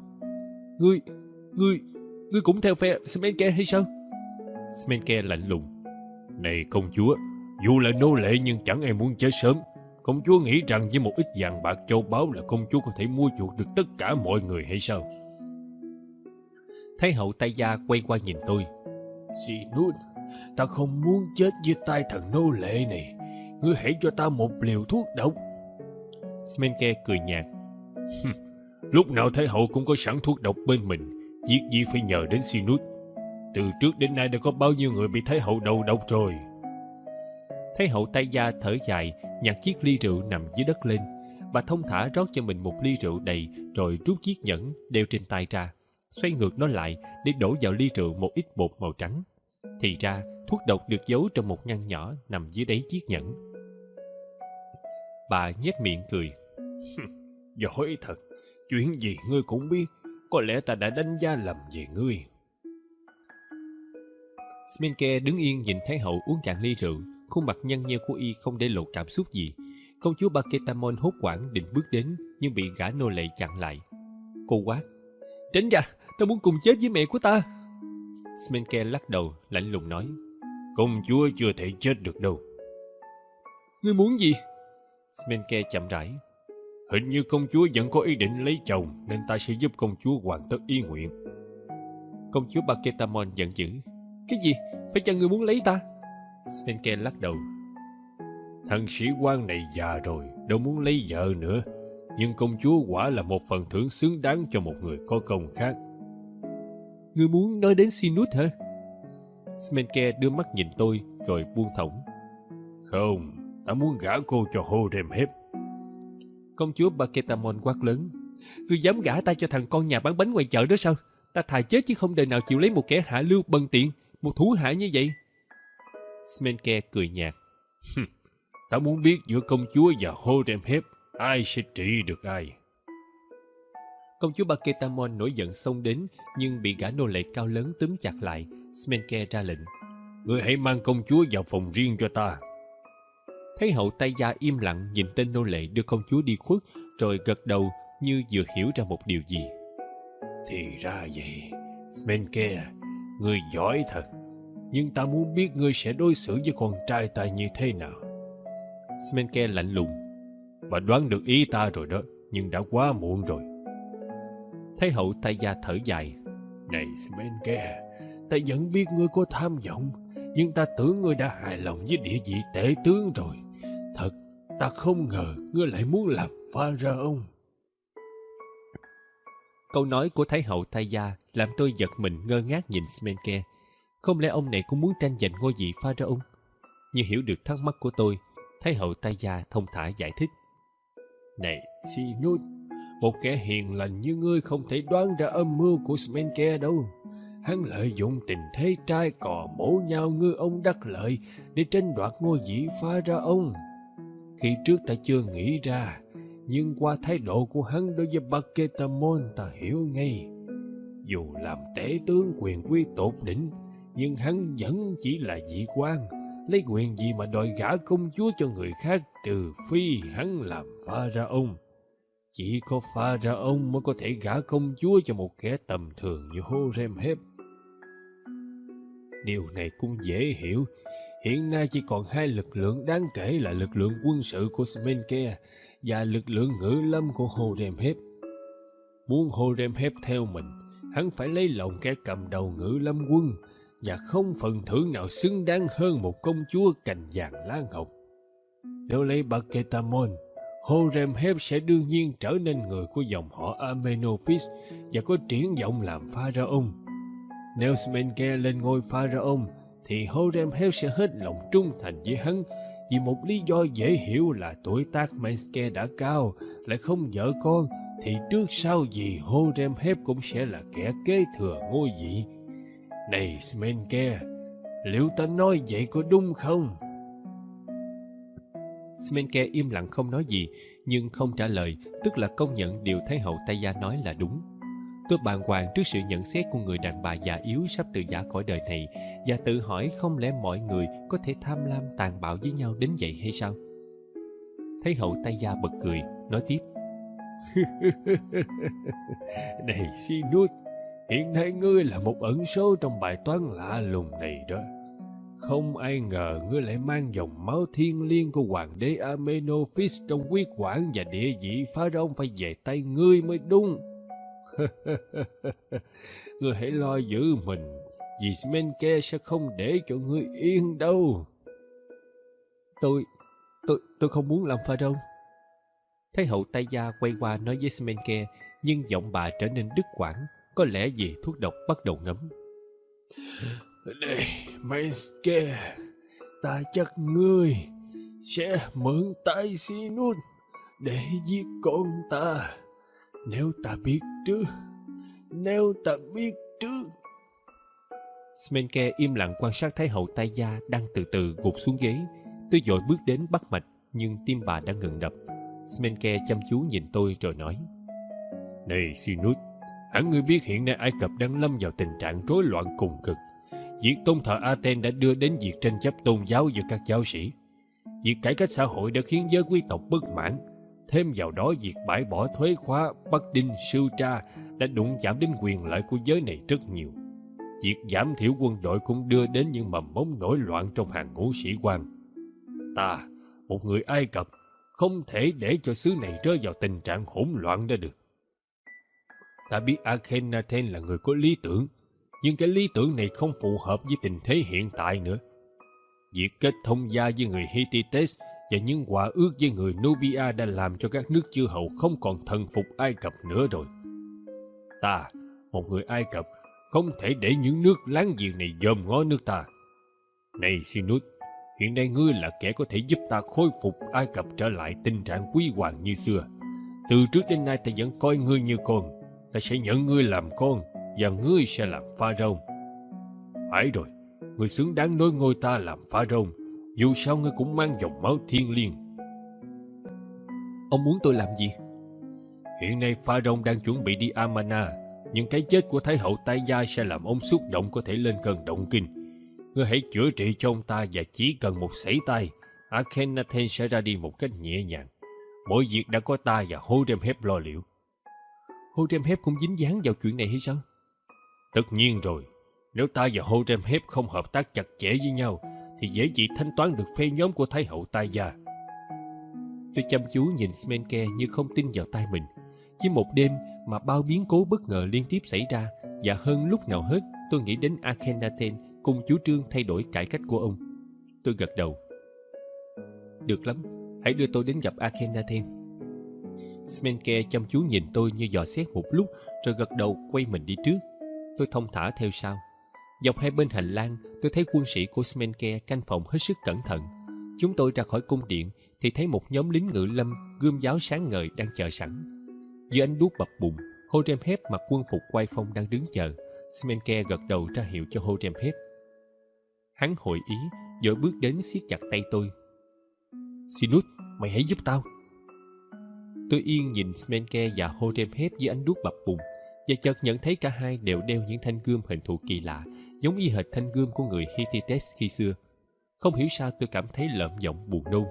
Ngươi cũng theo phe Smenke hay sao? Smenke lạnh lùng. Này công chúa, dù là nô lệ nhưng chẳng ai muốn chết sớm. Công chúa nghĩ rằng với một ít vàng bạc châu báu là công chúa có thể mua chuộc được tất cả mọi người hay sao? Thái hậu Tây Gia quay qua nhìn tôi. Sinut, ta không muốn chết dưới tay thằng nô lệ này. Ngươi hãy cho ta một liều thuốc độc. Smenke cười nhạt. Lúc nào Thái hậu cũng có sẵn thuốc độc bên mình, việc gì phải nhờ đến Sinut. Từ trước đến nay đã có bao nhiêu người bị Thái hậu đầu độc rồi. Thái hậu Tây Gia thở dài, nhặt chiếc ly rượu nằm dưới đất lên. Bà thông thả rót cho mình một ly rượu đầy rồi rút chiếc nhẫn đeo trên tay ra, xoay ngược nó lại để đổ vào ly rượu một ít bột màu trắng. Thì ra thuốc độc được giấu trong một ngăn nhỏ nằm dưới đáy chiếc nhẫn. Bà nhếch miệng cười. Giỏi thật, chuyện gì ngươi cũng biết. Có lẽ ta đã đánh giá lầm về ngươi. Smenke đứng yên nhìn Thái hậu uống cạn ly rượu. Khuôn mặt nhăn nheo của y không để lộ cảm xúc gì. Công chúa Paketamon hốt hoảng định bước đến nhưng bị gã nô lệ chặn lại. Cô quát. Tránh ra, ta muốn cùng chết với mẹ của ta. Smenke lắc đầu lạnh lùng nói. Công chúa chưa thể chết được đâu. Ngươi muốn gì? Smenke chậm rãi. Hình như công chúa vẫn có ý định lấy chồng, nên ta sẽ giúp công chúa hoàn tất ý nguyện. Công chúa Paketamon giận dữ. Cái gì? Phải chăng ngươi muốn lấy ta? Smenke lắc đầu. Thằng sĩ quan này già rồi, đâu muốn lấy vợ nữa, nhưng công chúa quả là một phần thưởng xứng đáng cho một người có công khác. Ngươi muốn nói đến Sinut hả? Smenke đưa mắt nhìn tôi rồi buông thõng. Không, ta muốn gả cô cho Horemheb. Công chúa Baketamon quát lớn. Ngươi dám gả ta cho thằng con nhà bán bánh ngoài chợ đó sao? Ta thà chết chứ không đời nào chịu lấy một kẻ hạ lưu bần tiện, một thú hạ như vậy. Smenke cười nhạt. Ta muốn biết giữa công chúa và Horemheb, ai sẽ trị được ai. Công chúa Baketamon nổi giận xông đến, nhưng bị gã nô lệ cao lớn túm chặt lại. Smenke ra lệnh. Ngươi hãy mang công chúa vào phòng riêng cho ta. Thái hậu Taya im lặng nhìn tên nô lệ đưa công chúa đi khuất, rồi gật đầu như vừa hiểu ra một điều gì. Thì ra vậy, Smenke, ngươi giỏi thật. Nhưng ta muốn biết ngươi sẽ đối xử với con trai ta như thế nào. Smenke lạnh lùng. Bà đoán được ý ta rồi đó, nhưng đã quá muộn rồi. Thái hậu Taya thở dài. Này Smenke, ta vẫn biết ngươi có tham vọng, nhưng ta tưởng ngươi đã hài lòng với địa vị tể tướng rồi. Thật, ta không ngờ ngươi lại muốn làm pharaoh. Câu nói của Thái hậu Taya làm tôi giật mình ngơ ngác nhìn Smenke. Không lẽ ông này cũng muốn tranh giành ngôi vị pharaoh? Như hiểu được thắc mắc của tôi, Thái hậu Taya thông thả giải thích. Này Sinut, một kẻ hiền lành như ngươi không thể đoán ra âm mưu của Smenke đâu. Hắn lợi dụng tình thế trai cò mổ nhau ngư ông đắc lợi để tranh đoạt ngôi vị pharaoh. Khi trước ta chưa nghĩ ra, nhưng qua thái độ của hắn đối với Baketamon ta hiểu ngay. Dù làm tể tướng quyền quý tột đỉnh, nhưng hắn vẫn chỉ là vị quan, lấy quyền gì mà đòi gả công chúa cho người khác, trừ phi hắn làm pharaoh. Chỉ có pharaoh mới có thể gả công chúa cho một kẻ tầm thường như Horemheb. Điều này cũng dễ hiểu. Hiện nay chỉ còn hai lực lượng đáng kể là lực lượng quân sự của Smenke và lực lượng ngự lâm của Horemheb. Muốn Horemheb theo mình, hắn phải lấy lòng kẻ cầm đầu ngự lâm quân, và không phần thưởng nào xứng đáng hơn một công chúa cành vàng lá ngọc. Nếu lấy Baketamon, Horemheb sẽ đương nhiên trở nên người của dòng họ Amenophis và có triển vọng làm pharaoh. Nếu Smenke lên ngôi pharaoh, thì Horemheb sẽ hết lòng trung thành với hắn, vì một lý do dễ hiểu là tuổi tác Menske đã cao, lại không vợ con, thì trước sau gì Horemheb cũng sẽ là kẻ kế thừa ngôi vị. Này Smenke, liệu ta nói vậy có đúng không? Smenke im lặng không nói gì, nhưng không trả lời, tức là công nhận điều Thái hậu Taya nói là đúng. Tôi bàng hoàng trước sự nhận xét của người đàn bà già yếu sắp từ giã cõi đời này, và tự hỏi không lẽ mọi người có thể tham lam tàn bạo với nhau đến vậy hay sao? Thái hậu Taya bật cười, nói tiếp. Này Sinut, hiện nay ngươi là một ẩn số trong bài toán lạ lùng này đó. Không ai ngờ ngươi lại mang dòng máu thiêng liêng của hoàng đế Amenophis trong huyết quản, và địa vị pharaoh phải về tay ngươi mới đúng. Ngươi hãy lo giữ mình, vì Smenke sẽ không để cho ngươi yên đâu. Tôi không muốn làm pharaoh. Thái hậu Taya quay qua nói với Smenke, nhưng giọng bà trở nên đứt quãng, có lẽ vì thuốc độc bắt đầu ngấm. Đây, Menske, ta chắc ngươi sẽ mượn tay Sinut để giết con ta. Nếu ta biết trước. Smenke im lặng quan sát Thái hậu Taya đang từ từ gục xuống ghế. Tôi vội bước đến bắt mạch, nhưng tim bà đã ngừng đập. Smenke chăm chú nhìn tôi rồi nói. Này Sinut, hẳn ngươi biết hiện nay Ai Cập đang lâm vào tình trạng rối loạn cùng cực. Việc tôn thờ Aten đã đưa đến việc tranh chấp tôn giáo giữa các giáo sĩ. Việc cải cách xã hội đã khiến giới quý tộc bất mãn. Thêm vào đó, việc bãi bỏ thuế khóa, Bắc Đinh, Sưu Tra đã đụng chạm đến quyền lợi của giới này rất nhiều. Việc giảm thiểu quân đội cũng đưa đến những mầm mống nổi loạn trong hàng ngũ sĩ quan. Ta, một người Ai Cập, không thể để cho xứ này rơi vào tình trạng hỗn loạn ra được. Ta biết Akhenaten là người có lý tưởng, nhưng cái lý tưởng này không phù hợp với tình thế hiện tại nữa. Việc kết thông gia với người Hittites và những hòa ước với người Nubia đã làm cho các nước chư hầu không còn thần phục Ai Cập nữa rồi. Ta, một người Ai Cập, không thể để những nước láng giềng này dòm ngó nước ta. Này Sinus, hiện nay ngươi là kẻ có thể giúp ta khôi phục Ai Cập trở lại tình trạng quý hoàng như xưa. Từ trước đến nay ta vẫn coi ngươi như con. Ta sẽ nhận ngươi làm con, và ngươi sẽ làm Pharaoh. Phải rồi, ngươi xứng đáng nối ngôi ta làm Pharaoh. Dù sao ngươi cũng mang dòng máu thiêng liêng. Ông muốn tôi làm gì? Hiện nay Pharaoh đang chuẩn bị đi Amana, nhưng cái chết của Thái hậu Tai Gia sẽ làm ông xúc động có thể lên cơn động kinh. Ngươi hãy chữa trị cho ông ta, và chỉ cần một sẩy tay, Akhenaten sẽ ra đi một cách nhẹ nhàng. Mọi việc đã có ta và Horemheb lo liệu. Horemheb cũng dính dáng vào chuyện này hay sao? Tất nhiên rồi. Nếu ta và Horemheb không hợp tác chặt chẽ với nhau, thì dễ gì thanh toán được phe nhóm của Thái hậu Tai Gia. Tôi chăm chú nhìn Smenke như không tin vào tai mình. Chỉ một đêm mà bao biến cố bất ngờ liên tiếp xảy ra, và hơn lúc nào hết tôi nghĩ đến Akhenaten cùng chủ trương thay đổi cải cách của ông. Tôi gật đầu. Được lắm, hãy đưa tôi đến gặp Akhenaten. Smenke chăm chú nhìn tôi như dò xét một lúc, rồi gật đầu quay mình đi trước. Tôi thong thả theo sau. Dọc hai bên hành lang, tôi thấy quân sĩ của Smenke canh phòng hết sức cẩn thận. Chúng tôi ra khỏi cung điện thì thấy một nhóm lính ngự lâm gươm giáo sáng ngời đang chờ sẵn. Dưới ánh đuốc bập bùng, Horemheb mặc quân phục quai phong đang đứng chờ. Smenke gật đầu ra hiệu cho Horemheb. Hắn hội ý, vội bước đến siết chặt tay tôi. Sinus, mày hãy giúp tao. Tôi yên nhìn Smenke và Horemheb dưới ánh đuốc bập bùng, và chợt nhận thấy cả hai đều đeo những thanh gươm hình thù kỳ lạ, giống y hệt thanh gươm của người Hittites khi xưa. Không hiểu sao tôi cảm thấy lợm giọng buồn nôn.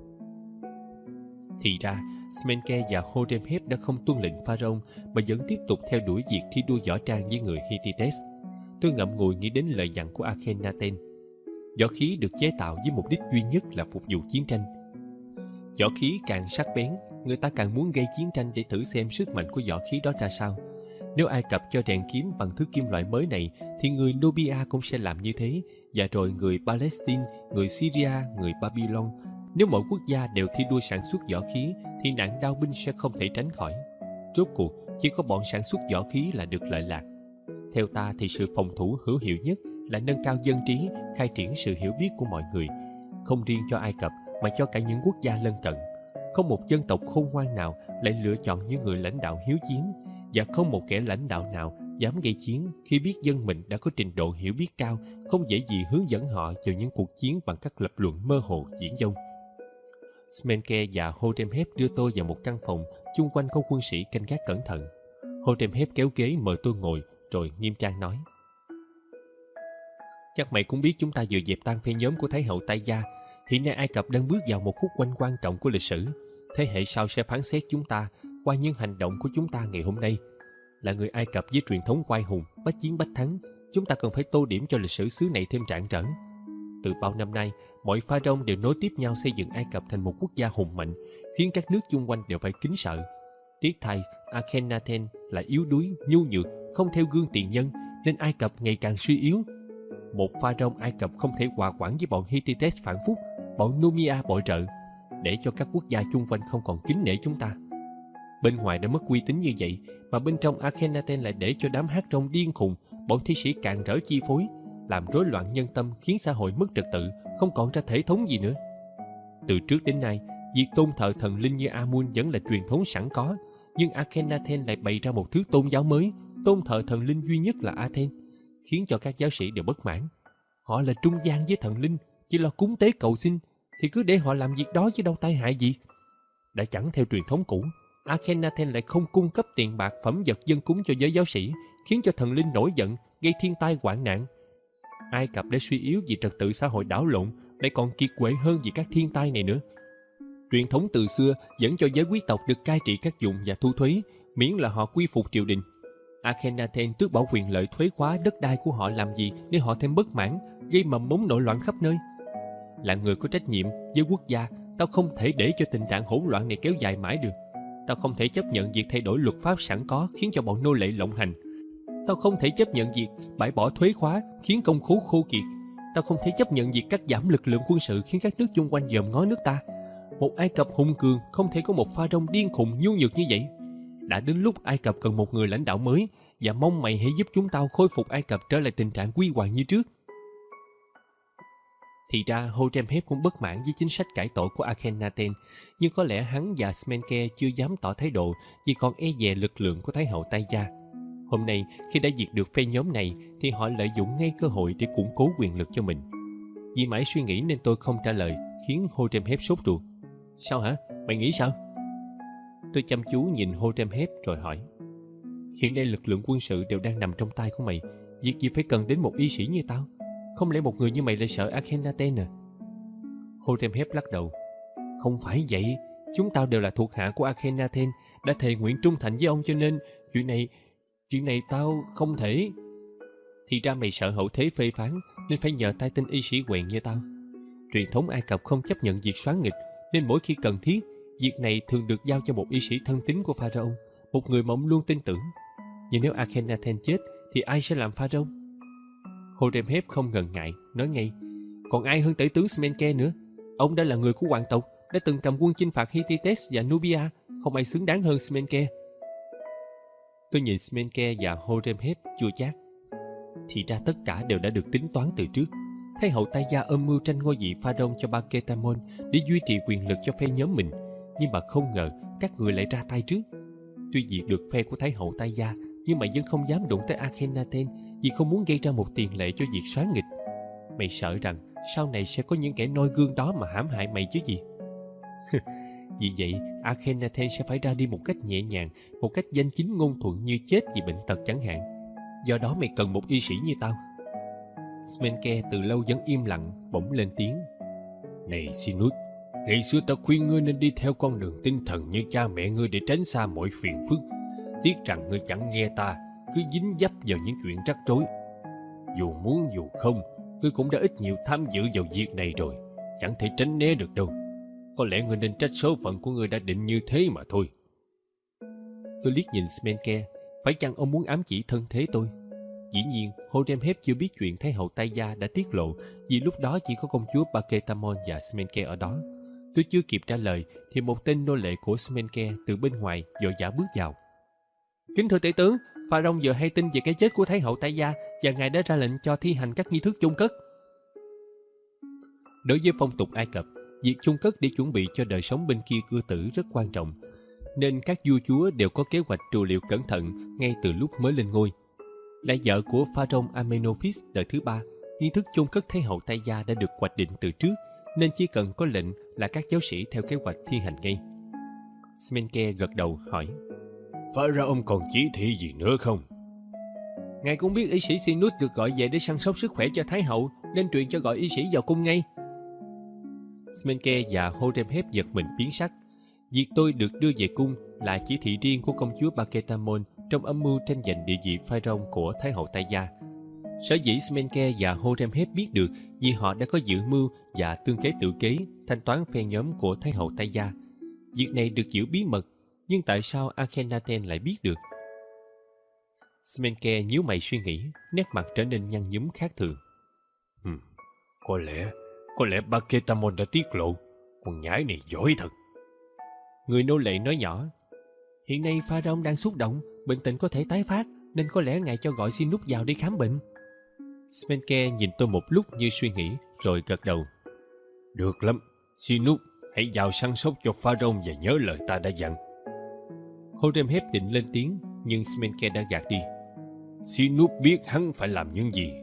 Thì ra, Smenke và Horemheb đã không tuân lệnh Pharaoh mà vẫn tiếp tục theo đuổi việc thi đua võ trang với người Hittites. Tôi ngậm ngùi nghĩ đến lời dặn của Akhenaten. Võ khí được chế tạo với mục đích duy nhất là phục vụ chiến tranh. Võ khí càng sắc bén, người ta càng muốn gây chiến tranh để thử xem sức mạnh của võ khí đó ra sao. Nếu Ai Cập cho rèn kiếm bằng thứ kim loại mới này, thì người Nubia cũng sẽ làm như thế, và rồi người Palestine, người Syria, người Babylon. Nếu mỗi quốc gia đều thi đua sản xuất võ khí, thì nạn đao binh sẽ không thể tránh khỏi. Rốt cuộc, chỉ có bọn sản xuất võ khí là được lợi lạc. Theo ta thì sự phòng thủ hữu hiệu nhất là nâng cao dân trí, khai triển sự hiểu biết của mọi người, không riêng cho Ai Cập mà cho cả những quốc gia lân cận. Không một dân tộc khôn ngoan nào lại lựa chọn những người lãnh đạo hiếu chiến, và không một kẻ lãnh đạo nào dám gây chiến khi biết dân mình đã có trình độ hiểu biết cao, không dễ gì hướng dẫn họ vào những cuộc chiến bằng các lập luận mơ hồ viển vông. Smenke và Horemheb đưa tôi vào một căn phòng, chung quanh có quân sĩ canh gác cẩn thận. Horemheb kéo ghế mời tôi ngồi, rồi nghiêm trang nói: Chắc mày cũng biết chúng ta vừa dẹp tan phe nhóm của Thái hậu Tai Gia. Hiện nay Ai Cập đang bước vào một khúc quanh quan trọng của lịch sử. Thế hệ sau sẽ phán xét chúng ta qua những hành động của chúng ta ngày hôm nay. Là người Ai Cập với truyền thống oai hùng, bách chiến bách thắng, chúng ta cần phải tô điểm cho lịch sử xứ này thêm trạn trở. Từ bao năm nay, mọi pharaoh đều nối tiếp nhau xây dựng Ai Cập thành một quốc gia hùng mạnh, khiến các nước chung quanh đều phải kính sợ. Tiếc thay, Akhenaten là yếu đuối, nhu nhược, không theo gương tiền nhân, nên Ai Cập ngày càng suy yếu. Một pharaoh Ai Cập không thể hòa quản với bọn Hittites phản phúc, bọn Numia bội trợ, để cho các quốc gia chung quanh không còn kính nể chúng ta. Bên ngoài đã mất uy tín như vậy, mà bên trong Akhenaten lại để cho đám hát rong điên khùng, bọn thi sĩ càn rỡ chi phối, làm rối loạn nhân tâm, khiến xã hội mất trật tự, không còn ra thể thống gì nữa. Từ trước đến nay, việc tôn thờ thần linh như Amun vẫn là truyền thống sẵn có, nhưng Akhenaten lại bày ra một thứ tôn giáo mới, tôn thờ thần linh duy nhất là Aten, khiến cho các giáo sĩ đều bất mãn. Họ là trung gian với thần linh, chỉ lo cúng tế cầu xin, thì cứ để họ làm việc đó chứ đâu tai hại gì. Đã chẳng theo truyền thống cũ, Akhenaten lại không cung cấp tiền bạc phẩm vật dân cúng cho giới giáo sĩ, khiến cho thần linh nổi giận, gây thiên tai hoạn nạn. Ai Cập đã suy yếu vì trật tự xã hội đảo lộn, lại còn kiệt quệ hơn vì các thiên tai này nữa. Truyền thống từ xưa dẫn cho giới quý tộc được cai trị các vùng và thu thuế, miễn là họ quy phục triều đình. Akhenaten tước bỏ quyền lợi thuế khóa đất đai của họ làm gì để họ thêm bất mãn, gây mầm mống nội loạn khắp nơi. Là người có trách nhiệm với quốc gia, tao không thể để cho tình trạng hỗn loạn này kéo dài mãi được. Tao không thể chấp nhận việc thay đổi luật pháp sẵn có khiến cho bọn nô lệ lộng hành. Tao không thể chấp nhận việc bãi bỏ thuế khóa khiến công khố khô kiệt. Tao không thể chấp nhận việc cắt giảm lực lượng quân sự khiến các nước chung quanh dòm ngó nước ta. Một Ai Cập hùng cường không thể có một Pharaoh điên khùng nhu nhược như vậy. Đã đến lúc Ai Cập cần một người lãnh đạo mới, và mong mày hãy giúp chúng tao khôi phục Ai Cập trở lại tình trạng huy hoàng như trước. Thì ra Horemheb cũng bất mãn với chính sách cải tổ của Akhenaten, nhưng có lẽ hắn và Smenke chưa dám tỏ thái độ vì còn e dè lực lượng của Thái hậu Tay Gia. Hôm nay, khi đã diệt được phe nhóm này, thì họ lợi dụng ngay cơ hội để củng cố quyền lực cho mình. Vì mãi suy nghĩ nên tôi không trả lời, khiến Horemheb sốt ruột. Sao hả? Mày nghĩ sao? Tôi chăm chú nhìn Horemheb rồi hỏi. Hiện nay lực lượng quân sự đều đang nằm trong tay của mày. Việc gì phải cần đến một y sĩ như tao? Không lẽ một người như mày lại sợ Akhenaten à? Horemheb lắc đầu. Không phải vậy. Chúng tao đều là thuộc hạ của Akhenaten, đã thề nguyện trung thành với ông, cho nên chuyện này tao không thể. Thì ra mày sợ hậu thế phê phán nên phải nhờ tay tên y sĩ quèn như tao. Truyền thống Ai Cập không chấp nhận việc soán nghịch, nên mỗi khi cần thiết, việc này thường được giao cho một y sĩ thân tín của Pharaoh, một người mà ông luôn tin tưởng. Nhưng nếu Akhenaten chết thì ai sẽ làm Pharaoh? Horemheb không ngần ngại, nói ngay. Còn ai hơn tể tướng Smenke nữa? Ông đã là người của hoàng tộc, đã từng cầm quân chinh phạt Hittites và Nubia. Không ai xứng đáng hơn Smenke. Tôi nhìn Smenke và Horemheb chua chát. Thì ra tất cả đều đã được tính toán từ trước. Thái hậu Tay Gia âm mưu tranh ngôi vị Pharaoh cho Baketamon để duy trì quyền lực cho phe nhóm mình. Nhưng mà không ngờ các người lại ra tay trước. Tuy diệt được phe của Thái hậu Tay Gia, nhưng mà vẫn không dám đụng tới Akhenaten vì không muốn gây ra một tiền lệ cho việc soán nghịch. Mày sợ rằng sau này sẽ có những kẻ noi gương đó mà hãm hại mày chứ gì? Vì vậy, Akhenaten sẽ phải ra đi một cách nhẹ nhàng, một cách danh chính ngôn thuận như chết vì bệnh tật chẳng hạn. Do đó mày cần một y sĩ như tao. Smenke từ lâu vẫn im lặng, bỗng lên tiếng. Này Sinut, ngày xưa ta khuyên ngươi nên đi theo con đường tinh thần như cha mẹ ngươi để tránh xa mọi phiền phức. Tiếc rằng ngươi chẳng nghe ta, cứ dính dấp vào những chuyện rắc rối. Dù muốn dù không, ngươi cũng đã ít nhiều tham dự vào việc này rồi, chẳng thể tránh né được đâu. Có lẽ ngươi nên trách số phận của ngươi đã định như thế mà thôi. Tôi liếc nhìn Smenke, phải chăng ông muốn ám chỉ thân thế tôi? Dĩ nhiên, Horemheb chưa biết chuyện Thái hậu Tay Gia đã tiết lộ, vì lúc đó chỉ có công chúa Baketamon và Smenke ở đó. Tôi chưa kịp trả lời thì một tên nô lệ của Smenke từ bên ngoài vội vã bước vào. Kính thưa tể tướng, Pharaoh vừa hay tin về cái chết của Thái hậu Tay Gia và ngài đã ra lệnh cho thi hành các nghi thức chôn cất. Đối với phong tục Ai Cập, việc chôn cất để chuẩn bị cho đời sống bên kia cư tử rất quan trọng, nên các vua chúa đều có kế hoạch trù liệu cẩn thận ngay từ lúc mới lên ngôi. Là vợ của Pharaoh Amenophis đời thứ 3, nghi thức chôn cất Thái hậu Tay Gia đã được hoạch định từ trước, nên chỉ cần có lệnh là các giáo sĩ theo kế hoạch thi hành ngay. Smenke gật đầu hỏi. Pharaoh còn chỉ thị gì nữa không? Ngài cũng biết y sĩ Sinut được gọi về để săn sóc sức khỏe cho Thái hậu, nên truyền cho gọi y sĩ vào cung ngay. Smenke và Horemheb giật mình biến sắc. Việc tôi được đưa về cung là chỉ thị riêng của công chúa Baketamon trong âm mưu tranh giành địa vị Pharaoh của Thái hậu Tay Gia. Sở dĩ Smenke và Horemheb biết được vì họ đã có dự mưu và tương kế tự kế thanh toán phe nhóm của Thái hậu Tay Gia. Việc này được giữ bí mật, nhưng tại sao Akhenaten lại biết được? Smenke nhíu mày suy nghĩ, nét mặt trở nên nhăn nhúm khác thường. Có lẽ Baketamon đã tiết lộ. Con nhái này giỏi thật. Người nô lệ nói nhỏ. Hiện nay Pharaoh đang xúc động, bệnh tình có thể tái phát, nên có lẽ ngài cho gọi Sinut vào đi khám bệnh. Smenke nhìn tôi một lúc như suy nghĩ, rồi gật đầu. Được lắm, Sinut, hãy vào săn sóc cho Pharaoh và nhớ lời ta đã dặn. Horemheb định lên tiếng, nhưng Smenke đã gạt đi. Sinut biết hắn phải làm những gì.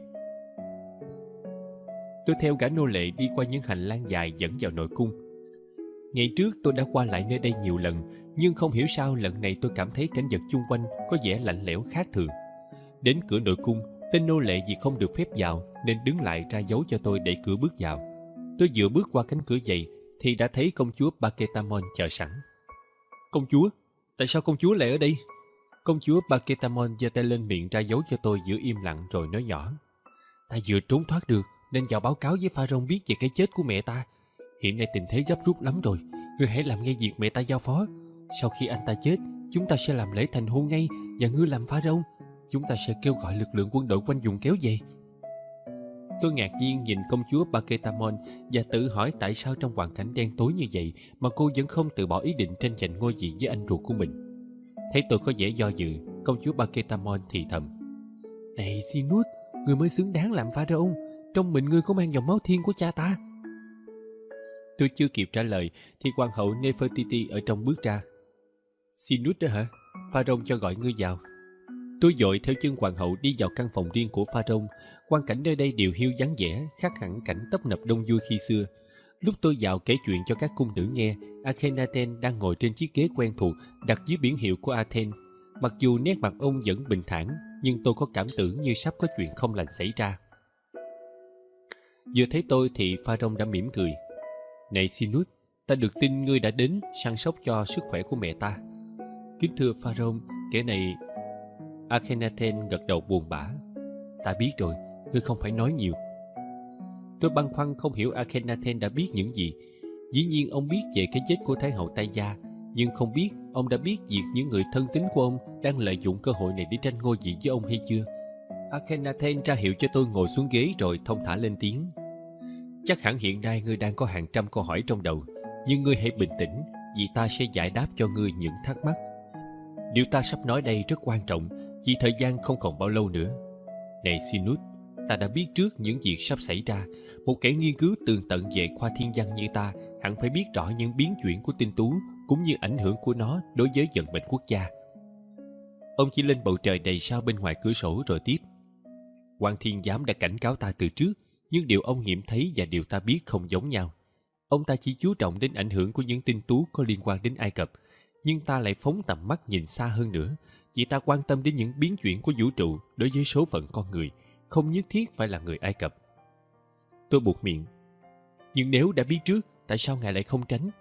Tôi theo gã nô lệ đi qua những hành lang dài dẫn vào nội cung. Ngày trước tôi đã qua lại nơi đây nhiều lần, nhưng không hiểu sao lần này tôi cảm thấy cảnh vật chung quanh có vẻ lạnh lẽo khác thường. Đến cửa nội cung, tên nô lệ vì không được phép vào nên đứng lại ra dấu cho tôi đẩy cửa bước vào. Tôi vừa bước qua cánh cửa dày thì đã thấy công chúa Baketamon chờ sẵn. Công chúa? Tại sao công chúa lại ở đây? Công chúa Baketamon giơ tay lên miệng ra dấu cho tôi giữ im lặng rồi nói nhỏ. Ta vừa trốn thoát được nên vào báo cáo với Pharaoh biết về cái chết của mẹ ta. Hiện nay tình thế gấp rút lắm rồi. Ngươi hãy làm ngay việc mẹ ta giao phó. Sau khi anh ta chết, chúng ta sẽ làm lễ thành hôn ngay và ngươi làm Pharaoh. Chúng ta sẽ kêu gọi lực lượng quân đội quanh vùng kéo về. Tôi ngạc nhiên nhìn công chúa Paketamon và tự hỏi tại sao trong hoàn cảnh đen tối như vậy mà cô vẫn không từ bỏ ý định tranh giành ngôi vị với anh ruột của mình. Thấy tôi có vẻ do dự, công chúa Paketamon thì thầm: "Này Sinut, người mới xứng đáng làm pharaoh. Trong mình ngươi có mang dòng máu thiên của cha ta." Tôi chưa kịp trả lời thì hoàng hậu Nefertiti ở trong bước ra. "Sinut đó hả? Pharaoh cho gọi ngươi vào." Tôi vội theo chân hoàng hậu đi vào căn phòng riêng của pharaoh. Quang cảnh nơi đây điều hiu vắng vẻ, khác hẳn cảnh tấp nập đông vui khi xưa. Lúc tôi vào kể chuyện cho các cung nữ nghe, Akhenaten đang ngồi trên chiếc ghế quen thuộc đặt dưới biển hiệu của Athens. Mặc dù nét mặt ông vẫn bình thản, nhưng tôi có cảm tưởng như sắp có chuyện không lành xảy ra. Vừa thấy tôi thì pharaoh đã mỉm cười. "Này Sinut, ta được tin ngươi đã đến săn sóc cho sức khỏe của mẹ ta." "Kính thưa pharaoh, kẻ này..." Akhenaten gật đầu buồn bã. "Ta biết rồi, ngươi không phải nói nhiều." Tôi băn khoăn không hiểu Akhenaten đã biết những gì. Dĩ nhiên ông biết về cái chết của Thái hậu Tay Gia, nhưng không biết ông đã biết việc những người thân tín của ông đang lợi dụng cơ hội này để tranh ngôi vị với ông hay chưa. Akhenaten ra hiệu cho tôi ngồi xuống ghế rồi thông thả lên tiếng. "Chắc hẳn hiện nay ngươi đang có hàng trăm câu hỏi trong đầu, nhưng ngươi hãy bình tĩnh, vì ta sẽ giải đáp cho ngươi những thắc mắc. Điều ta sắp nói đây rất quan trọng, vì thời gian không còn bao lâu nữa. Này Sinut, ta đã biết trước những việc sắp xảy ra. Một kẻ nghiên cứu tường tận về khoa thiên văn như ta hẳn phải biết rõ những biến chuyển của tinh tú cũng như ảnh hưởng của nó đối với vận mệnh quốc gia." Ông chỉ lên bầu trời đầy sao bên ngoài cửa sổ rồi tiếp. "Quan thiên giám đã cảnh cáo ta từ trước, nhưng điều ông nghiệm thấy và điều ta biết không giống nhau. Ông ta chỉ chú trọng đến ảnh hưởng của những tinh tú có liên quan đến Ai Cập, nhưng ta lại phóng tầm mắt nhìn xa hơn nữa, vì ta quan tâm đến những biến chuyển của vũ trụ đối với số phận con người, không nhất thiết phải là người Ai Cập." Tôi buột miệng. "Nhưng nếu đã biết trước, tại sao ngài lại không tránh?"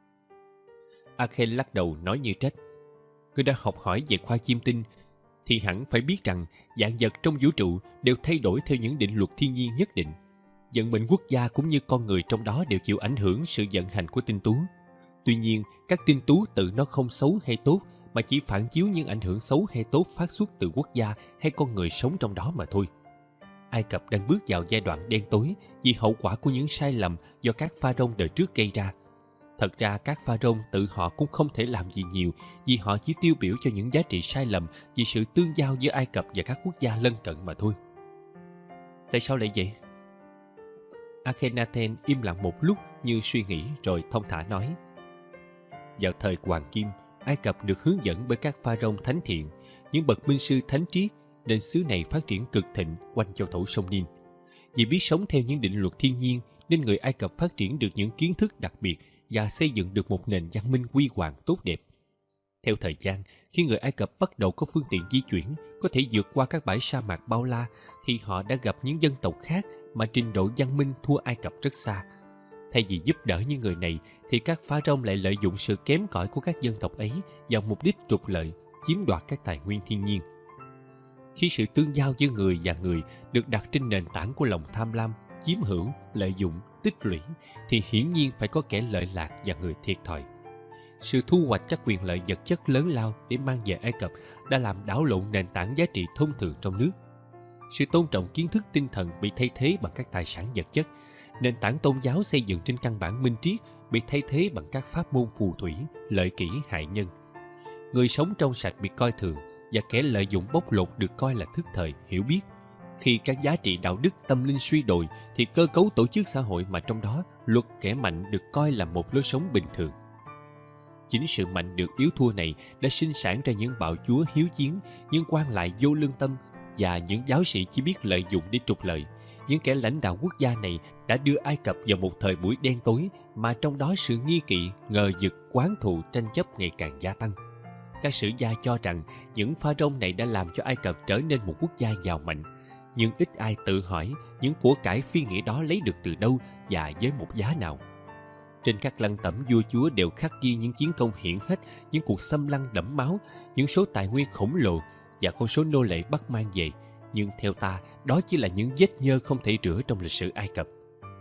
Akhen lắc đầu nói như trách. "Ngươi đã học hỏi về khoa chiêm tinh thì hẳn phải biết rằng vạn vật trong vũ trụ đều thay đổi theo những định luật thiên nhiên nhất định. Vận mệnh quốc gia cũng như con người trong đó đều chịu ảnh hưởng sự vận hành của tinh tú. Tuy nhiên, các tinh tú tự nó không xấu hay tốt, mà chỉ phản chiếu những ảnh hưởng xấu hay tốt phát xuất từ quốc gia hay con người sống trong đó mà thôi. Ai Cập đang bước vào giai đoạn đen tối vì hậu quả của những sai lầm do các pharaoh đời trước gây ra. Thật ra các pharaoh tự họ cũng không thể làm gì nhiều, vì họ chỉ tiêu biểu cho những giá trị sai lầm vì sự tương giao giữa Ai Cập và các quốc gia lân cận mà thôi." "Tại sao lại vậy?" Akhenaten im lặng một lúc như suy nghĩ rồi thông thả nói. "Vào thời Hoàng Kim, Ai Cập được hướng dẫn bởi các pharaoh thánh thiện, những bậc minh sư thánh triết, nên xứ này phát triển cực thịnh quanh châu thổ sông Nin. Vì biết sống theo những định luật thiên nhiên, nên người Ai Cập phát triển được những kiến thức đặc biệt và xây dựng được một nền văn minh huy hoàng tốt đẹp. Theo thời gian, khi người Ai Cập bắt đầu có phương tiện di chuyển, có thể vượt qua các bãi sa mạc bao la, thì họ đã gặp những dân tộc khác mà trình độ văn minh thua Ai Cập rất xa. Thay vì giúp đỡ những người này, thì các pharaoh lại lợi dụng sự kém cỏi của các dân tộc ấy vào mục đích trục lợi, chiếm đoạt các tài nguyên thiên nhiên. Khi sự tương giao giữa người và người được đặt trên nền tảng của lòng tham lam, chiếm hữu, lợi dụng, tích lũy, thì hiển nhiên phải có kẻ lợi lạc và người thiệt thòi. Sự thu hoạch các quyền lợi vật chất lớn lao để mang về Ai Cập đã làm đảo lộn nền tảng giá trị thông thường trong nước. Sự tôn trọng kiến thức tinh thần bị thay thế bằng các tài sản vật chất. Nền tảng tôn giáo xây dựng trên căn bản minh triết bị thay thế bằng các pháp môn phù thủy, lợi kỷ hại nhân. Người sống trong sạch bị coi thường, và kẻ lợi dụng bóc lột được coi là thức thời, hiểu biết. Khi các giá trị đạo đức tâm linh suy đồi, thì cơ cấu tổ chức xã hội mà trong đó luật kẻ mạnh được coi là một lối sống bình thường. Chính sự mạnh được yếu thua này đã sinh sản ra những bạo chúa hiếu chiến, những quan lại vô lương tâm và những giáo sĩ chỉ biết lợi dụng để trục lợi. Những kẻ lãnh đạo quốc gia này đã đưa Ai Cập vào một thời buổi đen tối mà trong đó sự nghi kỵ, ngờ vực, oán thù, tranh chấp ngày càng gia tăng. Các sử gia cho rằng những pharaoh này đã làm cho Ai Cập trở nên một quốc gia giàu mạnh, nhưng ít ai tự hỏi những của cải phi nghĩa đó lấy được từ đâu và với một giá nào. Trên các lăng tẩm vua chúa đều khắc ghi những chiến công hiển hách, những cuộc xâm lăng đẫm máu, những số tài nguyên khổng lồ và con số nô lệ bắt mang về. Nhưng theo ta, đó chỉ là những vết nhơ không thể rửa trong lịch sử Ai Cập.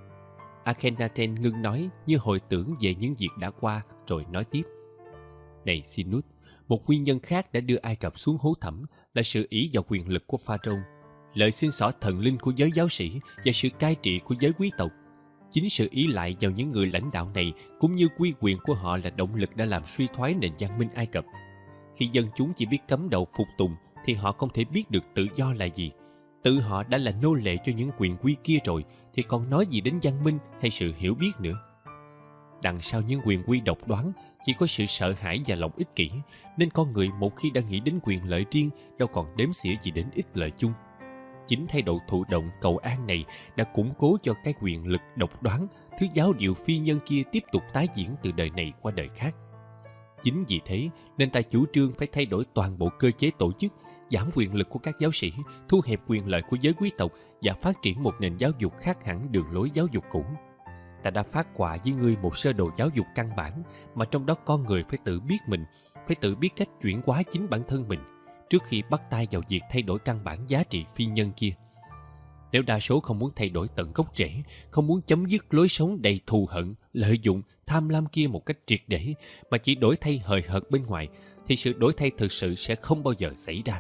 Akhenaten ngưng nói như hồi tưởng về những việc đã qua, rồi nói tiếp. Này Sinut, một nguyên nhân khác đã đưa Ai Cập xuống hố thẳm là sự ỷ vào quyền lực của pharaoh. Lời xin xỏ thần linh của giới giáo sĩ và sự cai trị của giới quý tộc. Chính sự ý lại vào những người lãnh đạo này cũng như uy quyền của họ là động lực đã làm suy thoái nền văn minh Ai Cập. Khi dân chúng chỉ biết cắm đầu phục tùng thì họ không thể biết được tự do là gì. Tự họ đã là nô lệ cho những quyền quy kia rồi thì còn nói gì đến văn minh hay sự hiểu biết nữa. Đằng sau những quyền quy độc đoán chỉ có sự sợ hãi và lòng ích kỷ, nên con người một khi đã nghĩ đến quyền lợi riêng đâu còn đếm xỉa gì đến ích lợi chung. Chính thái độ thụ động cầu an này đã củng cố cho cái quyền lực độc đoán, thứ giáo điều phi nhân kia tiếp tục tái diễn từ đời này qua đời khác. Chính vì thế nên ta chủ trương phải thay đổi toàn bộ cơ chế tổ chức, giảm quyền lực của các giáo sĩ, thu hẹp quyền lợi của giới quý tộc và phát triển một nền giáo dục khác hẳn đường lối giáo dục cũ. Ta đã phát họa với ngươi một sơ đồ giáo dục căn bản mà trong đó con người phải tự biết mình, phải tự biết cách chuyển hóa chính bản thân mình trước khi bắt tay vào việc thay đổi căn bản giá trị phi nhân kia. Nếu đa số không muốn thay đổi tận gốc rễ, không muốn chấm dứt lối sống đầy thù hận, lợi dụng, tham lam kia một cách triệt để, mà chỉ đổi thay hời hợt bên ngoài, thì sự đổi thay thực sự sẽ không bao giờ xảy ra.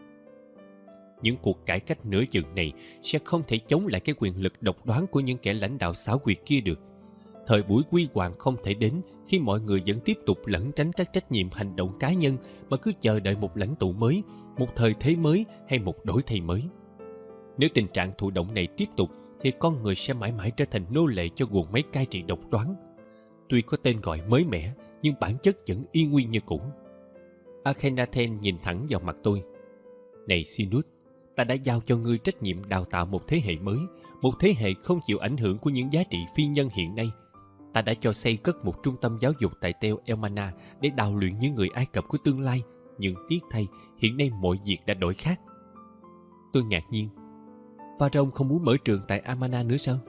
Những cuộc cải cách nửa chừng này sẽ không thể chống lại cái quyền lực độc đoán của những kẻ lãnh đạo xảo quyệt kia được. Thời buổi quy hoàng không thể đến khi mọi người vẫn tiếp tục lẩn tránh các trách nhiệm hành động cá nhân mà cứ chờ đợi một lãnh tụ mới, một thời thế mới hay một đổi thay mới. Nếu tình trạng thụ động này tiếp tục thì con người sẽ mãi mãi trở thành nô lệ cho guồng máy cai trị độc đoán. Tuy có tên gọi mới mẻ nhưng bản chất vẫn y nguyên như cũ. Akhenaten nhìn thẳng vào mặt tôi. Này Sinus, ta đã giao cho ngươi trách nhiệm đào tạo một thế hệ mới, một thế hệ không chịu ảnh hưởng của những giá trị phi nhân hiện nay. Ta đã cho xây cất một trung tâm giáo dục tại Tell El-Mana để đào luyện những người Ai Cập của tương lai, nhưng tiếc thay, hiện nay mọi việc đã đổi khác. Tôi ngạc nhiên. Pharaoh không muốn mở trường tại Amana nữa sao?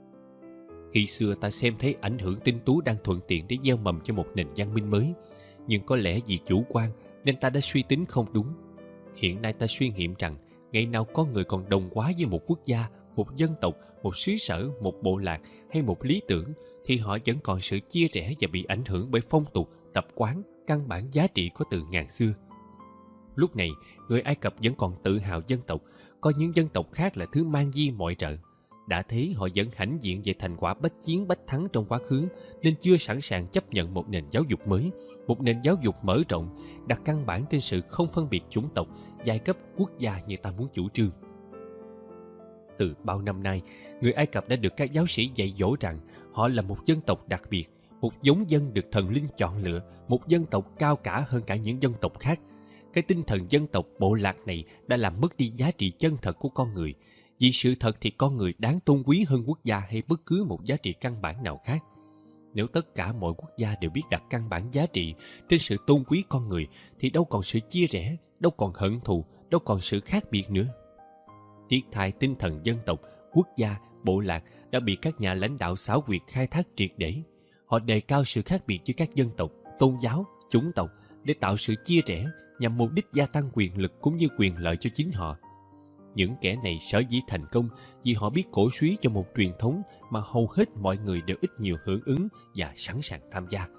Khi xưa ta xem thấy ảnh hưởng tinh tú đang thuận tiện để gieo mầm cho một nền văn minh mới, nhưng có lẽ vì chủ quan nên ta đã suy tính không đúng. Hiện nay ta suy nghiệm rằng ngày nào con người còn đồng hóa với một quốc gia, một dân tộc, một xứ sở, một bộ lạc hay một lý tưởng, thì họ vẫn còn sự chia rẽ và bị ảnh hưởng bởi phong tục, tập quán, căn bản giá trị có từ ngàn xưa. Lúc này, người Ai Cập vẫn còn tự hào dân tộc, coi những dân tộc khác là thứ mang di mọi trợ. Đã thế họ vẫn hãnh diện về thành quả bách chiến bách thắng trong quá khứ, nên chưa sẵn sàng chấp nhận một nền giáo dục mới, một nền giáo dục mở rộng, đặt căn bản trên sự không phân biệt chủng tộc, giai cấp, quốc gia như ta muốn chủ trương. Từ bao năm nay, người Ai Cập đã được các giáo sĩ dạy dỗ rằng họ là một dân tộc đặc biệt, một giống dân được thần linh chọn lựa, một dân tộc cao cả hơn cả những dân tộc khác. Cái tinh thần dân tộc bộ lạc này đã làm mất đi giá trị chân thật của con người. Vì sự thật thì con người đáng tôn quý hơn quốc gia hay bất cứ một giá trị căn bản nào khác. Nếu tất cả mọi quốc gia đều biết đặt căn bản giá trị trên sự tôn quý con người thì đâu còn sự chia rẽ, đâu còn hận thù, đâu còn sự khác biệt nữa. Tiếc thay tinh thần dân tộc, quốc gia, bộ lạc đã bị các nhà lãnh đạo xảo quyệt khai thác triệt để. Họ đề cao sự khác biệt giữa các dân tộc, tôn giáo, chủng tộc để tạo sự chia rẽ nhằm mục đích gia tăng quyền lực cũng như quyền lợi cho chính họ. Những kẻ này sở dĩ thành công vì họ biết cổ súy cho một truyền thống mà hầu hết mọi người đều ít nhiều hưởng ứng và sẵn sàng tham gia.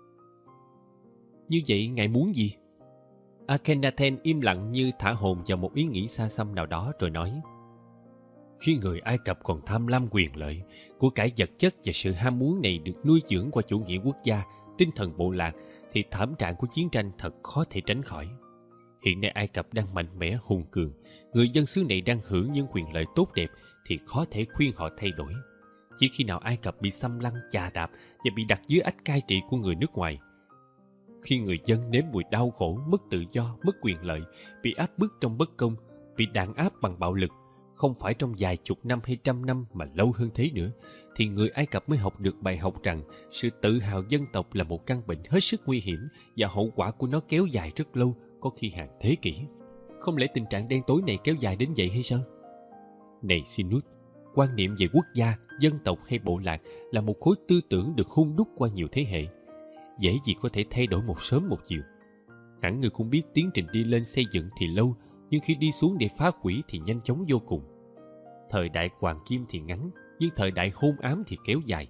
Như vậy ngài muốn gì? Akhenaten im lặng như thả hồn vào một ý nghĩ xa xăm nào đó rồi nói: Khi người Ai Cập còn tham lam quyền lợi, của cải vật chất và sự ham muốn này được nuôi dưỡng qua chủ nghĩa quốc gia, tinh thần bộ lạc, thì thảm trạng của chiến tranh thật khó thể tránh khỏi. Hiện nay Ai Cập đang mạnh mẽ hùng cường, người dân xứ này đang hưởng những quyền lợi tốt đẹp thì khó thể khuyên họ thay đổi. Chỉ khi nào Ai Cập bị xâm lăng, chà đạp và bị đặt dưới ách cai trị của người nước ngoài, khi người dân nếm mùi đau khổ, mất tự do, mất quyền lợi, bị áp bức trong bất công, bị đàn áp bằng bạo lực, không phải trong vài chục năm hay trăm năm mà lâu hơn thế nữa, thì người Ai Cập mới học được bài học rằng sự tự hào dân tộc là một căn bệnh hết sức nguy hiểm và hậu quả của nó kéo dài rất lâu, có khi hàng thế kỷ. Không lẽ tình trạng đen tối này kéo dài đến vậy hay sao? Này Sinus, quan niệm về quốc gia, dân tộc hay bộ lạc là một khối tư tưởng được hun đúc qua nhiều thế hệ. Dễ gì có thể thay đổi một sớm một chiều. Hẳn người cũng biết tiến trình đi lên xây dựng thì lâu, nhưng khi đi xuống để phá hủy thì nhanh chóng vô cùng. Thời đại hoàng kim thì ngắn, nhưng thời đại hôn ám thì kéo dài.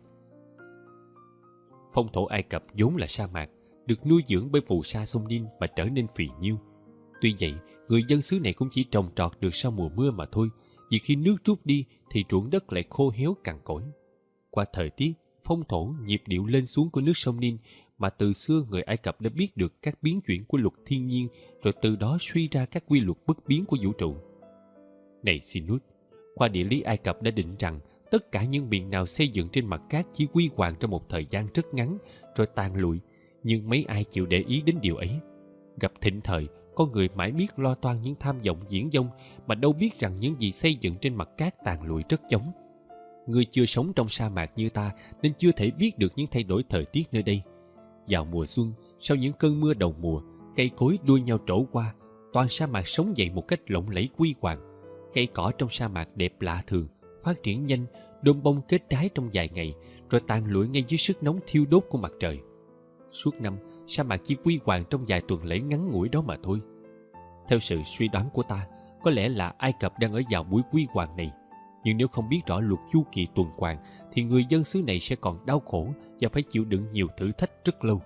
Phong thổ Ai Cập vốn là sa mạc, được nuôi dưỡng bởi phù sa sông Nin mà trở nên phì nhiêu. Tuy vậy, người dân xứ này cũng chỉ trồng trọt được sau mùa mưa mà thôi, vì khi nước rút đi thì ruộng đất lại khô héo cằn cỗi. Qua thời tiết, phong thổ, nhịp điệu lên xuống của nước sông Nin mà từ xưa người Ai Cập đã biết được các biến chuyển của luật thiên nhiên, rồi từ đó suy ra các quy luật bất biến của vũ trụ. Này Sinus, khoa địa lý Ai Cập đã định rằng tất cả những miền nào xây dựng trên mặt cát chỉ quy hoàng trong một thời gian rất ngắn rồi tàn lụi, nhưng mấy ai chịu để ý đến điều ấy. Gặp thịnh thời, con người mãi biết lo toan những tham vọng viển vông mà đâu biết rằng những gì xây dựng trên mặt cát tàn lụi rất chóng. Ngươi chưa sống trong sa mạc như ta nên chưa thể biết được những thay đổi thời tiết nơi đây. Vào mùa xuân, sau những cơn mưa đầu mùa, cây cối đua nhau trổ qua, toàn sa mạc sống dậy một cách lộng lẫy quy hoàng. Cây cỏ trong sa mạc đẹp lạ thường, phát triển nhanh, đơm bông kết trái trong vài ngày, rồi tàn lụi ngay dưới sức nóng thiêu đốt của mặt trời. Suốt năm, sa mạc chỉ quy hoàng trong vài tuần lễ ngắn ngủi đó mà thôi. Theo sự suy đoán của ta, có lẽ là Ai Cập đang ở vào buổi quy hoàng này. Nhưng nếu không biết rõ luật chu kỳ tuần hoàn, thì người dân xứ này sẽ còn đau khổ và phải chịu đựng nhiều thử thách rất lâu.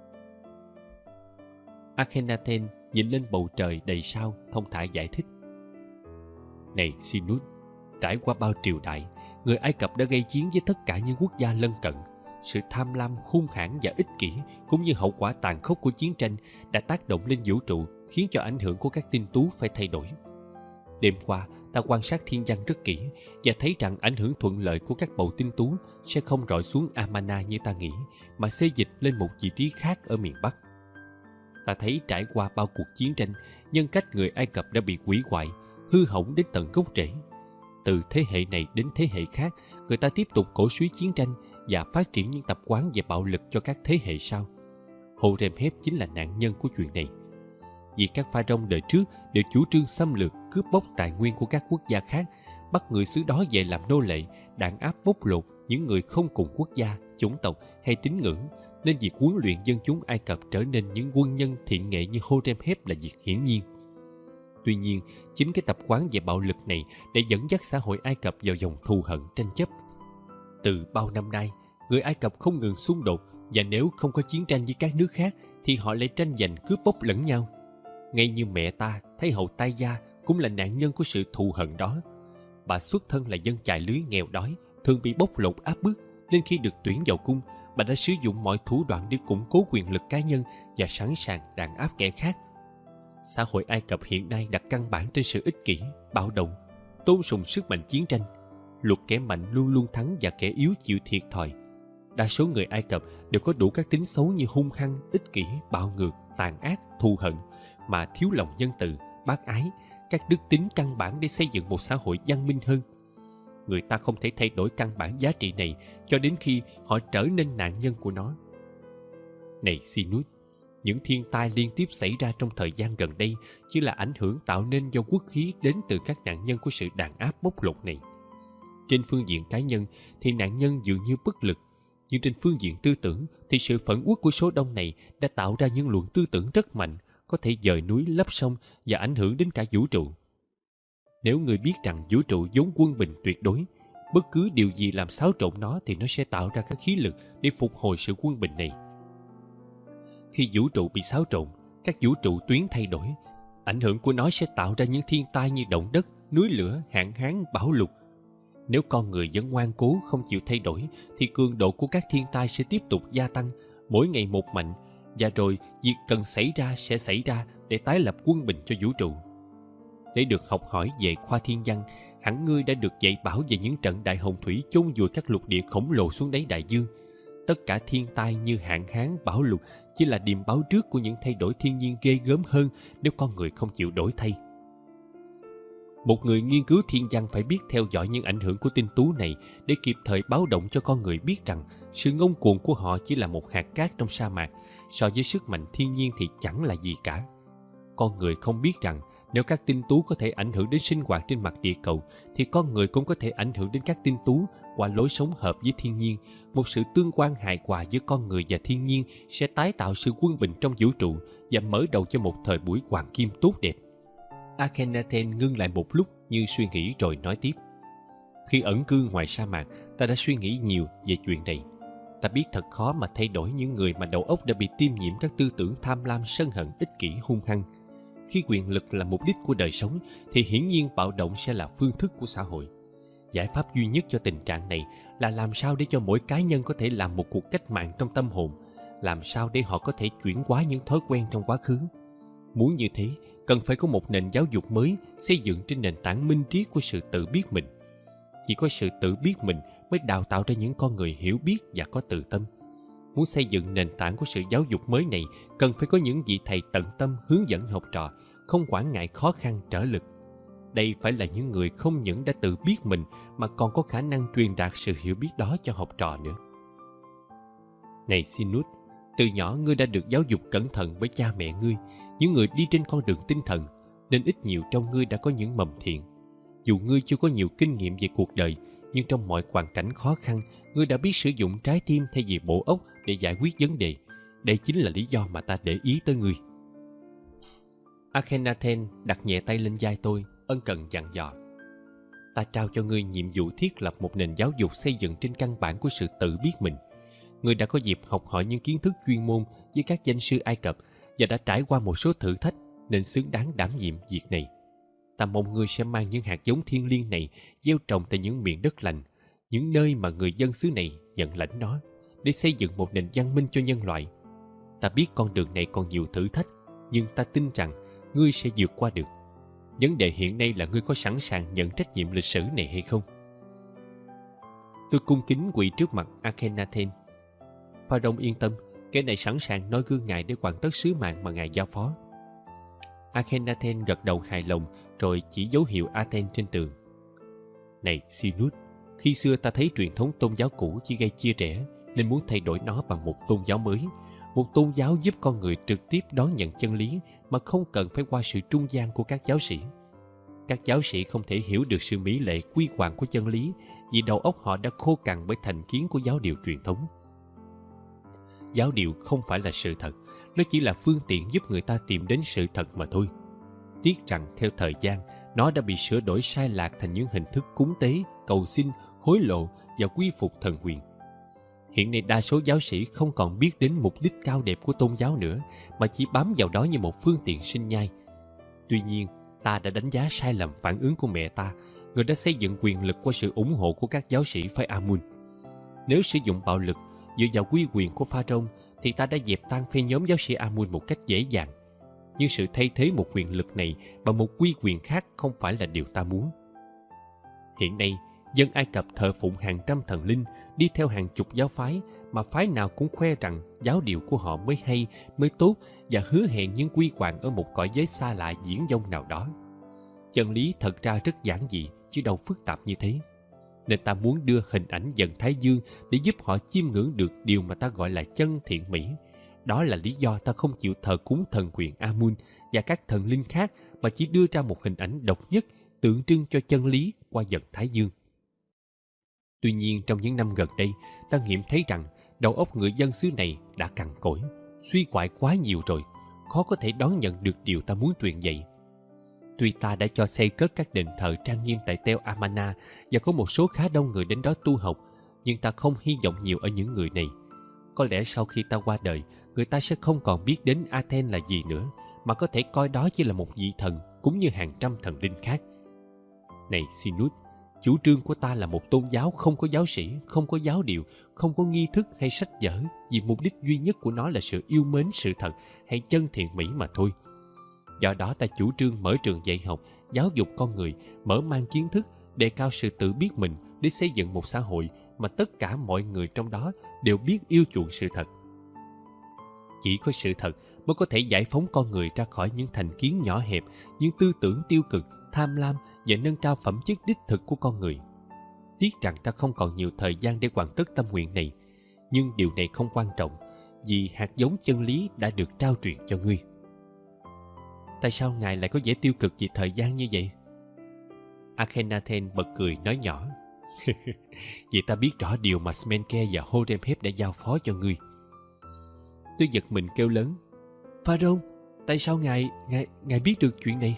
Akhenaten nhìn lên bầu trời đầy sao, thông thả giải thích. Này Sinus, trải qua bao triều đại, người Ai Cập đã gây chiến với tất cả những quốc gia lân cận. Sự tham lam, hung hãn và ích kỷ cũng như hậu quả tàn khốc của chiến tranh đã tác động lên vũ trụ, khiến cho ảnh hưởng của các tinh tú phải thay đổi. Đêm qua, ta quan sát thiên văn rất kỹ và thấy rằng ảnh hưởng thuận lợi của các bầu tinh tú sẽ không rọi xuống Amana như ta nghĩ, mà xê dịch lên một vị trí khác ở miền Bắc. Ta thấy trải qua bao cuộc chiến tranh, nhân cách người Ai Cập đã bị hủy hoại, hư hỏng đến tận gốc rễ. Từ thế hệ này đến thế hệ khác, người ta tiếp tục cổ suý chiến tranh và phát triển những tập quán về bạo lực cho các thế hệ sau. Horemheb chính là nạn nhân của chuyện này. Vì các pharaoh đời trước đều chủ trương xâm lược, cướp bóc tài nguyên của các quốc gia khác, bắt người xứ đó về làm nô lệ, đàn áp bóc lột những người không cùng quốc gia, chủng tộc hay tín ngưỡng, nên việc huấn luyện dân chúng Ai Cập trở nên những quân nhân thiện nghệ như Horemheb là việc hiển nhiên. Tuy nhiên, chính cái tập quán về bạo lực này đã dẫn dắt xã hội Ai Cập vào dòng thù hận tranh chấp. Từ bao năm nay, người Ai Cập không ngừng xung đột, và nếu không có chiến tranh với các nước khác thì họ lại tranh giành cướp bóc lẫn nhau. Ngay như mẹ ta, Thái hậu Tai Gia cũng là nạn nhân của sự thù hận đó. Bà xuất thân là dân chài lưới nghèo đói, thường bị bóc lột áp bức, nên khi được tuyển vào cung, bà đã sử dụng mọi thủ đoạn để củng cố quyền lực cá nhân và sẵn sàng đàn áp kẻ khác. Xã hội Ai Cập hiện nay đặt căn bản trên sự ích kỷ, bạo động, tôn sùng sức mạnh chiến tranh. Luật kẻ mạnh luôn luôn thắng và kẻ yếu chịu thiệt thòi. Đa số người Ai Cập đều có đủ các tính xấu như hung hăng, ích kỷ, bạo ngược, tàn ác, thù hận, mà thiếu lòng nhân từ, bác ái, các đức tính căn bản để xây dựng một xã hội văn minh hơn. Người ta không thể thay đổi căn bản giá trị này cho đến khi họ trở nên nạn nhân của nó. Này Sinus, những thiên tai liên tiếp xảy ra trong thời gian gần đây chỉ là ảnh hưởng tạo nên do quốc khí đến từ các nạn nhân của sự đàn áp bóc lột này. Trên phương diện cá nhân thì nạn nhân dường như bất lực, nhưng trên phương diện tư tưởng thì sự phẫn uất của số đông này đã tạo ra những luồng tư tưởng rất mạnh, có thể dời núi lấp sông và ảnh hưởng đến cả vũ trụ. Nếu người biết rằng vũ trụ vốn quân bình tuyệt đối, bất cứ điều gì làm xáo trộn nó thì nó sẽ tạo ra các khí lực để phục hồi sự quân bình này. Khi vũ trụ bị xáo trộn, các vũ trụ tuyến thay đổi, ảnh hưởng của nó sẽ tạo ra những thiên tai như động đất, núi lửa, hạn hán, bão lụt. Nếu con người vẫn ngoan cố không chịu thay đổi, thì cường độ của các thiên tai sẽ tiếp tục gia tăng, mỗi ngày một mạnh, và rồi việc cần xảy ra sẽ xảy ra để tái lập quân bình cho vũ trụ. Để được học hỏi về khoa thiên văn, hẳn ngươi đã được dạy bảo về những trận đại hồng thủy chôn vùi các lục địa khổng lồ xuống đáy đại dương. Tất cả thiên tai như hạn hán, bão lụt chỉ là điềm báo trước của những thay đổi thiên nhiên ghê gớm hơn nếu con người không chịu đổi thay. Một người nghiên cứu thiên văn phải biết theo dõi những ảnh hưởng của tinh tú này để kịp thời báo động cho con người biết rằng sự ngông cuồng của họ chỉ là một hạt cát trong sa mạc, so với sức mạnh thiên nhiên thì chẳng là gì cả. Con người không biết rằng nếu các tinh tú có thể ảnh hưởng đến sinh hoạt trên mặt địa cầu, thì con người cũng có thể ảnh hưởng đến các tinh tú qua lối sống hợp với thiên nhiên. Một sự tương quan hài hòa giữa con người và thiên nhiên sẽ tái tạo sự quân bình trong vũ trụ và mở đầu cho một thời buổi hoàng kim tốt đẹp. Akhenaten ngưng lại một lúc như suy nghĩ rồi nói tiếp. Khi ẩn cư ngoài sa mạc, ta đã suy nghĩ nhiều về chuyện này. Ta biết thật khó mà thay đổi những người mà đầu óc đã bị tiêm nhiễm các tư tưởng tham lam, sân hận, ích kỷ, hung hăng. Khi quyền lực là mục đích của đời sống thì hiển nhiên bạo động sẽ là phương thức của xã hội. Giải pháp duy nhất cho tình trạng này là làm sao để cho mỗi cá nhân có thể làm một cuộc cách mạng trong tâm hồn, làm sao để họ có thể chuyển hóa những thói quen trong quá khứ. Muốn như thế, cần phải có một nền giáo dục mới xây dựng trên nền tảng minh triết của sự tự biết mình. Chỉ có sự tự biết mình mới đào tạo ra những con người hiểu biết và có tự tâm. Muốn xây dựng nền tảng của sự giáo dục mới này, cần phải có những vị thầy tận tâm hướng dẫn học trò, không quản ngại khó khăn trở lực. Đây phải là những người không những đã tự biết mình mà còn có khả năng truyền đạt sự hiểu biết đó cho học trò nữa. Này Sinus, từ nhỏ ngươi đã được giáo dục cẩn thận bởi cha mẹ ngươi, những người đi trên con đường tinh thần, nên ít nhiều trong ngươi đã có những mầm thiện. Dù ngươi chưa có nhiều kinh nghiệm về cuộc đời, nhưng trong mọi hoàn cảnh khó khăn, ngươi đã biết sử dụng trái tim thay vì bộ óc để giải quyết vấn đề. Đây chính là lý do mà ta để ý tới ngươi. Akhenaten đặt nhẹ tay lên vai tôi, ân cần dặn dò. Ta trao cho ngươi nhiệm vụ thiết lập một nền giáo dục xây dựng trên căn bản của sự tự biết mình. Ngươi đã có dịp học hỏi những kiến thức chuyên môn với các danh sư Ai Cập và đã trải qua một số thử thách nên xứng đáng đảm nhiệm việc này. Ta mong ngươi sẽ mang những hạt giống thiêng liêng này gieo trồng tại những miền đất lành, những nơi mà người dân xứ này nhận lãnh nó, để xây dựng một nền văn minh cho nhân loại. Ta biết con đường này còn nhiều thử thách, nhưng ta tin rằng ngươi sẽ vượt qua được. Vấn đề hiện nay là ngươi có sẵn sàng nhận trách nhiệm lịch sử này hay không? Tôi cung kính quỳ trước mặt Akhenaten. Pharaoh yên tâm, kẻ này sẵn sàng noi gương ngài để hoàn tất sứ mạng mà ngài giao phó. Akhenaten gật đầu hài lòng rồi chỉ dấu hiệu Aten trên tường. Này Sinus, khi xưa ta thấy truyền thống tôn giáo cũ chỉ gây chia rẽ, nên muốn thay đổi nó bằng một tôn giáo mới. Một tôn giáo giúp con người trực tiếp đón nhận chân lý mà không cần phải qua sự trung gian của các giáo sĩ. Các giáo sĩ không thể hiểu được sự mỹ lệ quy hoàng của chân lý vì đầu óc họ đã khô cằn bởi thành kiến của giáo điều truyền thống. Giáo điều không phải là sự thật, nó chỉ là phương tiện giúp người ta tìm đến sự thật mà thôi. Tiếc rằng theo thời gian, nó đã bị sửa đổi sai lạc thành những hình thức cúng tế, cầu xin, hối lộ và quy phục thần quyền. Hiện nay đa số giáo sĩ không còn biết đến mục đích cao đẹp của tôn giáo nữa, mà chỉ bám vào đó như một phương tiện sinh nhai. Tuy nhiên, ta đã đánh giá sai lầm phản ứng của mẹ ta, người đã xây dựng quyền lực qua sự ủng hộ của các giáo sĩ phái Amun. Nếu sử dụng bạo lực dựa vào uy quyền của Pharaoh, thì ta đã dẹp tan phe nhóm giáo sĩ Amun một cách dễ dàng. Nhưng sự thay thế một quyền lực này bằng một uy quyền khác không phải là điều ta muốn. Hiện nay, dân Ai Cập thờ phụng hàng trăm thần linh, đi theo hàng chục giáo phái, mà phái nào cũng khoe rằng giáo điều của họ mới hay, mới tốt và hứa hẹn những quy hoàng ở một cõi giới xa lạ viển vông nào đó. Chân lý thật ra rất giản dị, chứ đâu phức tạp như thế. Nên ta muốn đưa hình ảnh dần Thái Dương để giúp họ chiêm ngưỡng được điều mà ta gọi là chân thiện mỹ. Đó là lý do ta không chịu thờ cúng thần quyền Amun và các thần linh khác, mà chỉ đưa ra một hình ảnh độc nhất tượng trưng cho chân lý qua dần Thái Dương. Tuy nhiên, trong những năm gần đây, ta nghiệm thấy rằng đầu óc người dân xứ này đã cằn cỗi, suy quại quá nhiều rồi, khó có thể đón nhận được điều ta muốn truyền dạy. Tuy ta đã cho xây cất các đền thờ trang nghiêm tại Tell Amana và có một số khá đông người đến đó tu học, nhưng ta không hy vọng nhiều ở những người này. Có lẽ sau khi ta qua đời, người ta sẽ không còn biết đến Athens là gì nữa, mà có thể coi đó chỉ là một vị thần cũng như hàng trăm thần linh khác. Này Sinus, chủ trương của ta là một tôn giáo không có giáo sĩ, không có giáo điều, không có nghi thức hay sách vở, vì mục đích duy nhất của nó là sự yêu mến sự thật hay chân thiện mỹ mà thôi. Do đó ta chủ trương mở trường dạy học, giáo dục con người, mở mang kiến thức, đề cao sự tự biết mình để xây dựng một xã hội mà tất cả mọi người trong đó đều biết yêu chuộng sự thật. Chỉ có sự thật mới có thể giải phóng con người ra khỏi những thành kiến nhỏ hẹp, những tư tưởng tiêu cực, tham lam và nâng cao phẩm chất đích thực của con người. Tiếc rằng ta không còn nhiều thời gian để hoàn tất tâm nguyện này, nhưng điều này không quan trọng, vì hạt giống chân lý đã được trao truyền cho ngươi. Tại sao ngài lại có vẻ tiêu cực vì thời gian như vậy? Akhenaten bật cười nói nhỏ. Vì ta biết rõ điều mà Smenke và Horemheb đã giao phó cho ngươi. Tôi giật mình kêu lớn. Pharaoh, tại sao ngài biết được chuyện này?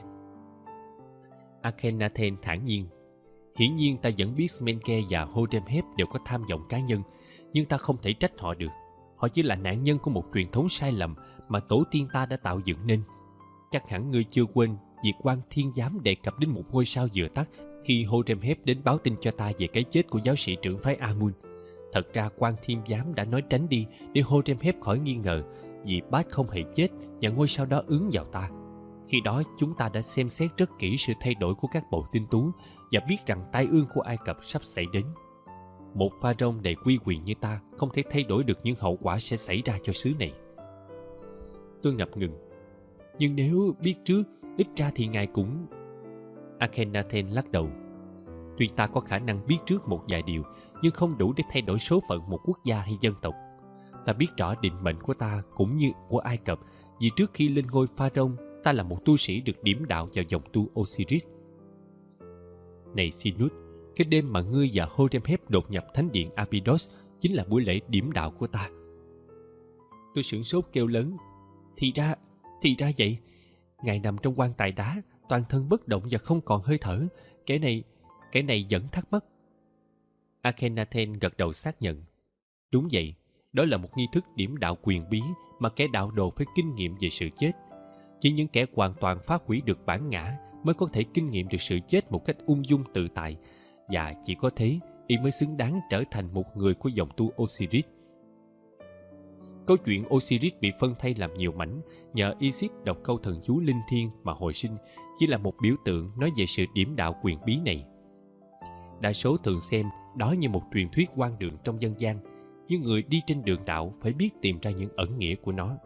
Akhenaten thản nhiên. Hiển nhiên ta vẫn biết Smenke và Horemheb đều có tham vọng cá nhân, nhưng ta không thể trách họ được. Họ chỉ là nạn nhân của một truyền thống sai lầm mà tổ tiên ta đã tạo dựng nên. chắc hẳn ngươi chưa quên việc quan thiên giám đề cập đến một ngôi sao vừa tắt khi Horemheb đến báo tin cho ta về cái chết của giáo sĩ trưởng phái Amun. Thật ra quan thiên giám đã nói tránh đi để Horemheb khỏi nghi ngờ, vì Bát không hề chết và ngôi sao đó ứng vào ta. Khi đó chúng ta đã xem xét rất kỹ sự thay đổi của các bộ tinh tú và biết rằng tai ương của Ai Cập sắp xảy đến. Một pharaoh đầy quy quyền như ta không thể thay đổi được những hậu quả sẽ xảy ra cho xứ này. Tôi ngập ngừng. Nhưng nếu biết trước, ít ra thì ngài cũng... Akhenaten lắc đầu. Tuy ta có khả năng biết trước một vài điều, nhưng không đủ để thay đổi số phận một quốc gia hay dân tộc. Ta biết rõ định mệnh của ta cũng như của Ai Cập, vì trước khi lên ngôi pharaoh, ta là một tu sĩ được điểm đạo vào dòng tu Osiris. Này Sinut, cái đêm mà ngươi và Horemheb đột nhập thánh điện Abydos chính là buổi lễ điểm đạo của ta. Tôi sửng sốt kêu lớn. Thì ra vậy. Ngài nằm trong quan tài đá, toàn thân bất động và không còn hơi thở. Cái này vẫn thắc mắc. Akhenaten gật đầu xác nhận. Đúng vậy, đó là một nghi thức điểm đạo quyền bí mà kẻ đạo đồ phải kinh nghiệm về sự chết. Chỉ những kẻ hoàn toàn phá hủy được bản ngã mới có thể kinh nghiệm được sự chết một cách ung dung tự tại, và chỉ có thế y mới xứng đáng trở thành một người của dòng tu Osiris. Câu chuyện Osiris bị phân thây làm nhiều mảnh nhờ Isis đọc câu thần chú linh thiêng mà hồi sinh chỉ là một biểu tượng nói về sự điểm đạo quyền bí này. Đa số thường xem đó như một truyền thuyết hoang đường trong dân gian, nhưng người đi trên đường đạo phải biết tìm ra những ẩn nghĩa của nó.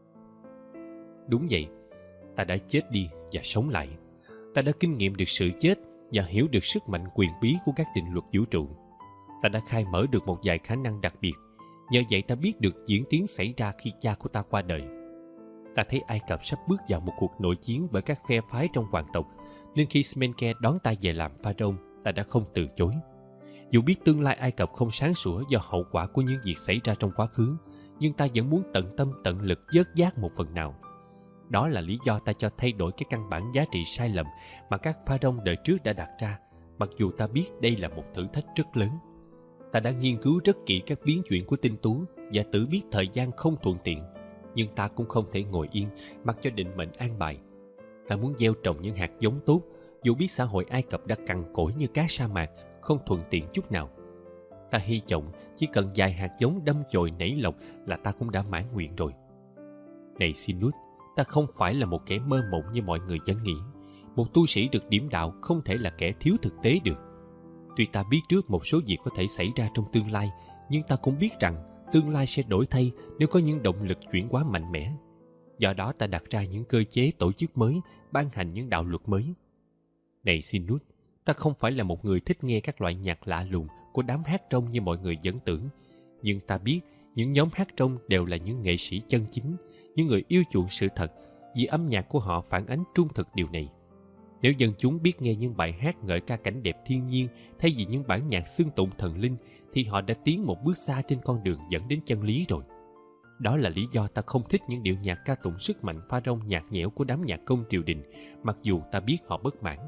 Đúng vậy, ta đã chết đi và sống lại. Ta đã kinh nghiệm được sự chết và hiểu được sức mạnh quyền bí của các định luật vũ trụ. Ta đã khai mở được một vài khả năng đặc biệt. Nhờ vậy ta biết được diễn tiến xảy ra khi cha của ta qua đời. Ta thấy Ai Cập sắp bước vào một cuộc nội chiến bởi các phe phái trong hoàng tộc, nên khi Smenke đón ta về làm pharaoh, ta đã không từ chối. Dù biết tương lai Ai Cập không sáng sủa do hậu quả của những việc xảy ra trong quá khứ, nhưng ta vẫn muốn tận tâm tận lực vớt vát một phần nào. Đó là lý do ta cho thay đổi cái căn bản giá trị sai lầm mà các pharaoh đời trước đã đặt ra, mặc dù ta biết đây là một thử thách rất lớn. Ta đã nghiên cứu rất kỹ các biến chuyển của tinh tú và tự biết thời gian không thuận tiện, nhưng ta cũng không thể ngồi yên mặc cho định mệnh an bài. Ta muốn gieo trồng những hạt giống tốt, dù biết xã hội Ai Cập đã cằn cỗi như cát sa mạc, không thuận tiện chút nào. Ta hy vọng chỉ cần vài hạt giống đâm chồi nảy lộc là ta cũng đã mãn nguyện rồi. Này Sinut, ta không phải là một kẻ mơ mộng như mọi người vẫn nghĩ. Một tu sĩ được điểm đạo không thể là kẻ thiếu thực tế được. Tuy ta biết trước một số việc có thể xảy ra trong tương lai, nhưng ta cũng biết rằng tương lai sẽ đổi thay nếu có những động lực chuyển hóa mạnh mẽ. Do đó ta đặt ra những cơ chế tổ chức mới, ban hành những đạo luật mới. Này Sinut, ta không phải là một người thích nghe các loại nhạc lạ lùng của đám hát trông như mọi người vẫn tưởng. Nhưng ta biết những nhóm hát trông đều là những nghệ sĩ chân chính, những người yêu chuộng sự thật, vì âm nhạc của họ phản ánh trung thực điều này. Nếu dân chúng biết nghe những bài hát ngợi ca cảnh đẹp thiên nhiên thay vì những bản nhạc xưng tụng thần linh, thì họ đã tiến một bước xa trên con đường dẫn đến chân lý rồi. Đó là lý do ta không thích những điệu nhạc ca tụng sức mạnh pharaoh nhạt nhẽo của đám nhạc công triều đình, mặc dù ta biết họ bất mãn.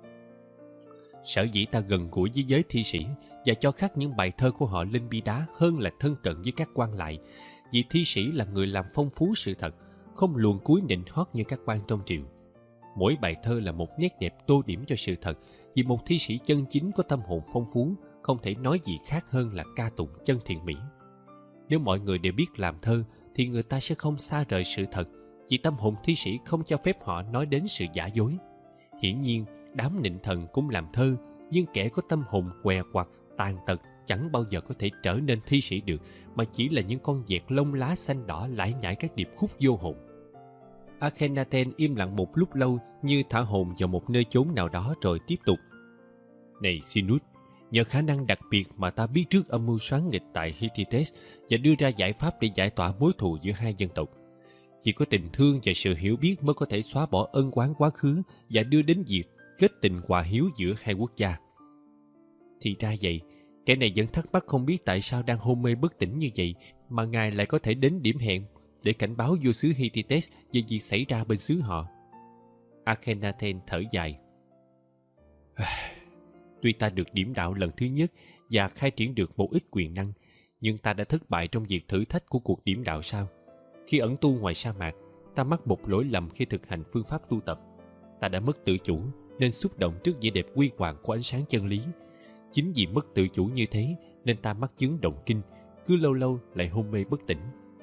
Sở dĩ ta gần gũi với giới thi sĩ và cho khắc những bài thơ của họ lên bia đá hơn là thân cận với các quan lại, vì thi sĩ là người làm phong phú sự thật, không luồn cúi nịnh hót như các quan trong triều. Mỗi bài thơ là một nét đẹp tô điểm cho sự thật, vì một thi sĩ chân chính có tâm hồn phong phú không thể nói gì khác hơn là ca tụng chân thiện mỹ. Nếu mọi người đều biết làm thơ thì người ta sẽ không xa rời sự thật, vì tâm hồn thi sĩ không cho phép họ nói đến sự giả dối. Hiển nhiên, đám nịnh thần cũng làm thơ, nhưng kẻ có tâm hồn què quặt, tàn tật chẳng bao giờ có thể trở nên thi sĩ được, mà chỉ là những con vẹt lông lá xanh đỏ lải nhải các điệp khúc vô hồn. Akhenaten im lặng một lúc lâu như thả hồn vào một nơi chốn nào đó rồi tiếp tục. Này Sinut, nhờ khả năng đặc biệt mà ta biết trước âm mưu soán nghịch tại Hittites và đưa ra giải pháp để giải tỏa mối thù giữa hai dân tộc. Chỉ có tình thương và sự hiểu biết mới có thể xóa bỏ ân oán quá khứ và đưa đến việc kết tình hòa hiếu giữa hai quốc gia. Thì ra vậy, kẻ này vẫn thắc mắc không biết tại sao đang hôn mê bất tỉnh như vậy mà ngài lại có thể đến điểm hẹn để cảnh báo vua xứ Hittites về việc xảy ra bên xứ họ. Akhenaten thở dài. Tuy ta được điểm đạo lần thứ nhất và khai triển được một ít quyền năng, nhưng ta đã thất bại trong việc thử thách của cuộc điểm đạo sau. Khi ẩn tu ngoài sa mạc, Ta mắc một lỗi lầm khi thực hành phương pháp tu tập. Ta đã mất tự chủ nên xúc động trước vẻ đẹp huy hoàng của ánh sáng chân lý. Chính vì mất tự chủ như thế nên ta mắc chứng động kinh, cứ lâu lâu lại hôn mê bất tỉnh.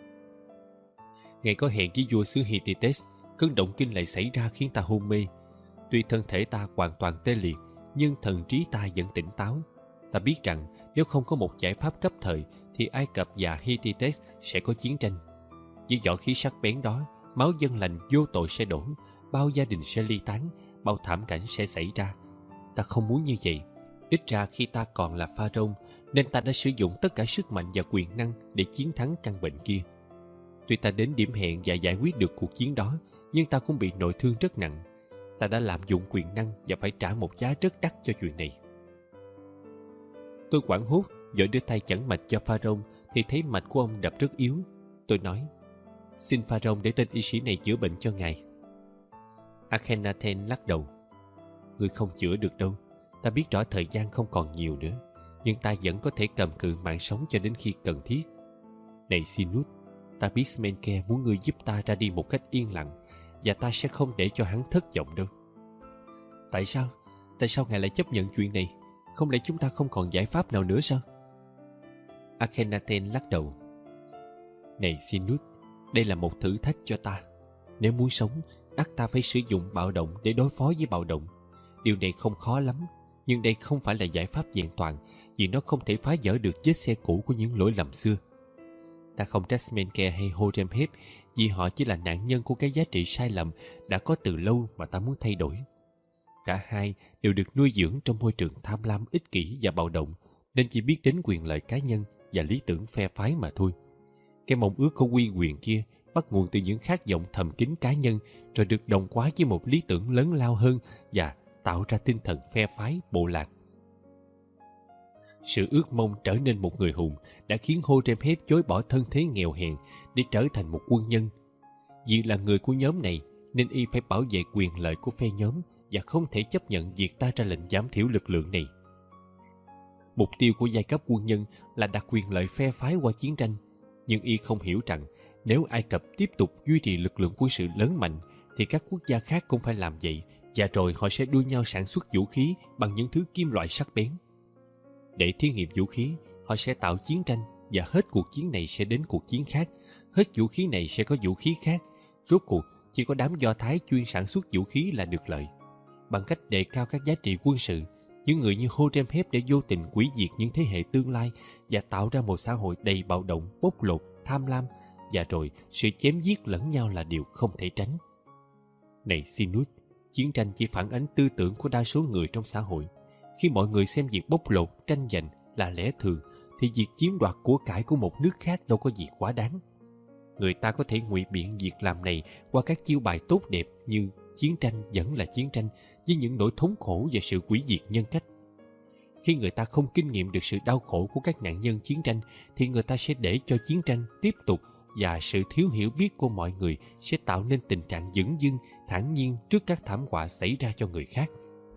Ngày có hẹn với vua xứ Hittites, cơn động kinh lại xảy ra khiến ta hôn mê. Tuy thân thể ta hoàn toàn tê liệt, nhưng thần trí ta vẫn tỉnh táo. Ta biết rằng nếu không có một giải pháp cấp thời thì Ai Cập và Hittites sẽ có chiến tranh. Với võ khí sắc bén đó, máu dân lành vô tội sẽ đổ, bao gia đình sẽ ly tán, bao thảm cảnh sẽ xảy ra. Ta không muốn như vậy. Ít ra khi ta còn là Pharaoh, nên ta đã sử dụng tất cả sức mạnh và quyền năng để chiến thắng căn bệnh kia. Tuy ta đến điểm hẹn và giải quyết được cuộc chiến đó, nhưng ta cũng bị nội thương rất nặng. Ta đã lạm dụng quyền năng và phải trả một giá rất đắt cho chuyện này. Tôi hoảng hốt, vội đưa tay chẩn mạch cho Pharaoh thì thấy mạch của ông đập rất yếu. Tôi nói, xin Pharaoh để tên y sĩ này chữa bệnh cho ngài. Akhenaten lắc đầu. Ngươi không chữa được đâu. Ta biết rõ thời gian không còn nhiều nữa, nhưng ta vẫn có thể cầm cự mạng sống cho đến khi cần thiết. Này Sinus, ta biết Smenke muốn ngươi giúp ta ra đi một cách yên lặng, và ta sẽ không để cho hắn thất vọng đâu. Tại sao? Tại sao ngài lại chấp nhận chuyện này? Không lẽ chúng ta không còn giải pháp nào nữa sao? Akhenaten lắc đầu. Này Sinus, đây là một thử thách cho ta. Nếu muốn sống, ắt ta phải sử dụng bạo động để đối phó với bạo động. Điều này không khó lắm, nhưng đây không phải là giải pháp vẹn toàn, vì nó không thể phá vỡ được vết xe cũ của những lỗi lầm xưa. Ta không trách Smenke hay Horemheb, vì họ chỉ là nạn nhân của cái giá trị sai lầm đã có từ lâu mà ta muốn thay đổi. Cả hai đều được nuôi dưỡng trong môi trường tham lam, ích kỷ và bạo động, nên chỉ biết đến quyền lợi cá nhân và lý tưởng phe phái mà thôi. Cái mong ước của uy quyền kia bắt nguồn từ những khát vọng thầm kín cá nhân, rồi được đồng hóa với một lý tưởng lớn lao hơn và tạo ra tinh thần phe phái bộ lạc. Sự ước mong trở nên một người hùng đã khiến Horemheb chối bỏ thân thế nghèo hèn để trở thành một quân nhân. Vì là người của nhóm này nên y phải bảo vệ quyền lợi của phe nhóm và không thể chấp nhận việc ta ra lệnh giảm thiểu lực lượng này. Mục tiêu của giai cấp quân nhân là đặt quyền lợi phe phái qua chiến tranh, nhưng y không hiểu rằng nếu Ai Cập tiếp tục duy trì lực lượng quân sự lớn mạnh thì các quốc gia khác cũng phải làm vậy, và rồi họ sẽ đua nhau sản xuất vũ khí bằng những thứ kim loại sắc bén. Để thí nghiệm vũ khí, họ sẽ tạo chiến tranh, và hết cuộc chiến này sẽ đến cuộc chiến khác, hết vũ khí này sẽ có vũ khí khác. Rốt cuộc, chỉ có đám Do Thái chuyên sản xuất vũ khí là được lợi. Bằng cách đề cao các giá trị quân sự, những người như Horemheb đã vô tình hủy diệt những thế hệ tương lai và tạo ra một xã hội đầy bạo động, bóc lột, tham lam, và rồi sự chém giết lẫn nhau là điều không thể tránh. Này Sinus, chiến tranh chỉ phản ánh tư tưởng của đa số người trong xã hội. Khi mọi người xem việc bóc lột, tranh giành là lẽ thường, thì việc chiếm đoạt của cải của một nước khác đâu có gì quá đáng. Người ta có thể ngụy biện việc làm này qua các chiêu bài tốt đẹp như chiến tranh vẫn là chiến tranh, với những nỗi thống khổ và sự hủy diệt nhân cách. Khi người ta không kinh nghiệm được sự đau khổ của các nạn nhân chiến tranh, thì người ta sẽ để cho chiến tranh tiếp tục, và sự thiếu hiểu biết của mọi người sẽ tạo nên tình trạng dửng dưng, thản nhiên trước các thảm họa xảy ra cho người khác.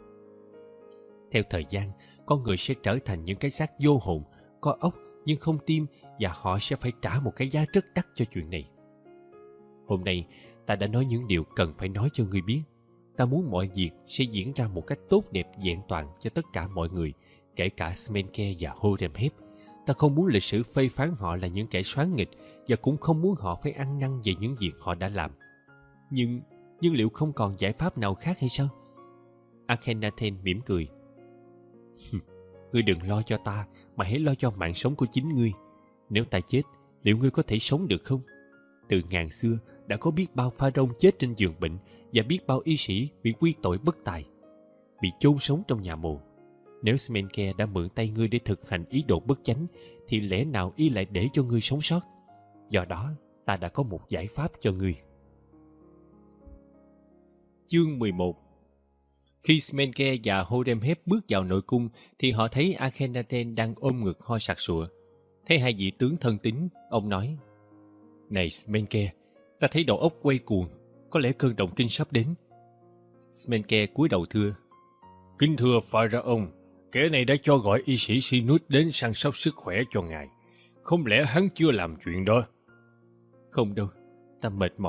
Theo thời gian, con người sẽ trở thành những cái xác vô hồn, có óc nhưng không tim, và họ sẽ phải trả một cái giá rất đắt cho chuyện này. Hôm nay, ta đã nói những điều cần phải nói cho ngươi biết. Ta muốn mọi việc sẽ diễn ra một cách tốt đẹp vẹn toàn cho tất cả mọi người, kể cả Smenke và Horemheb. Ta không muốn lịch sử phê phán họ là những kẻ soán nghịch, và cũng không muốn họ phải ăn năn về những việc họ đã làm. Nhưng liệu không còn giải pháp nào khác hay sao? Akhenaten mỉm cười. Ngươi đừng lo cho ta, mà hãy lo cho mạng sống của chính ngươi. Nếu ta chết, liệu ngươi có thể sống được không? Từ ngàn xưa đã có biết bao pharaoh chết trên giường bệnh, và biết bao y sĩ bị quy tội bất tài, bị chôn sống trong nhà mồ. Nếu Smenke đã mượn tay ngươi để thực hành ý đồ bất chánh, thì lẽ nào y lại để cho ngươi sống sót? Do đó, ta đã có một giải pháp cho ngươi. Chương 11. Khi Smenke và Horemheb bước vào nội cung, thì họ thấy Akhenaten đang ôm ngực ho sặc sụa. Thấy hai vị tướng thân tín, ông nói: Này Smenke, ta thấy đầu óc quay cuồng, có lẽ cơn động kinh sắp đến. Smenke cúi đầu thưa: Kính thưa Pharaoh, kẻ này đã cho gọi y sĩ Sinus đến săn sóc sức khỏe cho ngài. Không lẽ hắn chưa làm chuyện đó? Không đâu, ta mệt mỏi,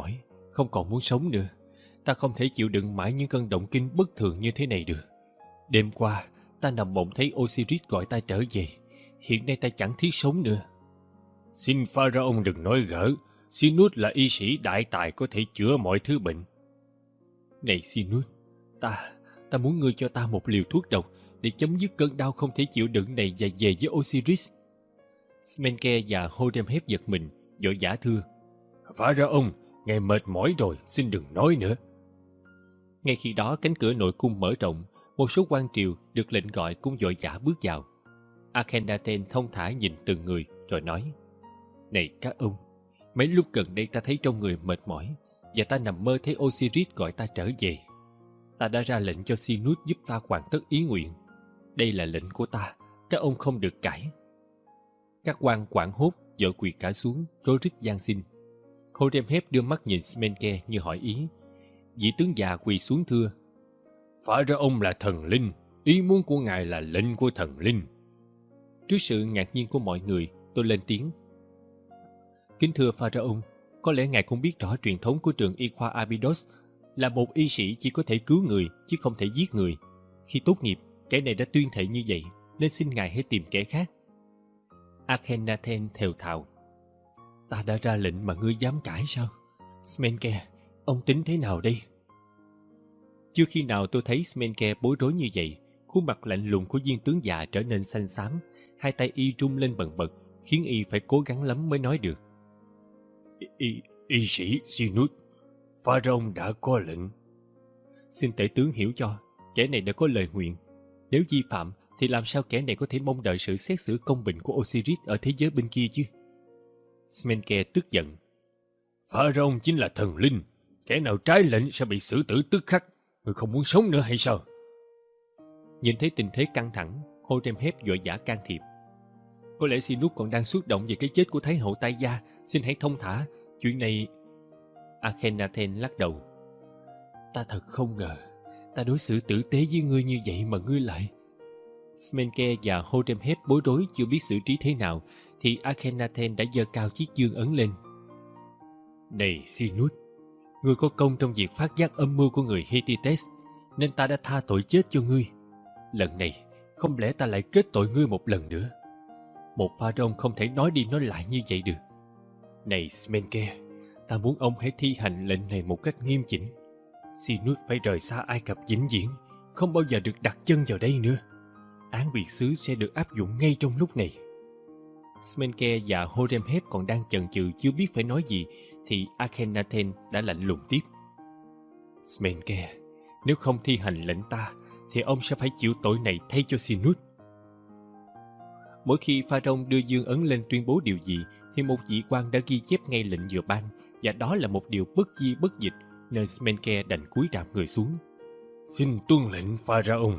không còn muốn sống nữa. Ta không thể chịu đựng mãi những cơn động kinh bất thường như thế này được. Đêm qua, ta nằm mộng thấy Osiris gọi ta trở về. Hiện nay ta chẳng thiết sống nữa. Xin Pharaoh đừng nói gỡ. Sinus là y sĩ đại tài có thể chữa mọi thứ bệnh. Này Sinus, ta muốn ngươi cho ta một liều thuốc độc để chấm dứt cơn đau không thể chịu đựng này và về với Osiris. Smenke và Horemheb giật mình, vội vã thưa: Pharaoh, ngài mệt mỏi rồi, xin đừng nói nữa. Ngay khi đó cánh cửa nội cung mở rộng, một số quan triều được lệnh gọi cũng vội vã bước vào. Akhenaten thông thả nhìn từng người rồi nói: Này các ông, mấy lúc gần đây ta thấy trong người mệt mỏi, và ta nằm mơ thấy Osiris gọi ta trở về. Ta đã ra lệnh cho Sinus giúp ta hoàn tất ý nguyện. Đây là lệnh của ta, các ông không được cãi. Các quan hoảng hốt vội quỳ cả xuống, rối rít van xin. Horemheb đưa mắt nhìn Smenke như hỏi ý. Vị tướng già quỳ xuống thưa: Pharaoh là thần linh, ý muốn của ngài là lệnh của thần linh. Trước sự ngạc nhiên của mọi người, tôi lên tiếng: Kính thưa Pharaoh, có lẽ ngài cũng biết rõ truyền thống của trường y khoa Abydos là một y sĩ chỉ có thể cứu người chứ không thể giết người. Khi tốt nghiệp, kẻ này đã tuyên thệ như vậy, nên xin ngài hãy tìm kẻ khác. Akhenaten thều thào: Ta đã ra lệnh mà ngươi dám cãi sao? Smenke, ông tính thế nào đây? Chưa khi nào tôi thấy Smenke bối rối như vậy. Khuôn mặt lạnh lùng của viên tướng già trở nên xanh xám, hai tay y rung lên bần bật, khiến y phải cố gắng lắm mới nói được. Y sĩ Sinus, Pharaoh đã có lệnh. Xin tể tướng hiểu cho, kẻ này đã có lời nguyện. Nếu vi phạm thì làm sao kẻ này có thể mong đợi sự xét xử công bình của Osiris ở thế giới bên kia chứ? Smenke tức giận: Pharaoh chính là thần linh, kẻ nào trái lệnh sẽ bị xử tử tức khắc. Người không muốn sống nữa hay sao? Nhìn thấy tình thế căng thẳng, Horemheb vội vã can thiệp: Có lẽ Sinus còn đang xúc động về cái chết của Thái hậu Tai Gia. Xin hãy thông thả, chuyện này... Akhenaten lắc đầu: Ta thật không ngờ, ta đối xử tử tế với ngươi như vậy mà ngươi lại... Smenke và Horemheb bối rối chưa biết xử trí thế nào, thì Akhenaten đã giơ cao chiếc dương ấn lên. Này Sinus, ngươi có công trong việc phát giác âm mưu của người Hittites, nên ta đã tha tội chết cho ngươi. Lần này, không lẽ ta lại kết tội ngươi một lần nữa? Một Pharaoh không thể nói đi nói lại như vậy được. Này Smenke, ta muốn ông hãy thi hành lệnh này một cách nghiêm chỉnh. Sinus phải rời xa Ai Cập vĩnh viễn, không bao giờ được đặt chân vào đây nữa. Án biệt xứ sẽ được áp dụng ngay trong lúc này. Smenke và Horemheb còn đang chần chừ chưa biết phải nói gì, thì Akhenaten đã lạnh lùng tiếp: Smenke, nếu không thi hành lệnh ta, thì ông sẽ phải chịu tội này thay cho Sinus. Mỗi khi Pharaoh đưa dương ấn lên tuyên bố điều gì, thì một vị quan đã ghi chép ngay lệnh vừa ban, và đó là một điều bất di bất dịch, nên Smenke đành cúi rạp người xuống. Xin tuân lệnh Pharaoh.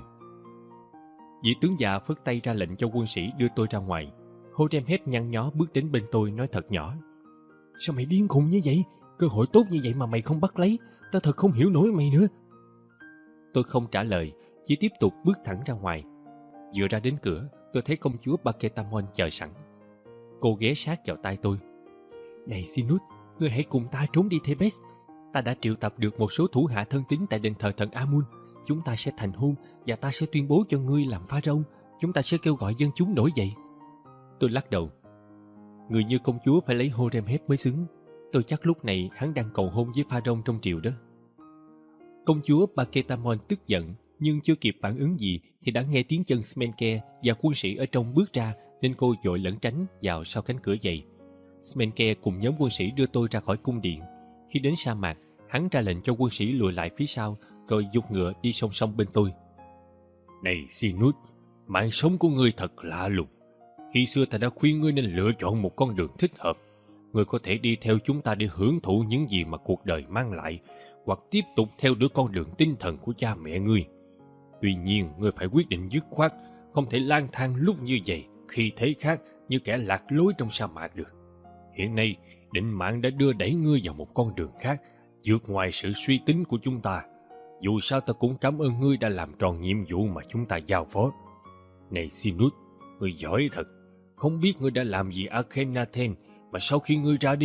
Vị tướng già phất tay ra lệnh cho quân sĩ đưa tôi ra ngoài. Horemheb nhăn nhó bước đến bên tôi nói thật nhỏ: Sao mày điên khùng như vậy? Cơ hội tốt như vậy mà mày không bắt lấy, ta thật không hiểu nổi mày nữa. Tôi không trả lời, chỉ tiếp tục bước thẳng ra ngoài. Vừa ra đến cửa, tôi thấy công chúa Baketamon chờ sẵn. Cô ghé sát vào tai tôi: Này Sinus, ngươi hãy cùng ta trốn đi Thebes. Ta đã triệu tập được một số thủ hạ thân tín tại đền thờ thần Amun. Chúng ta sẽ thành hôn, và ta sẽ tuyên bố cho ngươi làm pharaoh. Chúng ta sẽ kêu gọi dân chúng nổi dậy. Tôi lắc đầu: Người như công chúa phải lấy Horemheb mới xứng. Tôi chắc lúc này hắn đang cầu hôn với pharaoh trong triều đó. Công chúa Baketamon tức giận, nhưng chưa kịp phản ứng gì thì đã nghe tiếng chân Smenke và quân sĩ ở trong bước ra, nên cô vội lẩn tránh vào sau cánh cửa dày. Smenke cùng nhóm quân sĩ đưa tôi ra khỏi cung điện. Khi đến sa mạc, hắn ra lệnh cho quân sĩ lùi lại phía sau, rồi giục ngựa đi song song bên tôi. Này Sinus, mạng sống của ngươi thật lạ lùng. Khi xưa ta đã khuyên ngươi nên lựa chọn một con đường thích hợp. Ngươi có thể đi theo chúng ta để hưởng thụ những gì mà cuộc đời mang lại, hoặc tiếp tục theo đuổi con đường tinh thần của cha mẹ ngươi. Tuy nhiên, ngươi phải quyết định dứt khoát, không thể lang thang lúc như vậy, khi thế khác như kẻ lạc lối trong sa mạc được. Hiện nay, định mạng đã đưa đẩy ngươi vào một con đường khác, vượt ngoài sự suy tính của chúng ta. Dù sao ta cũng cảm ơn ngươi đã làm tròn nhiệm vụ mà chúng ta giao phó. Này Sinus, ngươi giỏi thật. Không biết ngươi đã làm gì Akhenaten, mà sau khi ngươi ra đi,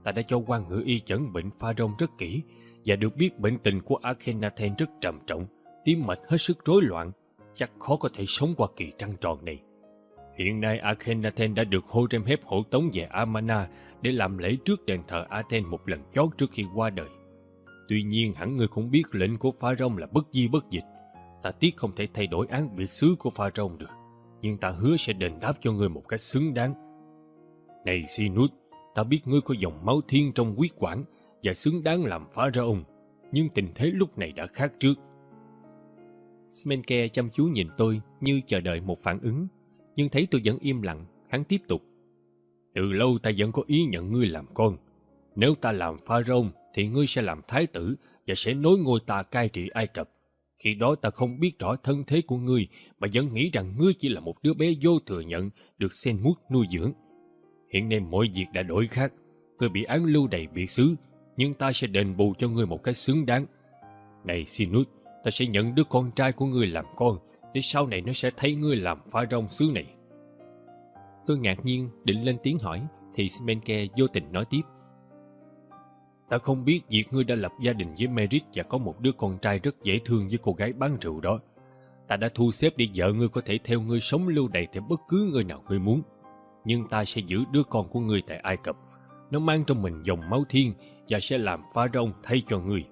Ta đã cho quan ngự y chẩn bệnh Pharaoh rất kỹ và được biết bệnh tình của Akhenaten rất trầm trọng, tim mạch hết sức rối loạn, chắc khó có thể sống qua kỳ trăng tròn này. Hiện nay Akhenaten đã được Horemheb hộ tống về Amarna để làm lễ trước đền thờ Aten một lần chót trước khi qua đời. Tuy nhiên hẳn ngươi cũng biết lệnh của Pharaoh là bất di bất dịch. Ta tiếc không thể thay đổi án biệt xứ của Pharaoh được, nhưng ta hứa sẽ đền đáp cho ngươi một cách xứng đáng. Này Sinus, ta biết ngươi có dòng máu thiên trong huyết quản và xứng đáng làm Pharaoh, nhưng tình thế lúc này đã khác trước. Smenke chăm chú nhìn tôi như chờ đợi một phản ứng, nhưng thấy tôi vẫn im lặng, hắn tiếp tục. Từ lâu ta vẫn có ý nhận ngươi làm con. Nếu ta làm Pharaoh thì ngươi sẽ làm thái tử và sẽ nối ngôi ta cai trị Ai Cập. Khi đó ta không biết rõ thân thế của ngươi mà vẫn nghĩ rằng ngươi chỉ là một đứa bé vô thừa nhận được Senmut nuôi dưỡng. Hiện nay mọi việc đã đổi khác. Ngươi bị án lưu đày biệt xứ, nhưng ta sẽ đền bù cho ngươi một cách xứng đáng. Này Sinus, ta sẽ nhận đứa con trai của ngươi làm con, để sau này nó sẽ thấy ngươi làm Pharaoh xứ này. Tôi ngạc nhiên định lên tiếng hỏi, thì Smenke vô tình nói tiếp. Ta không biết việc ngươi đã lập gia đình với Merit và có một đứa con trai rất dễ thương với cô gái bán rượu đó. Ta đã thu xếp để vợ ngươi có thể theo ngươi sống lưu đày theo bất cứ nơi nào ngươi muốn. Nhưng ta sẽ giữ đứa con của ngươi tại Ai Cập. Nó mang trong mình dòng máu thiên và sẽ làm Pharaoh thay cho ngươi.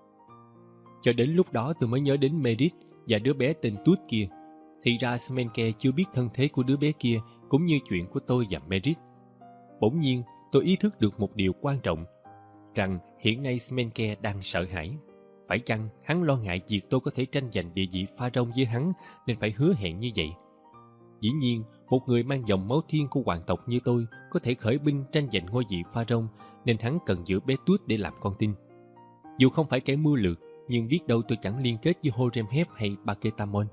Cho đến lúc đó tôi mới nhớ đến Merit và đứa bé tên Tut kia. Thì ra Smenke chưa biết thân thế của đứa bé kia cũng như chuyện của tôi và Merit. Bỗng nhiên tôi ý thức được một điều quan trọng, rằng hiện nay Smenke đang sợ hãi. Phải chăng hắn lo ngại việc tôi có thể tranh giành địa vị Pharaoh với hắn nên phải hứa hẹn như vậy? Dĩ nhiên, một người mang dòng máu thiên của hoàng tộc như tôi có thể khởi binh tranh giành ngôi vị Pharaoh, nên hắn cần giữ bé Tut để làm con tin. Dù không phải kẻ mưu lược, nhưng biết đâu tôi chẳng liên kết với Horemheb hay Baketamon.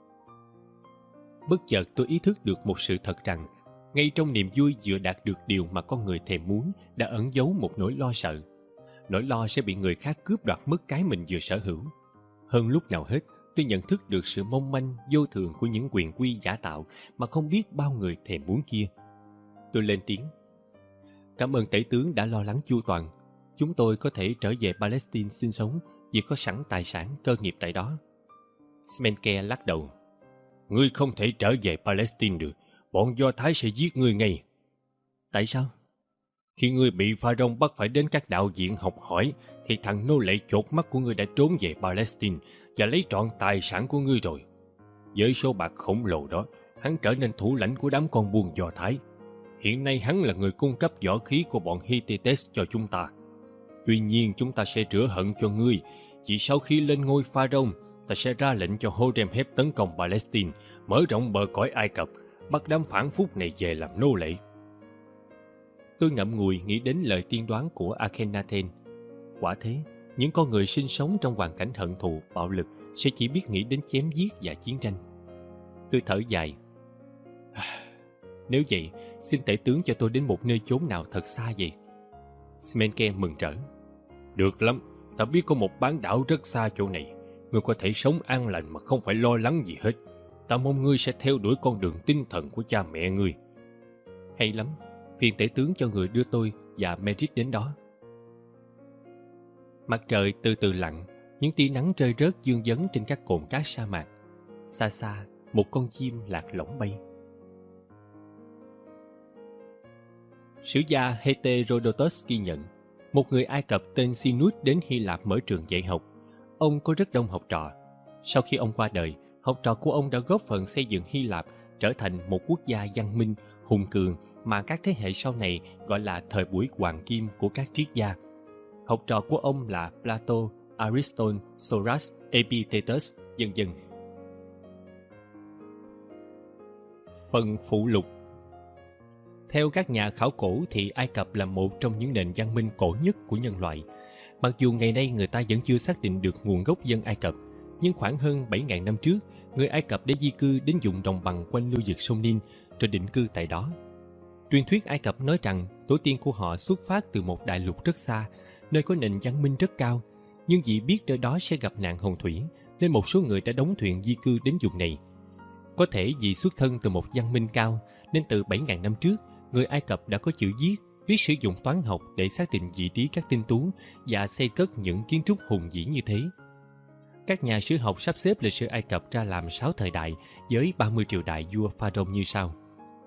Bất chợt tôi ý thức được một sự thật rằng, ngay trong niềm vui vừa đạt được điều mà con người thèm muốn đã ẩn giấu một nỗi lo sợ. Nỗi lo sẽ bị người khác cướp đoạt mất cái mình vừa sở hữu. Hơn lúc nào hết, tôi nhận thức được sự mong manh, vô thường của những quyền quy giả tạo mà không biết bao người thèm muốn kia. Tôi lên tiếng. Cảm ơn tể tướng đã lo lắng chu toàn. Chúng tôi có thể trở về Palestine sinh sống vì có sẵn tài sản cơ nghiệp tại đó. Smenke lắc đầu. Ngươi không thể trở về Palestine được. Bọn Do Thái sẽ giết ngươi ngay. Tại sao? Khi ngươi bị Pharaoh bắt phải đến các đạo viện học hỏi, thì thằng nô lệ chột mắt của ngươi đã trốn về Palestine và lấy trọn tài sản của ngươi rồi. Với số bạc khổng lồ đó, hắn trở nên thủ lãnh của đám con buôn Do Thái. Hiện nay hắn là người cung cấp võ khí của bọn Hittites cho chúng ta. Tuy nhiên chúng ta sẽ rửa hận cho ngươi, chỉ sau khi lên ngôi Pharaoh, ta sẽ ra lệnh cho Horemheb tấn công Palestine, mở rộng bờ cõi Ai Cập, bắt đám phản phúc này về làm nô lệ. Tôi ngậm ngùi nghĩ đến lời tiên đoán của Akhenaten. Quả thế, những con người sinh sống trong hoàn cảnh hận thù, bạo lực sẽ chỉ biết nghĩ đến chém giết và chiến tranh. Tôi thở dài. Nếu vậy, xin tể tướng cho tôi đến một nơi chốn nào thật xa vậy. Smenke mừng rỡ. Được lắm, ta biết có một bán đảo rất xa chỗ này. Ngươi có thể sống an lành mà không phải lo lắng gì hết. Ta mong ngươi sẽ theo đuổi con đường tinh thần của cha mẹ ngươi. Hay lắm, phiền tể tướng cho người đưa tôi và Merit đến đó. Mặt trời từ từ lặn, những tia nắng rơi rớt vương vấn trên các cồn cát sa mạc. Xa xa, một con chim lạc lõng bay. Sử gia Heterodotus ghi nhận, một người Ai Cập tên Sinus đến Hy Lạp mở trường dạy học. Ông có rất đông học trò. Sau khi ông qua đời, học trò của ông đã góp phần xây dựng Hy Lạp trở thành một quốc gia văn minh, hùng cường mà các thế hệ sau này gọi là thời buổi hoàng kim của các triết gia. Học trò của ông là Plato, Aristotle, Socrates, Epictetus, vân vân. Phần phụ lục. Theo các nhà khảo cổ thì Ai Cập là một trong những nền văn minh cổ nhất của nhân loại. Mặc dù ngày nay người ta vẫn chưa xác định được nguồn gốc dân Ai Cập, nhưng khoảng hơn 7.000 năm trước, người Ai Cập đã di cư đến vùng đồng bằng quanh lưu vực sông Nin rồi định cư tại đó. Truyền thuyết Ai Cập nói rằng tổ tiên của họ xuất phát từ một đại lục rất xa, nơi có nền văn minh rất cao, nhưng vì biết nơi đó sẽ gặp nạn hồng thủy, nên một số người đã đóng thuyền di cư đến vùng này. Có thể vì xuất thân từ một văn minh cao, nên từ 7.000 năm trước, người Ai Cập đã có chữ viết, biết sử dụng toán học để xác định vị trí các tinh tú và xây cất những kiến trúc hùng vĩ như thế. Các nhà sử học sắp xếp lịch sử Ai Cập ra làm 6 thời đại với 30 triều đại vua Pharaoh như sau.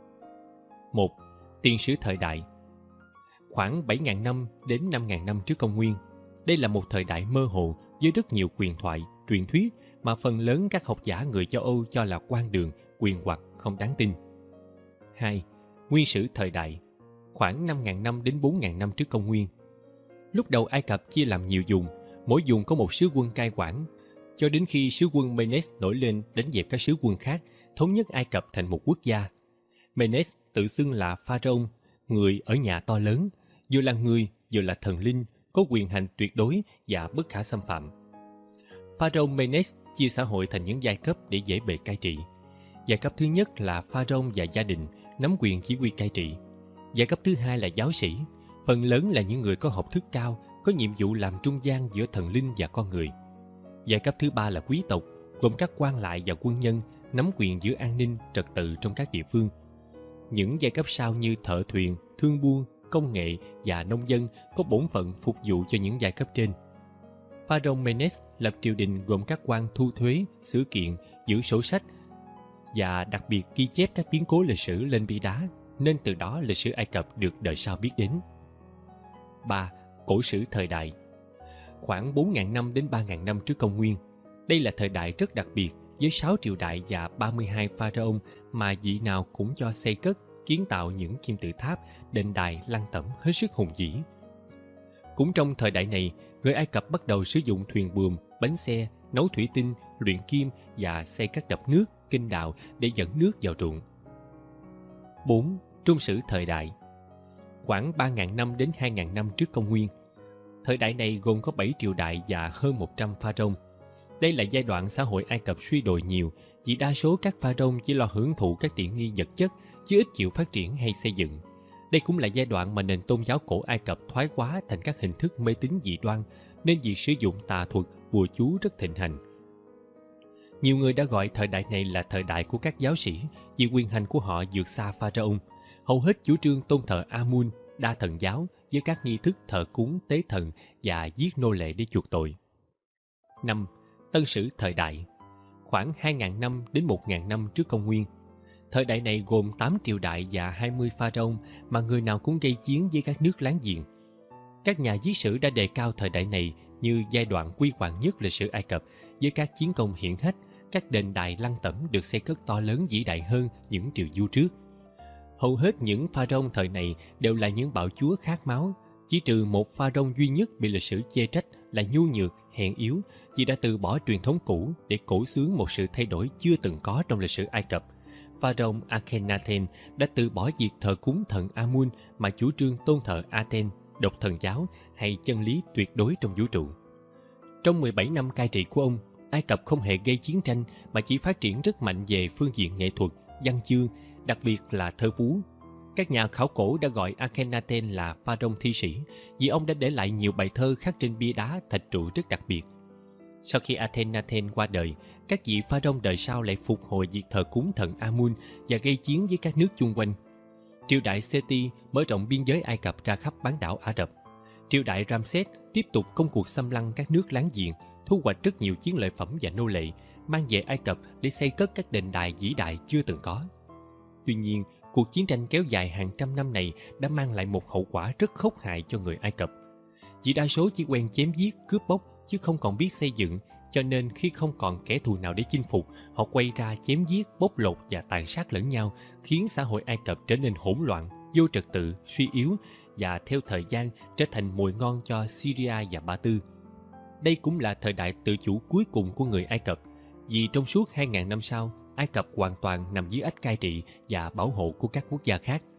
1. Tiền sử thời đại. Khoảng 7.000 năm đến 5.000 năm trước công nguyên. Đây là một thời đại mơ hồ với rất nhiều huyền thoại, truyền thuyết mà phần lớn các học giả người châu Âu cho là quan đường, quyền hoặc không đáng tin. 2. Nguyên sử thời đại. Khoảng 5.000 năm đến 4.000 năm trước công nguyên. Lúc đầu Ai Cập chia làm nhiều vùng, mỗi vùng có một sứ quân cai quản, cho đến khi sứ quân Menes nổi lên đánh dẹp các sứ quân khác, thống nhất Ai Cập thành một quốc gia. Menes tự xưng là Pharaoh, người ở nhà to lớn, vừa là người vừa là thần linh, có quyền hành tuyệt đối và bất khả xâm phạm. Pharaoh Menes chia xã hội thành những giai cấp để dễ bề cai trị. Giai cấp thứ nhất là Pharaoh và gia đình, nắm quyền chỉ huy cai trị. Giai cấp thứ hai là giáo sĩ, phần lớn là những người có học thức cao, có nhiệm vụ làm trung gian giữa thần linh và con người. Giai cấp thứ ba là quý tộc, gồm các quan lại và quân nhân, nắm quyền giữ an ninh, trật tự trong các địa phương. Những giai cấp sau như thợ thuyền, thương buôn, công nghệ và nông dân có bổn phận phục vụ cho những giai cấp trên. Pharaoh Menes lập triều đình gồm các quan thu thuế, xử kiện, giữ sổ sách và đặc biệt ghi chép các biến cố lịch sử lên bia đá, nên từ đó lịch sử Ai Cập được đời sau biết đến. 3. Cổ sử thời đại. Khoảng 4.000 năm đến 3.000 năm trước công nguyên. Đây là thời đại rất đặc biệt với 6 triều đại và 32 pharaoh mà vị nào cũng cho xây cất, kiến tạo những kim tự tháp, đền đài, lăng tẩm hết sức hùng vĩ. Cũng trong thời đại này, người Ai Cập bắt đầu sử dụng thuyền buồm, bánh xe, nấu thủy tinh, luyện kim và xây các đập nước, kênh đào để dẫn nước vào ruộng. 4. Trung sử thời đại. Khoảng 3.000 năm đến 2.000 năm trước công nguyên. Thời đại này gồm có 7 triều đại và hơn 100 pharaoh. Đây là giai đoạn xã hội Ai Cập suy đồi nhiều, vì đa số các pharaoh chỉ lo hưởng thụ các tiện nghi vật chất, chứ ít chịu phát triển hay xây dựng. Đây cũng là giai đoạn mà nền tôn giáo cổ Ai Cập thoái hóa thành các hình thức mê tín dị đoan, nên việc sử dụng tà thuật, bùa chú rất thịnh hành. Nhiều người đã gọi thời đại này là thời đại của các giáo sĩ, vì quyền hành của họ vượt xa pharaoh. Hầu hết chủ trương tôn thờ Amun, đa thần giáo, với các nghi thức thờ cúng, tế thần và giết nô lệ để chuộc tội. 5. Tân sử thời đại. Khoảng 2.000 năm đến 1.000 năm trước công nguyên. Thời đại này gồm 8 triều đại và 20 pharaoh mà người nào cũng gây chiến với các nước láng giềng. Các nhà viết sử đã đề cao thời đại này như giai đoạn huy hoàng nhất lịch sử Ai Cập, với các chiến công hiển hách, các đền đài lăng tẩm được xây cất to lớn vĩ đại hơn những triều vua trước. Hầu hết những pharaoh thời này đều là những bạo chúa khát máu, chỉ trừ một pharaoh duy nhất bị lịch sử chê trách là nhu nhược, hèn yếu, vì đã từ bỏ truyền thống cũ để cổ xướng một sự thay đổi chưa từng có trong lịch sử Ai Cập. Pharaoh Akhenaten đã từ bỏ việc thờ cúng thần Amun mà chủ trương tôn thờ Aten, độc thần giáo hay chân lý tuyệt đối trong vũ trụ. Trong 17 năm cai trị của ông, Ai Cập không hề gây chiến tranh mà chỉ phát triển rất mạnh về phương diện nghệ thuật, văn chương, đặc biệt là thơ phú. Các nhà khảo cổ đã gọi Akhenaten là pharaoh thi sĩ vì ông đã để lại nhiều bài thơ khắc trên bia đá thạch trụ rất đặc biệt. Sau khi Akhenaten qua đời, các vị pharaoh đời sau lại phục hồi việc thờ cúng thần Amun và gây chiến với các nước chung quanh. Triều đại Seti mở rộng biên giới Ai Cập ra khắp bán đảo Ả Rập. Triều đại Ramses tiếp tục công cuộc xâm lăng các nước láng giềng, thu hoạch rất nhiều chiến lợi phẩm và nô lệ, mang về Ai Cập để xây cất các đền đài vĩ đại chưa từng có. Tuy nhiên, cuộc chiến tranh kéo dài hàng trăm năm này đã mang lại một hậu quả rất khốc hại cho người Ai Cập. Vì đa số chỉ quen chém giết, cướp bóc, chứ không còn biết xây dựng, cho nên khi không còn kẻ thù nào để chinh phục, họ quay ra chém giết, bóc lột và tàn sát lẫn nhau, khiến xã hội Ai Cập trở nên hỗn loạn, vô trật tự, suy yếu và theo thời gian trở thành mồi ngon cho Syria và Ba Tư. Đây cũng là thời đại tự chủ cuối cùng của người Ai Cập, vì trong suốt 2.000 năm sau, Ai Cập hoàn toàn nằm dưới ách cai trị và bảo hộ của các quốc gia khác.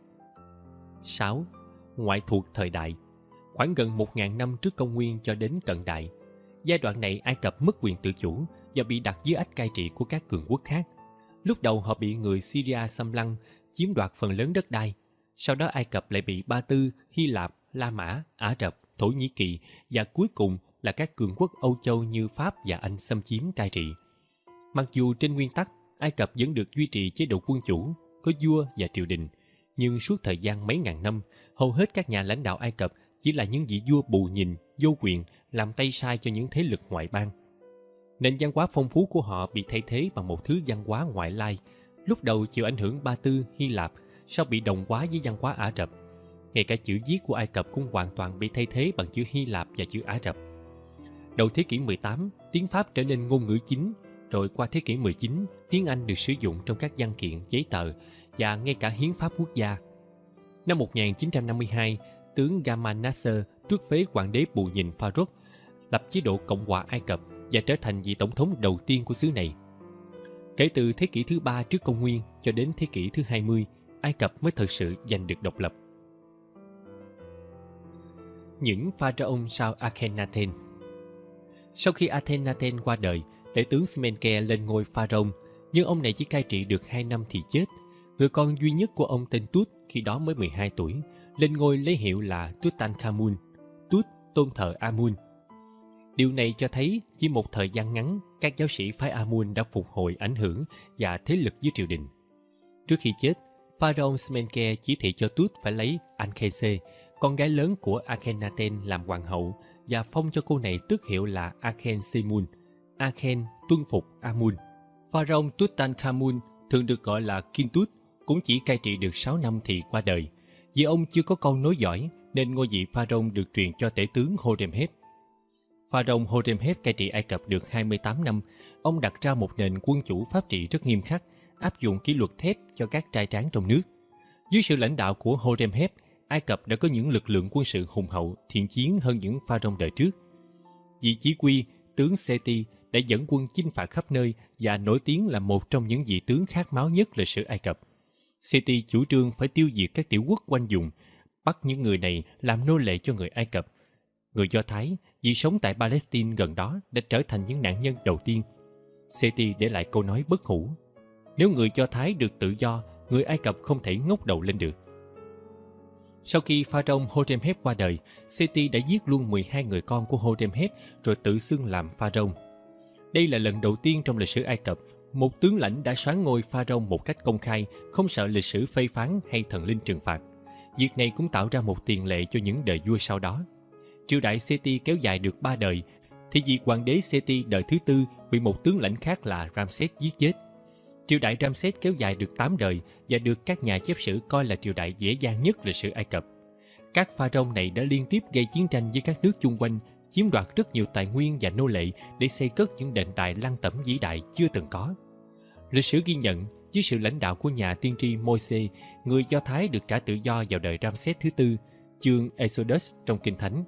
6. Ngoại thuộc thời đại. Khoảng gần 1.000 năm trước công nguyên cho đến cận đại. Giai đoạn này Ai Cập mất quyền tự chủ và bị đặt dưới ách cai trị của các cường quốc khác. Lúc đầu họ bị người Syria xâm lăng, chiếm đoạt phần lớn đất đai. Sau đó Ai Cập lại bị Ba Tư, Hy Lạp, La Mã, Ả Rập, Thổ Nhĩ Kỳ và cuối cùng là các cường quốc Âu Châu như Pháp và Anh xâm chiếm cai trị. Mặc dù trên nguyên tắc Ai Cập vẫn được duy trì chế độ quân chủ, có vua và triều đình, Nhưng suốt thời gian mấy ngàn năm, hầu hết các nhà lãnh đạo Ai Cập chỉ là những vị vua bù nhìn, vô quyền, làm tay sai cho những thế lực ngoại bang. Nền văn hóa phong phú của họ bị thay thế bằng một thứ văn hóa ngoại lai, lúc đầu chịu ảnh hưởng Ba Tư, Hy Lạp, sau bị đồng hóa với văn hóa Ả Rập. Ngay cả chữ viết của Ai Cập cũng hoàn toàn bị thay thế bằng chữ Hy Lạp và chữ Ả Rập. Đầu thế kỷ 18, tiếng Pháp trở nên ngôn ngữ chính, rồi qua thế kỷ 19, tiếng Anh được sử dụng trong các văn kiện, giấy tờ và ngay cả hiến pháp quốc gia. Năm 1952, tướng Gamal Nasser tước phế hoàng đế bù nhìn Farouk, lập chế độ Cộng hòa Ai Cập và trở thành vị tổng thống đầu tiên của xứ này. Kể từ thế kỷ thứ 3 trước công nguyên cho đến thế kỷ thứ 20, Ai Cập mới thực sự giành được độc lập. Những pharaoh sau Akhenaten. Sau khi Akhenaten qua đời, tể tướng Smenkhare lên ngôi pharaoh, nhưng ông này chỉ cai trị được 2 năm thì chết. Người con duy nhất của ông tên Tut, khi đó mới 12 tuổi, lên ngôi lấy hiệu là Tutankhamun. Tut tôn thờ Amun. Điều này cho thấy chỉ một thời gian ngắn, các giáo sĩ phái Amun đã phục hồi ảnh hưởng và thế lực dưới triều đình. Trước khi chết, pharaoh Smenkhare chỉ thị cho Tut phải lấy Ankhese, con gái lớn của Akhenaten, làm hoàng hậu và phong cho cô này tước hiệu là Akhensemun. Akhen tuân phục Amun. Pharaoh Tutankhamun, thường được gọi là Kintut, cũng chỉ cai trị được 6 năm thì qua đời. Vì ông chưa có con nối dõi nên ngôi vị pharaoh được truyền cho tể tướng Horemheb. Pharaoh Horemheb cai trị Ai Cập được 28 năm. Ông đặt ra một nền quân chủ pháp trị rất nghiêm khắc, áp dụng kỷ luật thép cho các trai tráng trong nước. Dưới sự lãnh đạo của Horemheb, Ai Cập đã có những lực lượng quân sự hùng hậu, thiện chiến hơn những pharaoh đời trước. Vị chỉ huy tướng Seti đã dẫn quân chinh phạt khắp nơi và nổi tiếng là một trong những vị tướng khát máu nhất lịch sử Ai Cập. Seti chủ trương phải tiêu diệt các tiểu quốc quanh vùng, bắt những người này làm nô lệ cho người Ai Cập. Người Do Thái, vì sống tại Palestine gần đó, đã trở thành những nạn nhân đầu tiên. Seti để lại câu nói bất hủ: nếu người Do Thái được tự do, người Ai Cập không thể ngóc đầu lên được. Sau khi pharaoh Horemheb qua đời, Seti đã giết luôn 12 người con của Horemheb rồi tự xưng làm pharaoh. Đây là lần đầu tiên trong lịch sử Ai Cập, một tướng lãnh đã soán ngôi pharaoh một cách công khai, không sợ lịch sử phê phán hay thần linh trừng phạt. Việc này cũng tạo ra một tiền lệ cho những đời vua sau đó. Triều đại Seti kéo dài được 3 đời, thì vị hoàng đế Seti đời thứ 4 bị một tướng lãnh khác là Ramses giết chết. Triều đại Ramses kéo dài được 8 đời và được các nhà chép sử coi là triều đại dễ dàng nhất lịch sử Ai Cập. Các pharaoh này đã liên tiếp gây chiến tranh với các nước chung quanh, chiếm đoạt rất nhiều tài nguyên và nô lệ để xây cất những đền đài lăng tẩm vĩ đại chưa từng có. Lịch sử ghi nhận, dưới sự lãnh đạo của nhà tiên tri Môi-se, người Do Thái được trả tự do vào đời Ramses thứ 4, chương Exodus trong Kinh Thánh.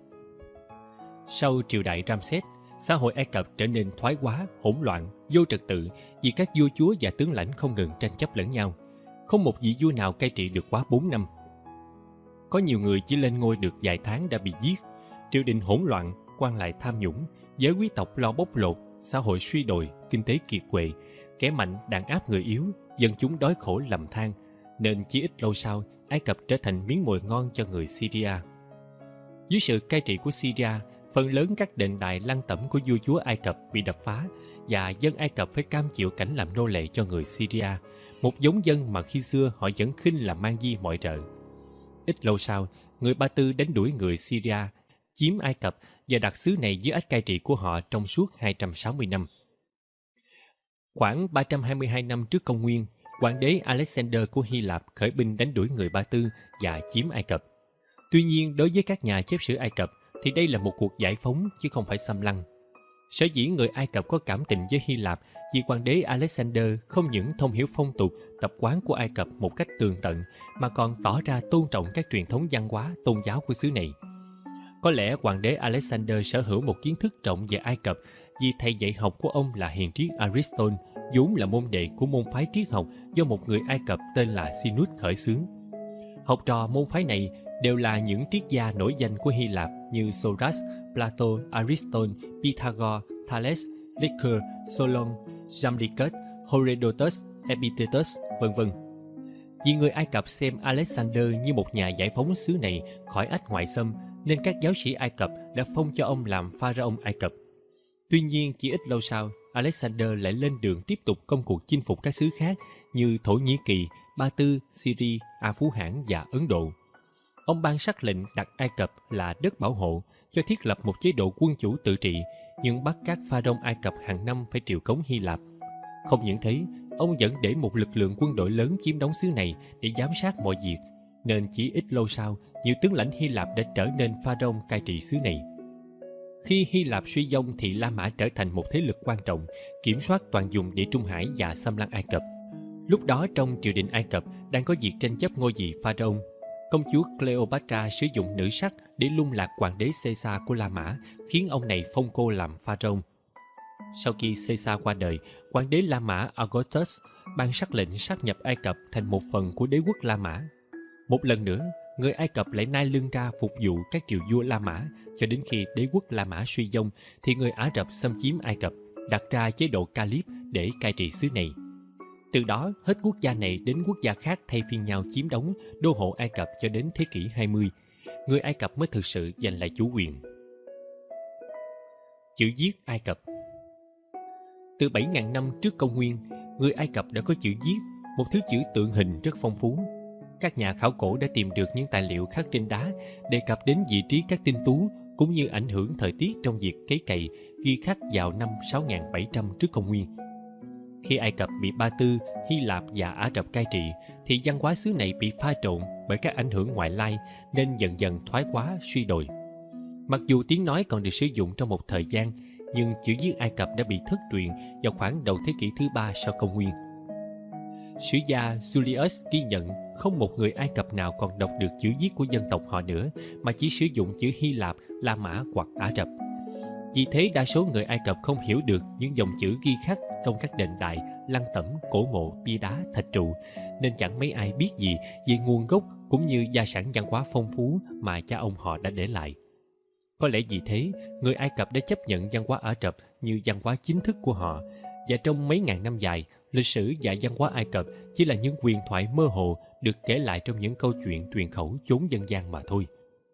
Sau triều đại Ramses, xã hội Ai Cập trở nên thoái hóa, hỗn loạn, vô trật tự vì các vua chúa và tướng lãnh không ngừng tranh chấp lẫn nhau. Không một vị vua nào cai trị được quá 4 năm. Có nhiều người chỉ lên ngôi được vài tháng đã bị giết. Triều đình hỗn loạn, quan lại tham nhũng, giới quý tộc lo bóc lột, xã hội suy đồi, kinh tế kiệt quệ, kẻ mạnh đàn áp người yếu, dân chúng đói khổ lầm than, nên chỉ ít lâu sau, Ai Cập trở thành miếng mồi ngon cho người Syria. Dưới sự cai trị của Syria, phần lớn các đền đài lăng tẩm của vua chúa Ai Cập bị đập phá và dân Ai Cập phải cam chịu cảnh làm nô lệ cho người Syria, một giống dân mà khi xưa họ vẫn khinh là mang di mọi rợ. Ít lâu sau, người Ba Tư đánh đuổi người Syria, chiếm Ai Cập và đặt xứ này dưới ách cai trị của họ trong suốt 260 năm. Khoảng 322 năm trước công nguyên, hoàng đế Alexander của Hy Lạp khởi binh đánh đuổi người Ba Tư và chiếm Ai Cập. Tuy nhiên, đối với các nhà chép sử Ai Cập thì đây là một cuộc giải phóng chứ không phải xâm lăng. Sở dĩ người Ai Cập có cảm tình với Hy Lạp vì hoàng đế Alexander không những thông hiểu phong tục, tập quán của Ai Cập một cách tường tận mà còn tỏ ra tôn trọng các truyền thống văn hóa, tôn giáo của xứ này. Có lẽ hoàng đế Alexander sở hữu một kiến thức rộng về Ai Cập vì thầy dạy học của ông là hiền triết Aristotle, vốn là môn đệ của môn phái triết học do một người Ai Cập tên là Sinus khởi xướng. Học trò môn phái này đều là những triết gia nổi danh của Hy Lạp như Socrates, Plato, Aristotle, Pythagore, Thales, Lycurgus, Solon, Jamblichus, Herodotus, Epictetus, v.v. Vì người Ai Cập xem Alexander như một nhà giải phóng xứ này khỏi ách ngoại xâm, nên các giáo sĩ Ai Cập đã phong cho ông làm pharaoh Ai Cập. Tuy nhiên, chỉ ít lâu sau, Alexander lại lên đường tiếp tục công cuộc chinh phục các xứ khác như Thổ Nhĩ Kỳ, Ba Tư, Syria, A Phú Hãn và Ấn Độ. Ông ban sắc lệnh đặt Ai Cập là đất bảo hộ, cho thiết lập một chế độ quân chủ tự trị, nhưng bắt các pharaoh Ai Cập hàng năm phải triều cống Hy Lạp. Không những thế, ông vẫn để một lực lượng quân đội lớn chiếm đóng xứ này để giám sát mọi việc, nên chỉ ít lâu sau, nhiều tướng lãnh Hy Lạp đã trở nên pharaoh cai trị xứ này. Khi Hy Lạp suy vong thì La Mã trở thành một thế lực quan trọng, kiểm soát toàn vùng Địa Trung Hải và xâm lăng Ai Cập. Lúc đó trong triều đình Ai Cập đang có việc tranh chấp ngôi vị pharaoh. Công chúa Cleopatra sử dụng nữ sắc để lung lạc hoàng đế Caesar của La Mã, khiến ông này phong cô làm pharaoh. Sau khi Caesar qua đời, hoàng đế La Mã Augustus ban sắc lệnh sáp nhập Ai Cập thành một phần của đế quốc La Mã. Một lần nữa, người Ai Cập lại nai lưng ra phục vụ các triều vua La Mã, cho đến khi đế quốc La Mã suy vong thì người Ả Rập xâm chiếm Ai Cập, đặt ra chế độ Caliph để cai trị xứ này. Từ đó, hết quốc gia này đến quốc gia khác thay phiên nhau chiếm đóng, đô hộ Ai Cập cho đến thế kỷ 20. Người Ai Cập mới thực sự giành lại chủ quyền. Chữ viết Ai Cập. Từ 7.000 năm trước công nguyên, người Ai Cập đã có chữ viết, một thứ chữ tượng hình rất phong phú. Các nhà khảo cổ đã tìm được những tài liệu khắc trên đá, đề cập đến vị trí các tinh tú, cũng như ảnh hưởng thời tiết trong việc cấy cày, ghi khắc vào năm 6.700 trước công nguyên. Khi Ai Cập bị Ba Tư, Hy Lạp và Ả Rập cai trị, thì văn hóa xứ này bị pha trộn bởi các ảnh hưởng ngoại lai nên dần dần thoái hóa, suy đồi. Mặc dù tiếng nói còn được sử dụng trong một thời gian, nhưng chữ viết Ai Cập đã bị thất truyền vào khoảng đầu thế kỷ thứ 3 sau công nguyên. Sử gia Julius ghi nhận không một người Ai Cập nào còn đọc được chữ viết của dân tộc họ nữa, mà chỉ sử dụng chữ Hy Lạp, La Mã hoặc Ả Rập. Vì thế đa số người Ai Cập không hiểu được những dòng chữ ghi khắc trong các đền đài, lăng tẩm, cổ mộ, bia đá, thạch trụ, nên chẳng mấy ai biết gì về nguồn gốc cũng như gia sản văn hóa phong phú mà cha ông họ đã để lại. Có lẽ vì thế, người Ai Cập đã chấp nhận văn hóa Ả Rập như văn hóa chính thức của họ, và trong mấy ngàn năm dài, lịch sử và văn hóa Ai Cập chỉ là những huyền thoại mơ hồ được kể lại trong những câu chuyện truyền khẩu chốn dân gian mà thôi.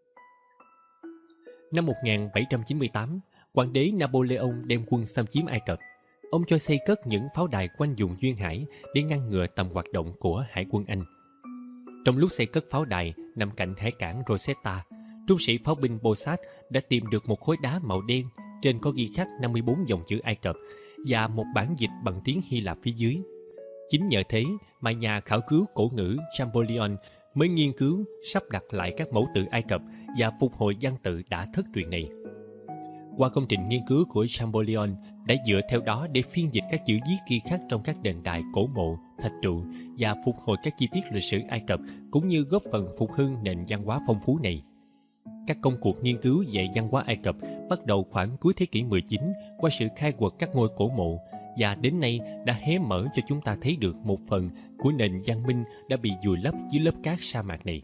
Năm 1798, hoàng đế Napoleon đem quân xâm chiếm Ai Cập. Ông cho xây cất những pháo đài quanh vùng duyên hải để ngăn ngừa tầm hoạt động của hải quân Anh. Trong lúc xây cất pháo đài nằm cạnh hải cảng Rosetta, trung sĩ pháo binh Bossat đã tìm được một khối đá màu đen, trên có ghi khắc 54 dòng chữ Ai Cập và một bản dịch bằng tiếng Hy Lạp phía dưới. Chính nhờ thế mà nhà khảo cứu cổ ngữ Champollion mới nghiên cứu, sắp đặt lại các mẫu tự Ai Cập và phục hồi văn tự đã thất truyền này. Qua công trình nghiên cứu của Champollion đã dựa theo đó để phiên dịch các chữ viết ghi khắc trong các đền đài, cổ mộ, thạch trụ và phục hồi các chi tiết lịch sử Ai Cập, cũng như góp phần phục hưng nền văn hóa phong phú này. Các công cuộc nghiên cứu về văn hóa Ai Cập bắt đầu khoảng cuối thế kỷ 19 qua sự khai quật các ngôi cổ mộ, và đến nay đã hé mở cho chúng ta thấy được một phần của nền văn minh đã bị vùi lấp dưới lớp cát sa mạc này.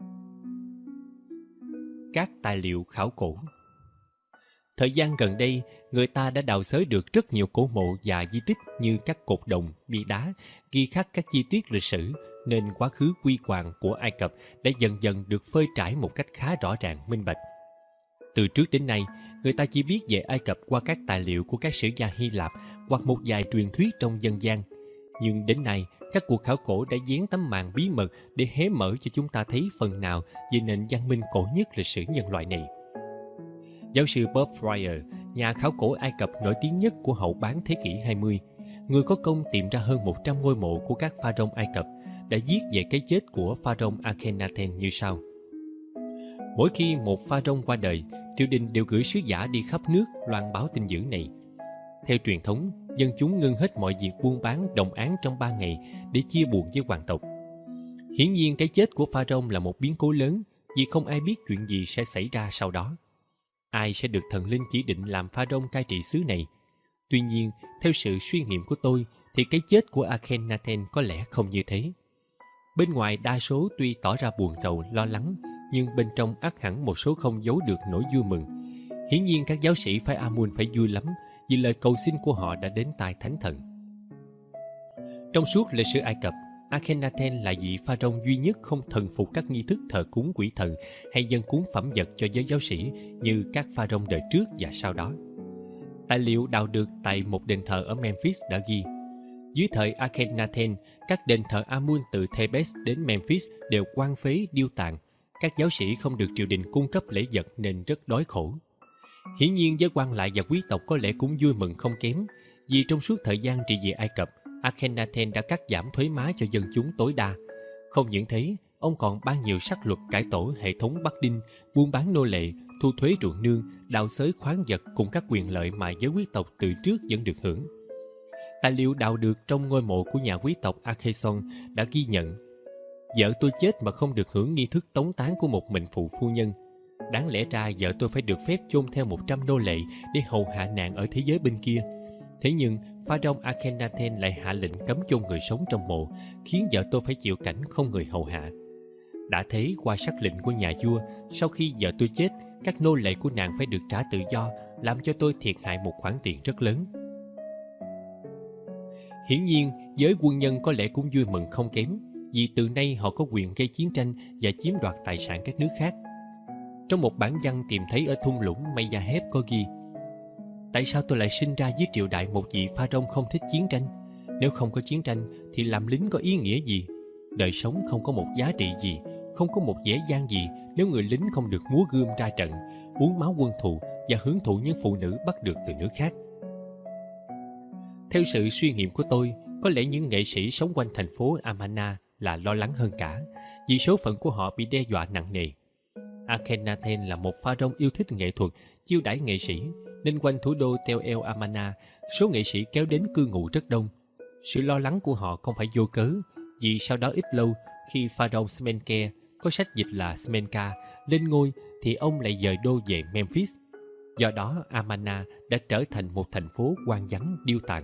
Các tài liệu khảo cổ. Thời gian gần đây, người ta đã đào xới được rất nhiều cổ mộ và di tích như các cột đồng, bia đá, ghi khắc các chi tiết lịch sử, nên quá khứ huy hoàng của Ai Cập đã dần dần được phơi trải một cách khá rõ ràng, minh bạch. Từ trước đến nay, người ta chỉ biết về Ai Cập qua các tài liệu của các sử gia Hy Lạp hoặc một vài truyền thuyết trong dân gian. Nhưng đến nay, các cuộc khảo cổ đã dán tấm màn bí mật để hé mở cho chúng ta thấy phần nào về nền văn minh cổ nhất lịch sử nhân loại này. Giáo sư Bob Fryer, nhà khảo cổ Ai Cập nổi tiếng nhất của hậu bán thế kỷ 20, người có công tìm ra hơn 100 ngôi mộ của các pharaoh Ai Cập, đã viết về cái chết của pharaoh Akhenaten như sau. Mỗi khi một pharaoh qua đời, triều đình đều gửi sứ giả đi khắp nước loan báo tin dữ này. Theo truyền thống, dân chúng ngưng hết mọi việc buôn bán đồng áng trong 3 ngày để chia buồn với hoàng tộc. Hiển nhiên cái chết của pharaoh là một biến cố lớn, vì không ai biết chuyện gì sẽ xảy ra sau đó. Ai sẽ được thần linh chỉ định làm pharaoh cai trị xứ này? Tuy nhiên, theo sự suy nghiệm của tôi, thì cái chết của Akhenaten có lẽ không như thế. Bên ngoài đa số tuy tỏ ra buồn rầu, lo lắng, nhưng bên trong ắt hẳn một số không giấu được nỗi vui mừng. Hiển nhiên các giáo sĩ phái Amun phải vui lắm, vì lời cầu xin của họ đã đến tai thánh thần. Trong suốt lịch sử Ai Cập, Akhenaten là vị pharaoh duy nhất không thần phục các nghi thức thờ cúng quỷ thần hay dâng cúng phẩm vật cho giới giáo sĩ như các pharaoh đời trước và sau đó. Tài liệu đào được tại một đền thờ ở Memphis đã ghi, dưới thời Akhenaten, các đền thờ Amun từ Thebes đến Memphis đều quan phế điêu tàn. Các giáo sĩ không được triều đình cung cấp lễ vật nên rất đói khổ. Hiển nhiên giới quan lại và quý tộc có lẽ cũng vui mừng không kém, vì trong suốt thời gian trị vì Ai Cập, Akhenaten đã cắt giảm thuế má cho dân chúng tối đa. Không những thế, ông còn ban nhiều sắc luật cải tổ hệ thống Bắc Đinh, buôn bán nô lệ, thu thuế ruộng nương, đào xới khoáng vật cùng các quyền lợi mà giới quý tộc từ trước vẫn được hưởng. Tài liệu đào được trong ngôi mộ của nhà quý tộc Akheson đã ghi nhận: vợ tôi chết mà không được hưởng nghi thức tống táng của một mệnh phụ phu nhân. Đáng lẽ ra vợ tôi phải được phép chôn theo 100 nô lệ để hầu hạ nàng ở thế giới bên kia. Thế nhưng Pharaoh Akhenaten lại hạ lệnh cấm chôn người sống trong mộ, khiến vợ tôi phải chịu cảnh không người hầu hạ. Đã thế, qua sắc lệnh của nhà vua, sau khi vợ tôi chết, các nô lệ của nàng phải được trả tự do, làm cho tôi thiệt hại một khoản tiền rất lớn. Hiển nhiên, giới quân nhân có lẽ cũng vui mừng không kém, vì từ nay họ có quyền gây chiến tranh và chiếm đoạt tài sản các nước khác. Trong một bản văn tìm thấy ở thung lũng Mayaheb có ghi: tại sao tôi lại sinh ra dưới triều đại một vị pharaoh không thích chiến tranh? Nếu không có chiến tranh thì làm lính có ý nghĩa gì? Đời sống không có một giá trị gì, không có một vẻ vang gì nếu người lính không được múa gươm ra trận, uống máu quân thù và hưởng thụ những phụ nữ bắt được từ nước khác. Theo sự suy nghiệm của tôi, có lẽ những nghệ sĩ sống quanh thành phố Amarna là lo lắng hơn cả, vì số phận của họ bị đe dọa nặng nề. Akhenaten là một pharaoh yêu thích nghệ thuật, chiêu đãi nghệ sĩ, nên quanh thủ đô Tel El Amarna, số nghệ sĩ kéo đến cư ngụ rất đông. Sự lo lắng của họ không phải vô cớ, vì sau đó ít lâu, khi pharaoh Smenke, có sách dịch là Smenka, lên ngôi, thì ông lại dời đô về Memphis. Do đó, Amarna đã trở thành một thành phố hoang vắng điêu tàn.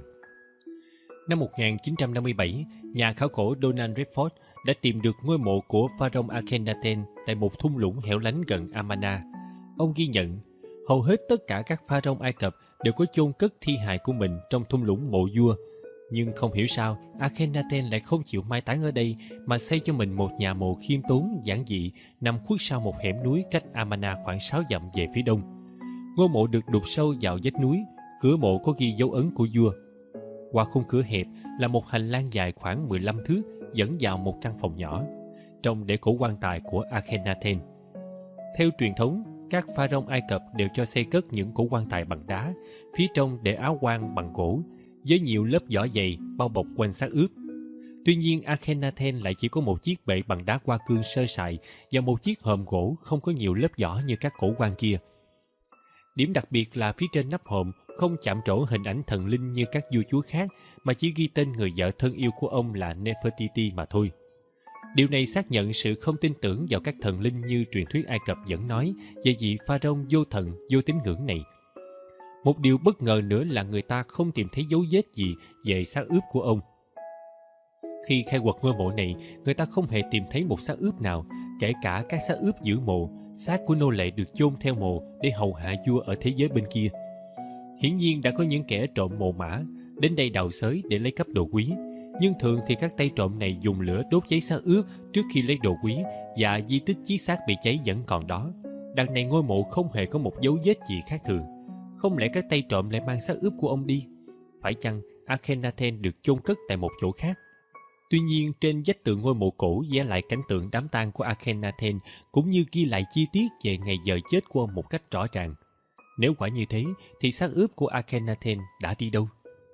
Năm 1957, nhà khảo cổ Donald Redford đã tìm được ngôi mộ của pharaoh Akhenaten tại một thung lũng hẻo lánh gần Amarna. Ông ghi nhận, hầu hết tất cả các pharaoh Ai Cập đều có chôn cất thi hài của mình trong thung lũng mộ vua. Nhưng không hiểu sao, Akhenaten lại không chịu mai táng ở đây mà xây cho mình một nhà mộ khiêm tốn, giản dị, nằm khuất sau một hẻm núi cách Amarna khoảng 6 dặm về phía đông. Ngôi mộ được đục sâu vào vách núi, cửa mộ có ghi dấu ấn của vua. Qua khung cửa hẹp là một hành lang dài khoảng 15 thước dẫn vào một căn phòng nhỏ, trong để cổ quan tài của Akhenaten. Theo truyền thống, các pharaoh Ai Cập đều cho xây cất những cổ quan tài bằng đá, phía trong để áo quan bằng gỗ, với nhiều lớp vỏ dày bao bọc quanh xác ướp. Tuy nhiên, Akhenaten lại chỉ có một chiếc bệ bằng đá hoa cương sơ sài và một chiếc hòm gỗ không có nhiều lớp vỏ như các cổ quan kia. Điểm đặc biệt là phía trên nắp hòm không chạm trổ hình ảnh thần linh như các vua chúa khác, mà chỉ ghi tên người vợ thân yêu của ông là Nefertiti mà thôi. Điều này xác nhận sự không tin tưởng vào các thần linh như truyền thuyết Ai Cập vẫn nói về vị pharaoh vô thần, vô tín ngưỡng này. Một điều bất ngờ nữa là người ta không tìm thấy dấu vết gì về xác ướp của ông. Khi khai quật ngôi mộ này, người ta không hề tìm thấy một xác ướp nào, kể cả các xác ướp giữ mộ, xác của nô lệ được chôn theo mộ để hầu hạ vua ở thế giới bên kia. Hiển nhiên đã có những kẻ trộm mồ mã đến đây đào xới để lấy cắp đồ quý, nhưng thường thì các tay trộm này dùng lửa đốt cháy xác ướp trước khi lấy đồ quý, và di tích chiếc xác bị cháy vẫn còn đó. Đằng này ngôi mộ không hề có một dấu vết gì khác thường. Không lẽ các tay trộm lại mang xác ướp của ông đi? Phải chăng Akhenaten được chôn cất tại một chỗ khác? Tuy nhiên, trên vách tường ngôi mộ cổ vẽ lại cảnh tượng đám tang của Akhenaten, cũng như ghi lại chi tiết về ngày giờ chết của ông một cách rõ ràng. Nếu quả như thế, thì xác ướp của Akhenaten đã đi đâu?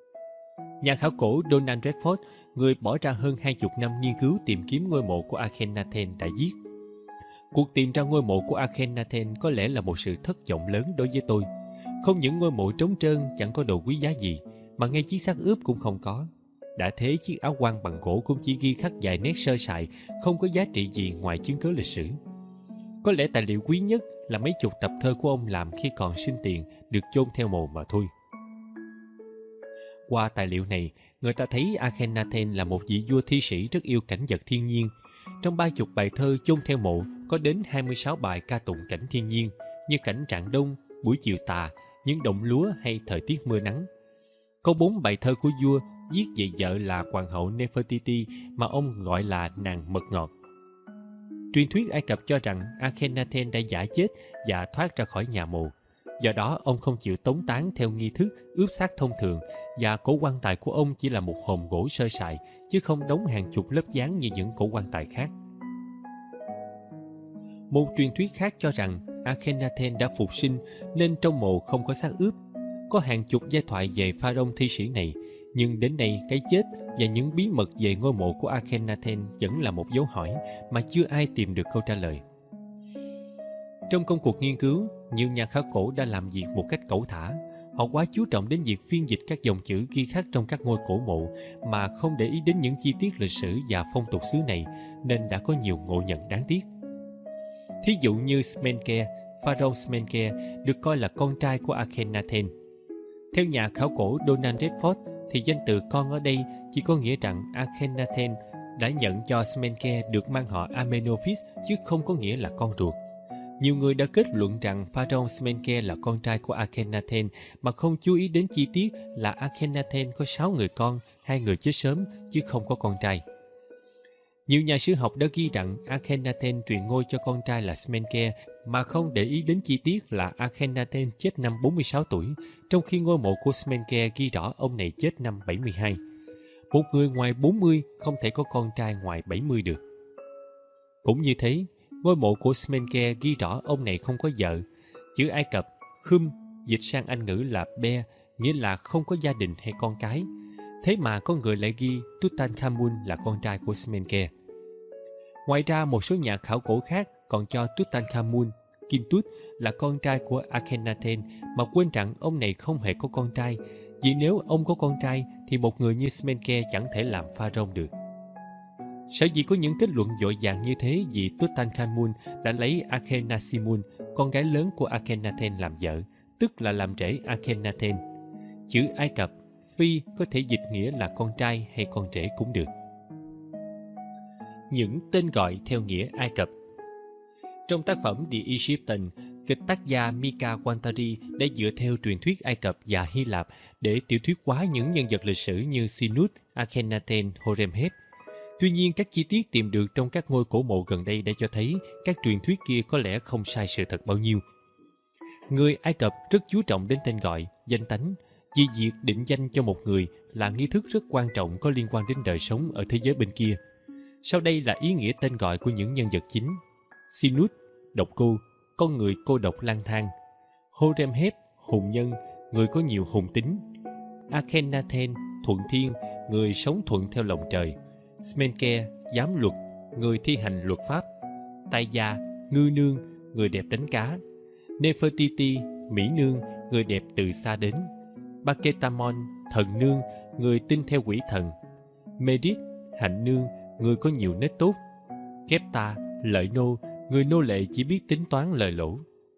Nhà khảo cổ Donald Redford, người bỏ ra hơn 20 năm nghiên cứu tìm kiếm ngôi mộ của Akhenaten, đã viết: cuộc tìm ra ngôi mộ của Akhenaten có lẽ là một sự thất vọng lớn đối với tôi. Không những ngôi mộ trống trơn chẳng có đồ quý giá gì, mà ngay chiếc xác ướp cũng không có. Đã thế, chiếc áo quan bằng gỗ cũng chỉ ghi khắc vài nét sơ sài, không có giá trị gì ngoài chứng cứ lịch sử. Có lẽ tài liệu quý nhất là mấy chục tập thơ của ông làm khi còn sinh tiền, được chôn theo mồ mà thôi. Qua tài liệu này, người ta thấy Akhenaten là một vị vua thi sĩ rất yêu cảnh vật thiên nhiên. Trong 30 bài thơ chôn theo mộ có đến 26 bài ca tụng cảnh thiên nhiên, như cảnh rạng đông, buổi chiều tà, những đồng lúa hay thời tiết mưa nắng. Có 4 bài thơ của vua viết về vợ là hoàng hậu Nefertiti mà ông gọi là nàng mật ngọt. Truyền thuyết Ai Cập cho rằng Akhenaten đã giả chết và thoát ra khỏi nhà mồ. Do đó ông không chịu tống táng theo nghi thức ướp xác thông thường, và cổ quan tài của ông chỉ là một hòm gỗ sơ sài, chứ không đóng hàng chục lớp dán như những cổ quan tài khác. Một truyền thuyết khác cho rằng Akhenaten đã phục sinh nên trong mộ không có xác ướp. Có hàng chục giai thoại về pharaoh thi sĩ này, nhưng đến nay cái chết và những bí mật về ngôi mộ của Akhenaten vẫn là một dấu hỏi mà chưa ai tìm được câu trả lời. Trong công cuộc nghiên cứu, nhiều nhà khảo cổ đã làm việc một cách cẩu thả. Họ quá chú trọng đến việc phiên dịch các dòng chữ ghi khắc trong các ngôi cổ mộ mà không để ý đến những chi tiết lịch sử và phong tục xứ này, nên đã có nhiều ngộ nhận đáng tiếc. Thí dụ như Smenkhare, pharaoh Smenkhare được coi là con trai của Akhenaten. Theo nhà khảo cổ Donald Redford, thì danh từ con ở đây chỉ có nghĩa rằng Akhenaten đã nhận cho Smenkhare được mang họ Amenophis, chứ không có nghĩa là con ruột. Nhiều người đã kết luận rằng pharaoh Smenkhare là con trai của Akhenaten mà không chú ý đến chi tiết là Akhenaten có 6 người con, 2 người chết sớm chứ không có con trai. Nhiều nhà sử học đã ghi rằng Akhenaten truyền ngôi cho con trai là Smenkhare mà không để ý đến chi tiết là Akhenaten chết năm 46 tuổi, trong khi ngôi mộ của Smenkhare ghi rõ ông này chết năm 72. Một người ngoài 40 không thể có con trai ngoài 70 được. Cũng như thế, ngôi mộ của Smenkhare ghi rõ ông này không có vợ. Chữ Ai Cập Khum dịch sang Anh ngữ là Be, nghĩa là không có gia đình hay con cái. Thế mà có người lại ghi Tutankhamun là con trai của Smenkhare. Ngoài ra, một số nhà khảo cổ khác còn cho Tutankhamun, Kim Tut, là con trai của Akhenaten mà quên rằng ông này không hề có con trai, vì nếu ông có con trai thì một người như Smenkhare chẳng thể làm pharaoh được. Sở dĩ có những kết luận vội vàng như thế vì Tutankhamun đã lấy Akhenasimun, con gái lớn của Akhenaten làm vợ, tức là làm rể Akhenaten. Chữ Ai Cập Phi có thể dịch nghĩa là con trai hay con rể cũng được. Những tên gọi theo nghĩa Ai Cập. Trong tác phẩm The Egyptian, kịch tác gia Mika Wantari đã dựa theo truyền thuyết Ai Cập và Hy Lạp để tiểu thuyết hóa những nhân vật lịch sử như Sinut, Akhenaten, Horemheb. Tuy nhiên, các chi tiết tìm được trong các ngôi cổ mộ gần đây đã cho thấy các truyền thuyết kia có lẽ không sai sự thật bao nhiêu. Người Ai Cập rất chú trọng đến tên gọi, danh tánh, vì việc định danh cho một người là nghi thức rất quan trọng có liên quan đến đời sống ở thế giới bên kia. Sau đây là ý nghĩa tên gọi của những nhân vật chính. Sinut, độc cô, con người cô độc lang thang. Horemheb, hùng nhân, người có nhiều hùng tính. Akhenaten, thuận thiên, người sống thuận theo lòng trời. Smenkhare, giám luật, người thi hành luật pháp. Taya, ngư nương, người đẹp đánh cá. Nefertiti, mỹ nương, người đẹp từ xa đến. Paketamon, thần nương, người tin theo quỷ thần. Merit, hạnh nương, người có nhiều nết tốt. Kepta, lợi nô, người nô lệ chỉ biết tính toán lời lỗ.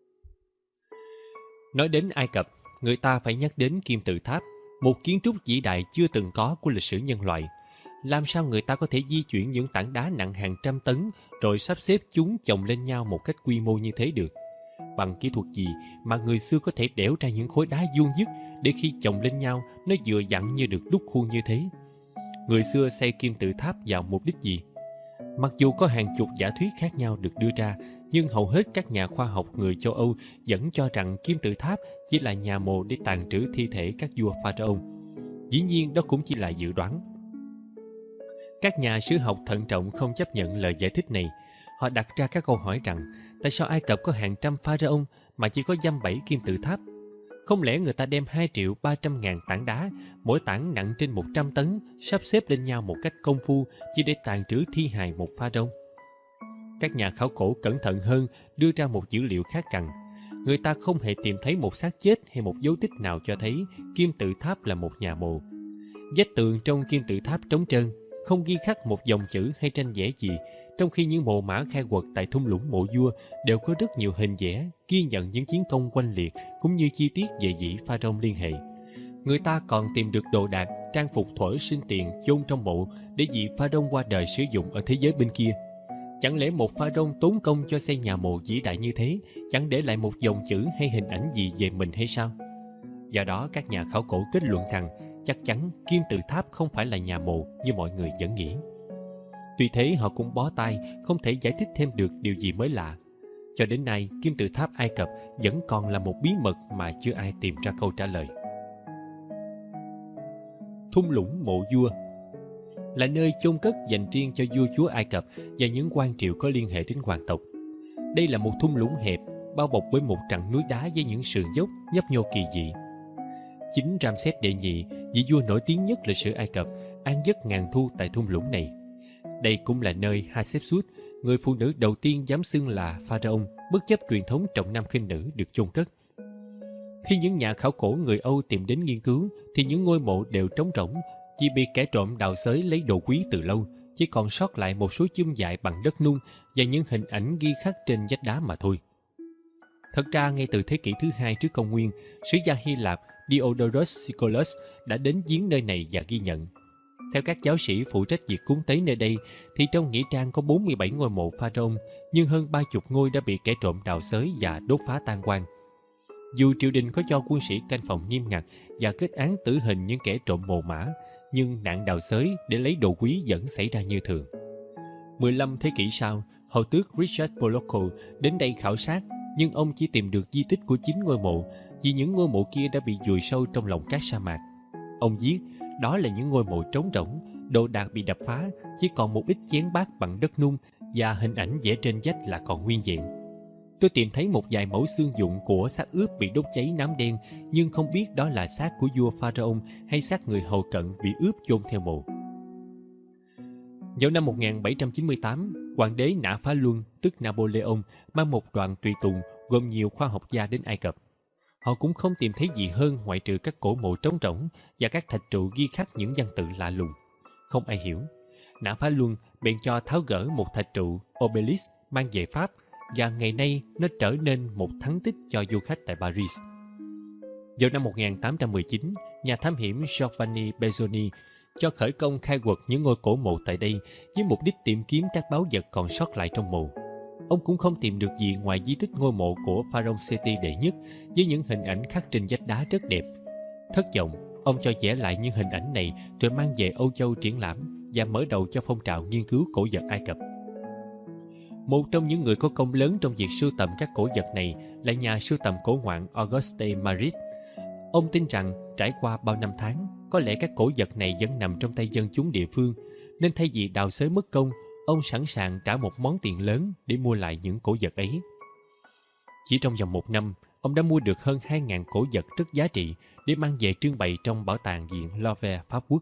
Nói đến Ai Cập, người ta phải nhắc đến kim tự tháp, một kiến trúc vĩ đại chưa từng có của lịch sử nhân loại. Làm sao người ta có thể di chuyển những tảng đá nặng hàng trăm tấn rồi sắp xếp chúng chồng lên nhau một cách quy mô như thế được? Bằng kỹ thuật gì mà người xưa có thể đẽo ra những khối đá vuông vức để khi chồng lên nhau nó vừa vặn như được đúc khuôn như thế? Người xưa xây kim tự tháp vào mục đích gì? Mặc dù có hàng chục giả thuyết khác nhau được đưa ra, nhưng hầu hết các nhà khoa học người châu Âu vẫn cho rằng kim tự tháp chỉ là nhà mồ để tàng trữ thi thể các vua pharaoh. Dĩ nhiên đó cũng chỉ là dự đoán. Các nhà sử học thận trọng không chấp nhận lời giải thích này. Họ đặt ra các câu hỏi rằng tại sao Ai Cập có hàng trăm pharaoh mà chỉ có dăm 7 kim tự tháp? Không lẽ người ta đem 2.300.000 tảng đá, mỗi tảng nặng trên 100 tấn, sắp xếp lên nhau một cách công phu chỉ để tàng trữ thi hài một pharaoh? Các nhà khảo cổ cẩn thận hơn đưa ra một dữ liệu khác rằng người ta không hề tìm thấy một xác chết hay một dấu tích nào cho thấy kim tự tháp là một nhà mồ. Vách tường trong kim tự tháp trống trơn, không ghi khắc một dòng chữ hay tranh vẽ gì, trong khi những mộ mã khai quật tại thung lũng mộ vua đều có rất nhiều hình vẽ ghi nhận những chiến công oanh liệt cũng như chi tiết về vị pharaoh liên hệ. Người ta còn tìm được đồ đạc, trang phục thuở sinh tiền chôn trong mộ để vị pharaoh qua đời sử dụng ở thế giới bên kia. Chẳng lẽ một pharaoh tốn công cho xây nhà mộ vĩ đại như thế chẳng để lại một dòng chữ hay hình ảnh gì về mình hay sao? Do đó các nhà khảo cổ kết luận rằng chắc chắn kim tự tháp không phải là nhà mộ như mọi người vẫn nghĩ. Tuy thế họ cũng bó tay, không thể giải thích thêm được điều gì mới lạ. Cho đến nay, kim tự tháp Ai Cập vẫn còn là một bí mật mà chưa ai tìm ra câu trả lời. Thung lũng mộ vua là nơi chôn cất dành riêng cho vua chúa Ai Cập và những quan triệu có liên hệ đến hoàng tộc. Đây là một thung lũng hẹp, bao bọc bởi một chặng núi đá với những sườn dốc nhấp nhô kỳ dị. Chính Ramses đệ nhị, vị vua nổi tiếng nhất lịch sử Ai Cập, an giấc ngàn thu tại thung lũng này. Đây cũng là nơi Hatshepsut, người phụ nữ đầu tiên dám xưng là pharaoh, bất chấp truyền thống trọng nam khinh nữ, được chôn cất. Khi những nhà khảo cổ người Âu tìm đến nghiên cứu, thì những ngôi mộ đều trống rỗng, chỉ bị kẻ trộm đào xới lấy đồ quý từ lâu, chỉ còn sót lại một số chum dại bằng đất nung và những hình ảnh ghi khắc trên vách đá mà thôi. Thật ra, ngay từ thế kỷ thứ 2 trước công nguyên, sử gia Hy Lạp Diodorus Siculus đã đến viếng nơi này và ghi nhận. Theo các giáo sĩ phụ trách việc cúng tế nơi đây, thì trong nghĩa trang có 47 ngôi mộ pharaoh, nhưng hơn 30 ngôi đã bị kẻ trộm đào xới và đốt phá tan hoang. Dù triều đình có cho quân sĩ canh phòng nghiêm ngặt và kết án tử hình những kẻ trộm mồ mả, nhưng nạn đào xới để lấy đồ quý vẫn xảy ra như thường. 15 thế kỷ sau, hầu tước Richard Pollock đến đây khảo sát, nhưng ông chỉ tìm được di tích của 9 ngôi mộ, vì những ngôi mộ kia đã bị vùi sâu trong lòng các sa mạc. Ông viết, đó là những ngôi mộ trống rỗng, đồ đạc bị đập phá, chỉ còn một ít chén bát bằng đất nung và hình ảnh vẽ trên vách là còn nguyên vẹn. Tôi tìm thấy một vài mẫu xương dụng của xác ướp bị đốt cháy nám đen, nhưng không biết đó là xác của vua pharaoh hay xác người hầu cận bị ướp chôn theo mộ. Vào năm 1798, hoàng đế Nã Phá Luân, tức Napoleon, mang một đoàn tùy tùng gồm nhiều khoa học gia đến Ai Cập. Họ cũng không tìm thấy gì hơn ngoại trừ các cổ mộ trống rỗng và các thạch trụ ghi khắc những văn tự lạ lùng. Không ai hiểu. Nã Phá Luân bèn cho tháo gỡ một thạch trụ obelisk mang về Pháp, và ngày nay nó trở nên một thắng tích cho du khách tại Paris. Vào năm 1819, nhà thám hiểm Giovanni Bezzoni cho khởi công khai quật những ngôi cổ mộ tại đây với mục đích tìm kiếm các báu vật còn sót lại trong mộ. Ông cũng không tìm được gì ngoài di tích ngôi mộ của pharaoh Seti đệ nhất với những hình ảnh khắc trên vách đá rất đẹp. Thất vọng, ông cho vẽ lại những hình ảnh này rồi mang về Âu Châu triển lãm và mở đầu cho phong trào nghiên cứu cổ vật Ai Cập. Một trong những người có công lớn trong việc sưu tầm các cổ vật này là nhà sưu tầm cổ ngoạn Auguste Maris. Ông tin rằng trải qua bao năm tháng, có lẽ các cổ vật này vẫn nằm trong tay dân chúng địa phương, nên thay vì đào xới mất công, ông sẵn sàng trả một món tiền lớn để mua lại những cổ vật ấy. Chỉ trong vòng 1 năm, ông đã mua được hơn 2.000 cổ vật rất giá trị để mang về trưng bày trong bảo tàng viện Louvre Pháp Quốc.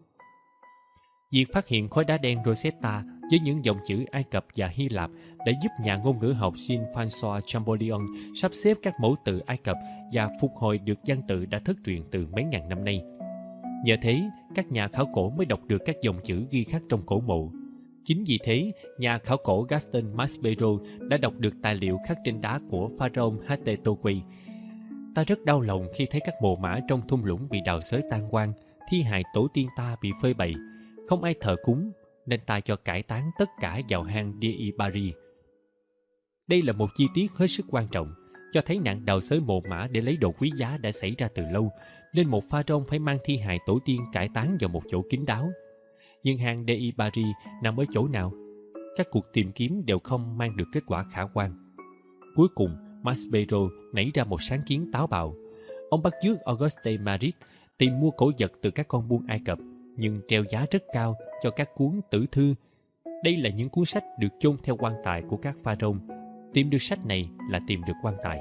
Việc phát hiện khối đá đen Rosetta với những dòng chữ Ai Cập và Hy Lạp đã giúp nhà ngôn ngữ học Jean-François Champollion sắp xếp các mẫu từ Ai Cập và phục hồi được văn tự đã thất truyền từ mấy ngàn năm nay. Nhờ thế, các nhà khảo cổ mới đọc được các dòng chữ ghi khắc trong cổ mộ. Chính vì thế, nhà khảo cổ Gaston Maspero đã đọc được tài liệu khắc trên đá của pharaoh Hatetotwi. Ta rất đau lòng khi thấy các mồ mả trong thung lũng bị đào xới tan hoang, thi hài tổ tiên ta bị phơi bày, không ai thờ cúng, nên ta cho cải táng tất cả vào hang Dei Bari. Đây là một chi tiết hết sức quan trọng, cho thấy nạn đào xới mồ mả để lấy đồ quý giá đã xảy ra từ lâu, nên một pharaoh phải mang thi hài tổ tiên cải táng vào một chỗ kín đáo. Nhưng hang Dei Bari nằm ở chỗ nào? Các cuộc tìm kiếm đều không mang được kết quả khả quan. Cuối cùng, Maspero nảy ra một sáng kiến táo bạo. Ông bắt chước Auguste Maris tìm mua cổ vật từ các con buôn Ai Cập, nhưng treo giá rất cao cho các cuốn tử thư. Đây là những cuốn sách được chôn theo quan tài của các pharaoh. Tìm được sách này là tìm được quan tài.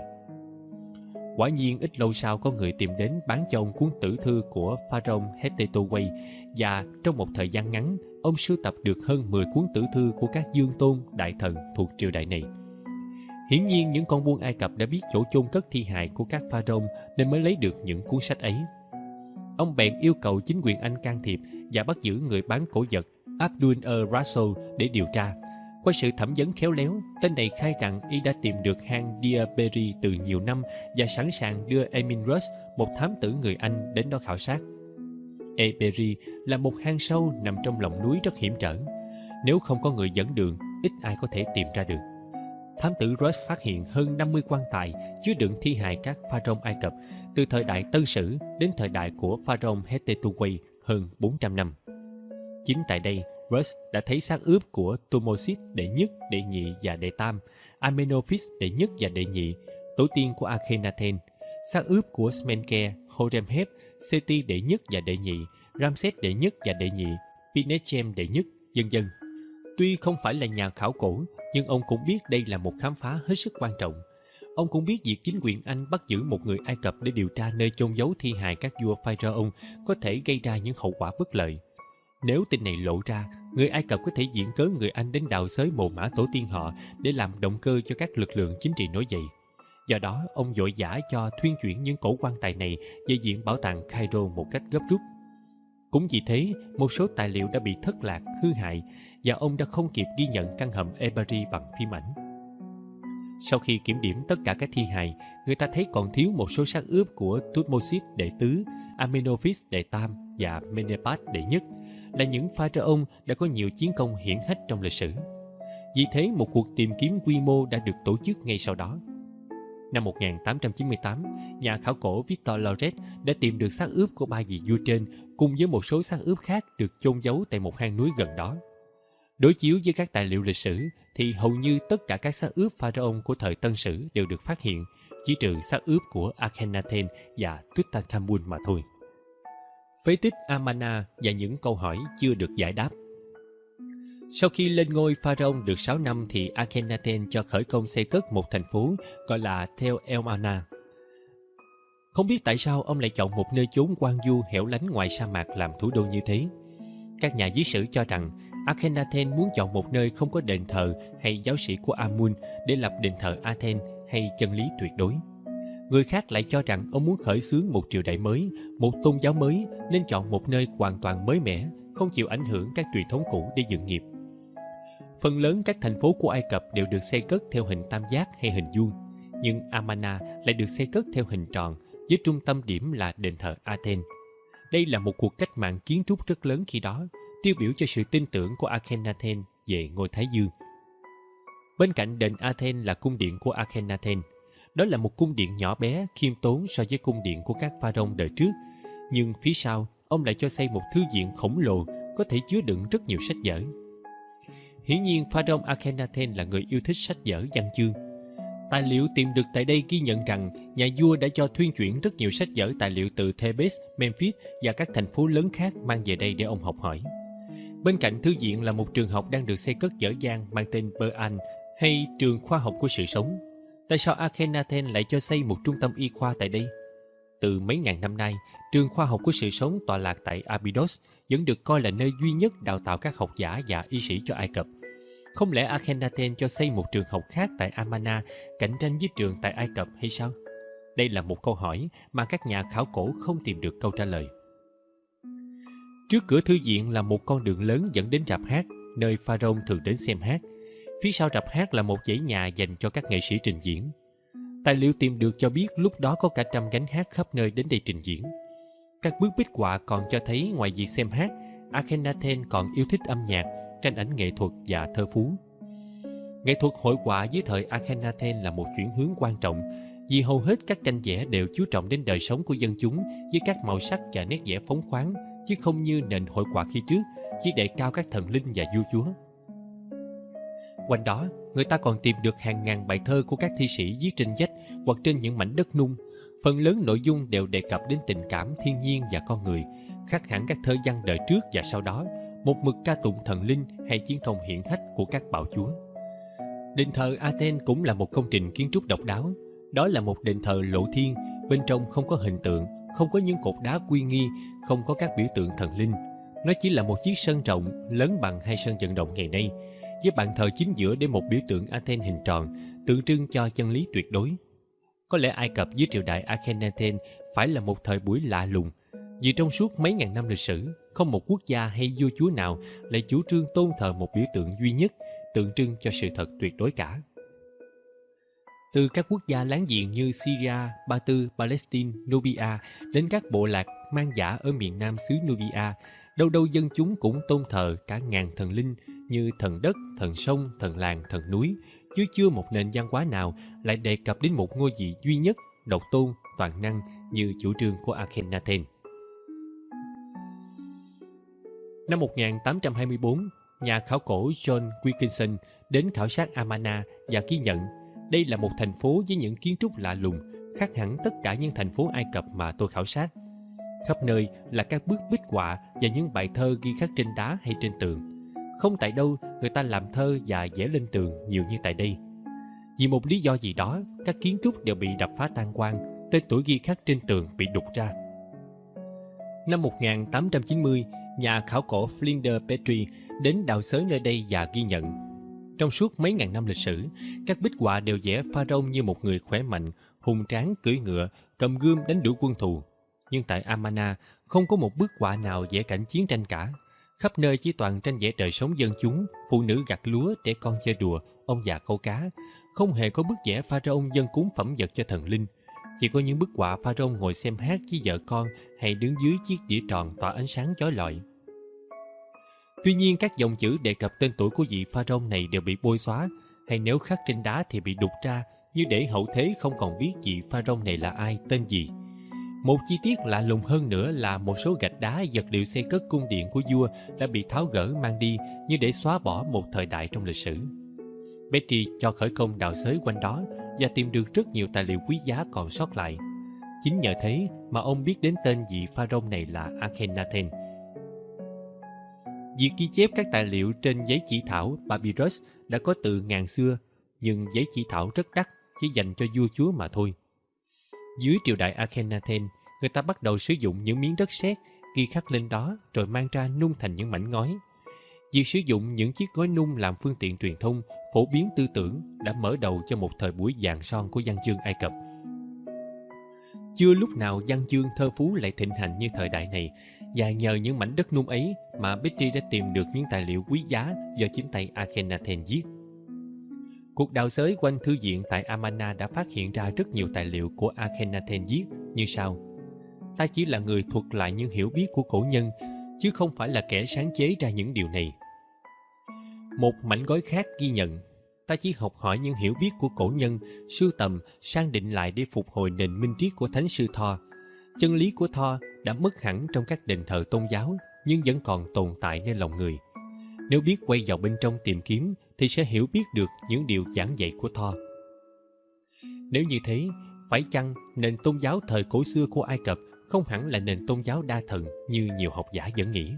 Quả nhiên, ít lâu sau có người tìm đến bán cho ông cuốn tử thư của pharaoh Hatetotwi, và trong một thời gian ngắn, ông sưu tập được hơn 10 cuốn tử thư của các dương tôn, đại thần thuộc triều đại này. Hiển nhiên, những con buôn Ai Cập đã biết chỗ chôn cất thi hài của các pharaoh nên mới lấy được những cuốn sách ấy. Ông bèn yêu cầu chính quyền Anh can thiệp và bắt giữ người bán cổ vật Abdul Rasul để điều tra. Qua sự thẩm vấn khéo léo, tên này khai rằng y đã tìm được hang Deir Berri từ nhiều năm và sẵn sàng đưa Emin Rush, một thám tử người Anh, đến đó khảo sát. Deir Berri là một hang sâu nằm trong lòng núi rất hiểm trở. Nếu không có người dẫn đường, ít ai có thể tìm ra được. Thám tử Rush phát hiện hơn 50 quan tài chứa đựng thi hài các pharaoh Ai Cập từ thời đại Tân Sử đến thời đại của pharaoh Hatetotwi hơn 400 năm. Chính tại đây, Rush đã thấy xác ướp của Thutmosis đệ nhất, đệ nhị và đệ tam, Amenophis đệ nhất và đệ nhị, tổ tiên của Akhenaten, xác ướp của Smenkhare, Horemheb, Seti đệ nhất và đệ nhị, Ramses đệ nhất và đệ nhị, Pinechem đệ nhất, vân vân. Tuy không phải là nhà khảo cổ, nhưng ông cũng biết đây là một khám phá hết sức quan trọng. Ông cũng biết việc chính quyền Anh bắt giữ một người Ai Cập để điều tra nơi chôn giấu thi hài các vua Pharaoh có thể gây ra những hậu quả bất lợi. Nếu tin này lộ ra, người Ai Cập có thể viện cớ người Anh đến đào xới mồ mả tổ tiên họ để làm động cơ cho các lực lượng chính trị nổi dậy. Do đó, ông vội vã cho thuyên chuyển những cổ quan tài này về viện bảo tàng Cairo một cách gấp rút. Cũng vì thế, một số tài liệu đã bị thất lạc, hư hại và ông đã không kịp ghi nhận căn hầm Eberi bằng phim ảnh. Sau khi kiểm điểm tất cả các thi hài, người ta thấy còn thiếu một số xác ướp của Thutmosis đệ tứ, Amenophis đệ tam và Menepas đệ nhất, là những pharaoh đã có nhiều chiến công hiển hách trong lịch sử. Vì thế, một cuộc tìm kiếm quy mô đã được tổ chức ngay sau đó. Năm 1898, nhà khảo cổ Victor Loret đã tìm được xác ướp của 3 vị vua trên cùng với một số xác ướp khác được chôn giấu tại một hang núi gần đó. Đối chiếu với các tài liệu lịch sử thì hầu như tất cả các xác ướp pharaoh của thời Tân Sử đều được phát hiện, chỉ trừ xác ướp của Akhenaten và Tutankhamun mà thôi. Phế tích Amarna và những câu hỏi chưa được giải đáp. Sau khi lên ngôi pharaoh được 6 năm thì Akhenaten cho khởi công xây cất một thành phố gọi là Tel El Amarna. Không biết tại sao ông lại chọn một nơi chốn hoang vu hẻo lánh ngoài sa mạc làm thủ đô như thế. Các nhà viết sử cho rằng Akhenaten muốn chọn một nơi không có đền thờ hay giáo sĩ của Amun để lập đền thờ Athens hay chân lý tuyệt đối. Người khác lại cho rằng ông muốn khởi xướng một triều đại mới, một tôn giáo mới nên chọn một nơi hoàn toàn mới mẻ, không chịu ảnh hưởng các truyền thống cũ để dựng nghiệp. Phần lớn các thành phố của Ai Cập đều được xây cất theo hình tam giác hay hình vuông, nhưng Amarna lại được xây cất theo hình tròn với trung tâm điểm là đền thờ Athens. Đây là một cuộc cách mạng kiến trúc rất lớn khi đó, tiêu biểu cho sự tin tưởng của Akhenaten về ngôi Thái Dương. Bên cạnh đền Athens là cung điện của Akhenaten. Đó là một cung điện nhỏ bé, khiêm tốn so với cung điện của các pharaoh đời trước, nhưng phía sau ông lại cho xây một thư viện khổng lồ có thể chứa đựng rất nhiều sách vở. Hiển nhiên pharaoh Akhenaten là người yêu thích sách vở văn chương. Tài liệu tìm được tại đây ghi nhận rằng nhà vua đã cho thuyên chuyển rất nhiều sách vở tài liệu từ Thebes, Memphis và các thành phố lớn khác mang về đây để ông học hỏi. Bên cạnh thư viện là một trường học đang được xây cất dở dang mang tên Pearl hay trường khoa học của sự sống. Tại sao Akhenaten lại cho xây một trung tâm y khoa tại đây? Từ mấy ngàn năm nay, trường khoa học của sự sống tọa lạc tại Abydos vẫn được coi là nơi duy nhất đào tạo các học giả và y sĩ cho Ai Cập. Không lẽ Akhenaten cho xây một trường học khác tại Amarna cạnh tranh với trường tại Ai Cập hay sao? Đây là một câu hỏi mà các nhà khảo cổ không tìm được câu trả lời. Trước cửa thư viện là một con đường lớn dẫn đến rạp hát, nơi pharaoh thường đến xem hát. Phía sau rạp hát là một dãy nhà dành cho các nghệ sĩ trình diễn. Tài liệu tìm được cho biết lúc đó có cả trăm gánh hát khắp nơi đến đây trình diễn. Các bức bích họa còn cho thấy ngoài việc xem hát, Akhenaten còn yêu thích âm nhạc, tranh ảnh nghệ thuật và thơ phú. Nghệ thuật hội họa dưới thời Akhenaten là một chuyển hướng quan trọng, vì hầu hết các tranh vẽ đều chú trọng đến đời sống của dân chúng với các màu sắc và nét vẽ phóng khoáng, chứ không như nền hội họa khi trước, chỉ đề cao các thần linh và vua chúa. Quanh đó, người ta còn tìm được hàng ngàn bài thơ của các thi sĩ viết trên vách hoặc trên những mảnh đất nung. Phần lớn nội dung đều đề cập đến tình cảm thiên nhiên và con người, khác hẳn các thơ văn đời trước và sau đó, một mực ca tụng thần linh hay chiến công hiển hách của các bạo chúa. Đền thờ Athens cũng là một công trình kiến trúc độc đáo. Đó là một đền thờ lộ thiên, bên trong không có hình tượng, không có những cột đá uy nghi, không có các biểu tượng thần linh. Nó chỉ là một chiếc sân rộng, lớn bằng hai sân vận động ngày nay, với bàn thờ chính giữa để một biểu tượng Athens hình tròn, tượng trưng cho chân lý tuyệt đối. Có lẽ Ai Cập dưới triều đại Akhenaten phải là một thời buổi lạ lùng, vì trong suốt mấy ngàn năm lịch sử, không một quốc gia hay vua chúa nào lại chủ trương tôn thờ một biểu tượng duy nhất, tượng trưng cho sự thật tuyệt đối cả. Từ các quốc gia láng giềng như Syria, Ba Tư, Palestine, Nubia đến các bộ lạc man dã ở miền nam xứ Nubia, đâu đâu dân chúng cũng tôn thờ cả ngàn thần linh như thần đất, thần sông, thần làng, thần núi, chứ chưa một nền văn hóa nào lại đề cập đến một ngôi vị duy nhất, độc tôn, toàn năng như chủ trương của Akhenaten. Năm 1824, nhà khảo cổ John Wilkinson đến khảo sát Amarna và ghi nhận đây là một thành phố với những kiến trúc lạ lùng, khác hẳn tất cả những thành phố Ai Cập mà tôi khảo sát. Khắp nơi là các bức bích họa và những bài thơ ghi khắc trên đá hay trên tường. Không tại đâu người ta làm thơ và vẽ lên tường nhiều như tại đây. Vì một lý do gì đó, các kiến trúc đều bị đập phá tan quang, tên tuổi ghi khắc trên tường bị đục ra. Năm 1890, nhà khảo cổ Flinders Petrie đến đào xới nơi đây và ghi nhận. Trong suốt mấy ngàn năm lịch sử, các bích họa đều vẽ Pharaoh như một người khỏe mạnh, hùng tráng cưỡi ngựa, cầm gươm đánh đuổi quân thù. Nhưng tại Amarna, không có một bức họa nào vẽ cảnh chiến tranh cả. Khắp nơi chỉ toàn tranh vẽ đời sống dân chúng, phụ nữ gặt lúa, trẻ con chơi đùa, ông già câu cá. Không hề có bức vẽ Pharaoh dâng cúng phẩm vật cho thần linh. Chỉ có những bức họa Pharaoh ngồi xem hát với vợ con hay đứng dưới chiếc đĩa tròn tỏa ánh sáng chói lọi. Tuy nhiên, các dòng chữ đề cập tên tuổi của vị Pharaoh này đều bị bôi xóa, hay nếu khắc trên đá thì bị đục ra, như để hậu thế không còn biết vị Pharaoh này là ai, tên gì. Một chi tiết lạ lùng hơn nữa là một số gạch đá, vật liệu xây cất cung điện của vua đã bị tháo gỡ mang đi như để xóa bỏ một thời đại trong lịch sử. Petrie cho khởi công đào xới quanh đó và tìm được rất nhiều tài liệu quý giá còn sót lại. Chính nhờ thế mà ông biết đến tên vị Pharaoh này là Akhenaten. Việc ghi chép các tài liệu trên giấy chỉ thảo papyrus đã có từ ngàn xưa, nhưng giấy chỉ thảo rất đắt, chỉ dành cho vua chúa mà thôi. Dưới triều đại Akhenaten, người ta bắt đầu sử dụng những miếng đất sét ghi khắc lên đó rồi mang ra nung thành những mảnh ngói. Việc sử dụng những chiếc gói nung làm phương tiện truyền thông, phổ biến tư tưởng đã mở đầu cho một thời buổi vàng son của văn chương Ai Cập. Chưa lúc nào văn chương thơ phú lại thịnh hành như thời đại này, và nhờ những mảnh đất nung ấy mà Petrie đã tìm được những tài liệu quý giá do chính tay Akhenaten viết. Cuộc đào xới quanh thư viện tại Amarna đã phát hiện ra rất nhiều tài liệu của Akhenaten viết như sau: ta chỉ là người thuật lại những hiểu biết của cổ nhân, chứ không phải là kẻ sáng chế ra những điều này. Một mảnh gói khác ghi nhận: ta chỉ học hỏi những hiểu biết của cổ nhân, sưu tầm, sang định lại để phục hồi nền minh triết của thánh sư Thor. Chân lý của Thor đã mất hẳn trong các đền thờ tôn giáo, nhưng vẫn còn tồn tại nơi lòng người. Nếu biết quay vào bên trong tìm kiếm, thì sẽ hiểu biết được những điều giảng dạy của Thor. Nếu như thế, phải chăng nền tôn giáo thời cổ xưa của Ai Cập không hẳn là nền tôn giáo đa thần như nhiều học giả vẫn nghĩ?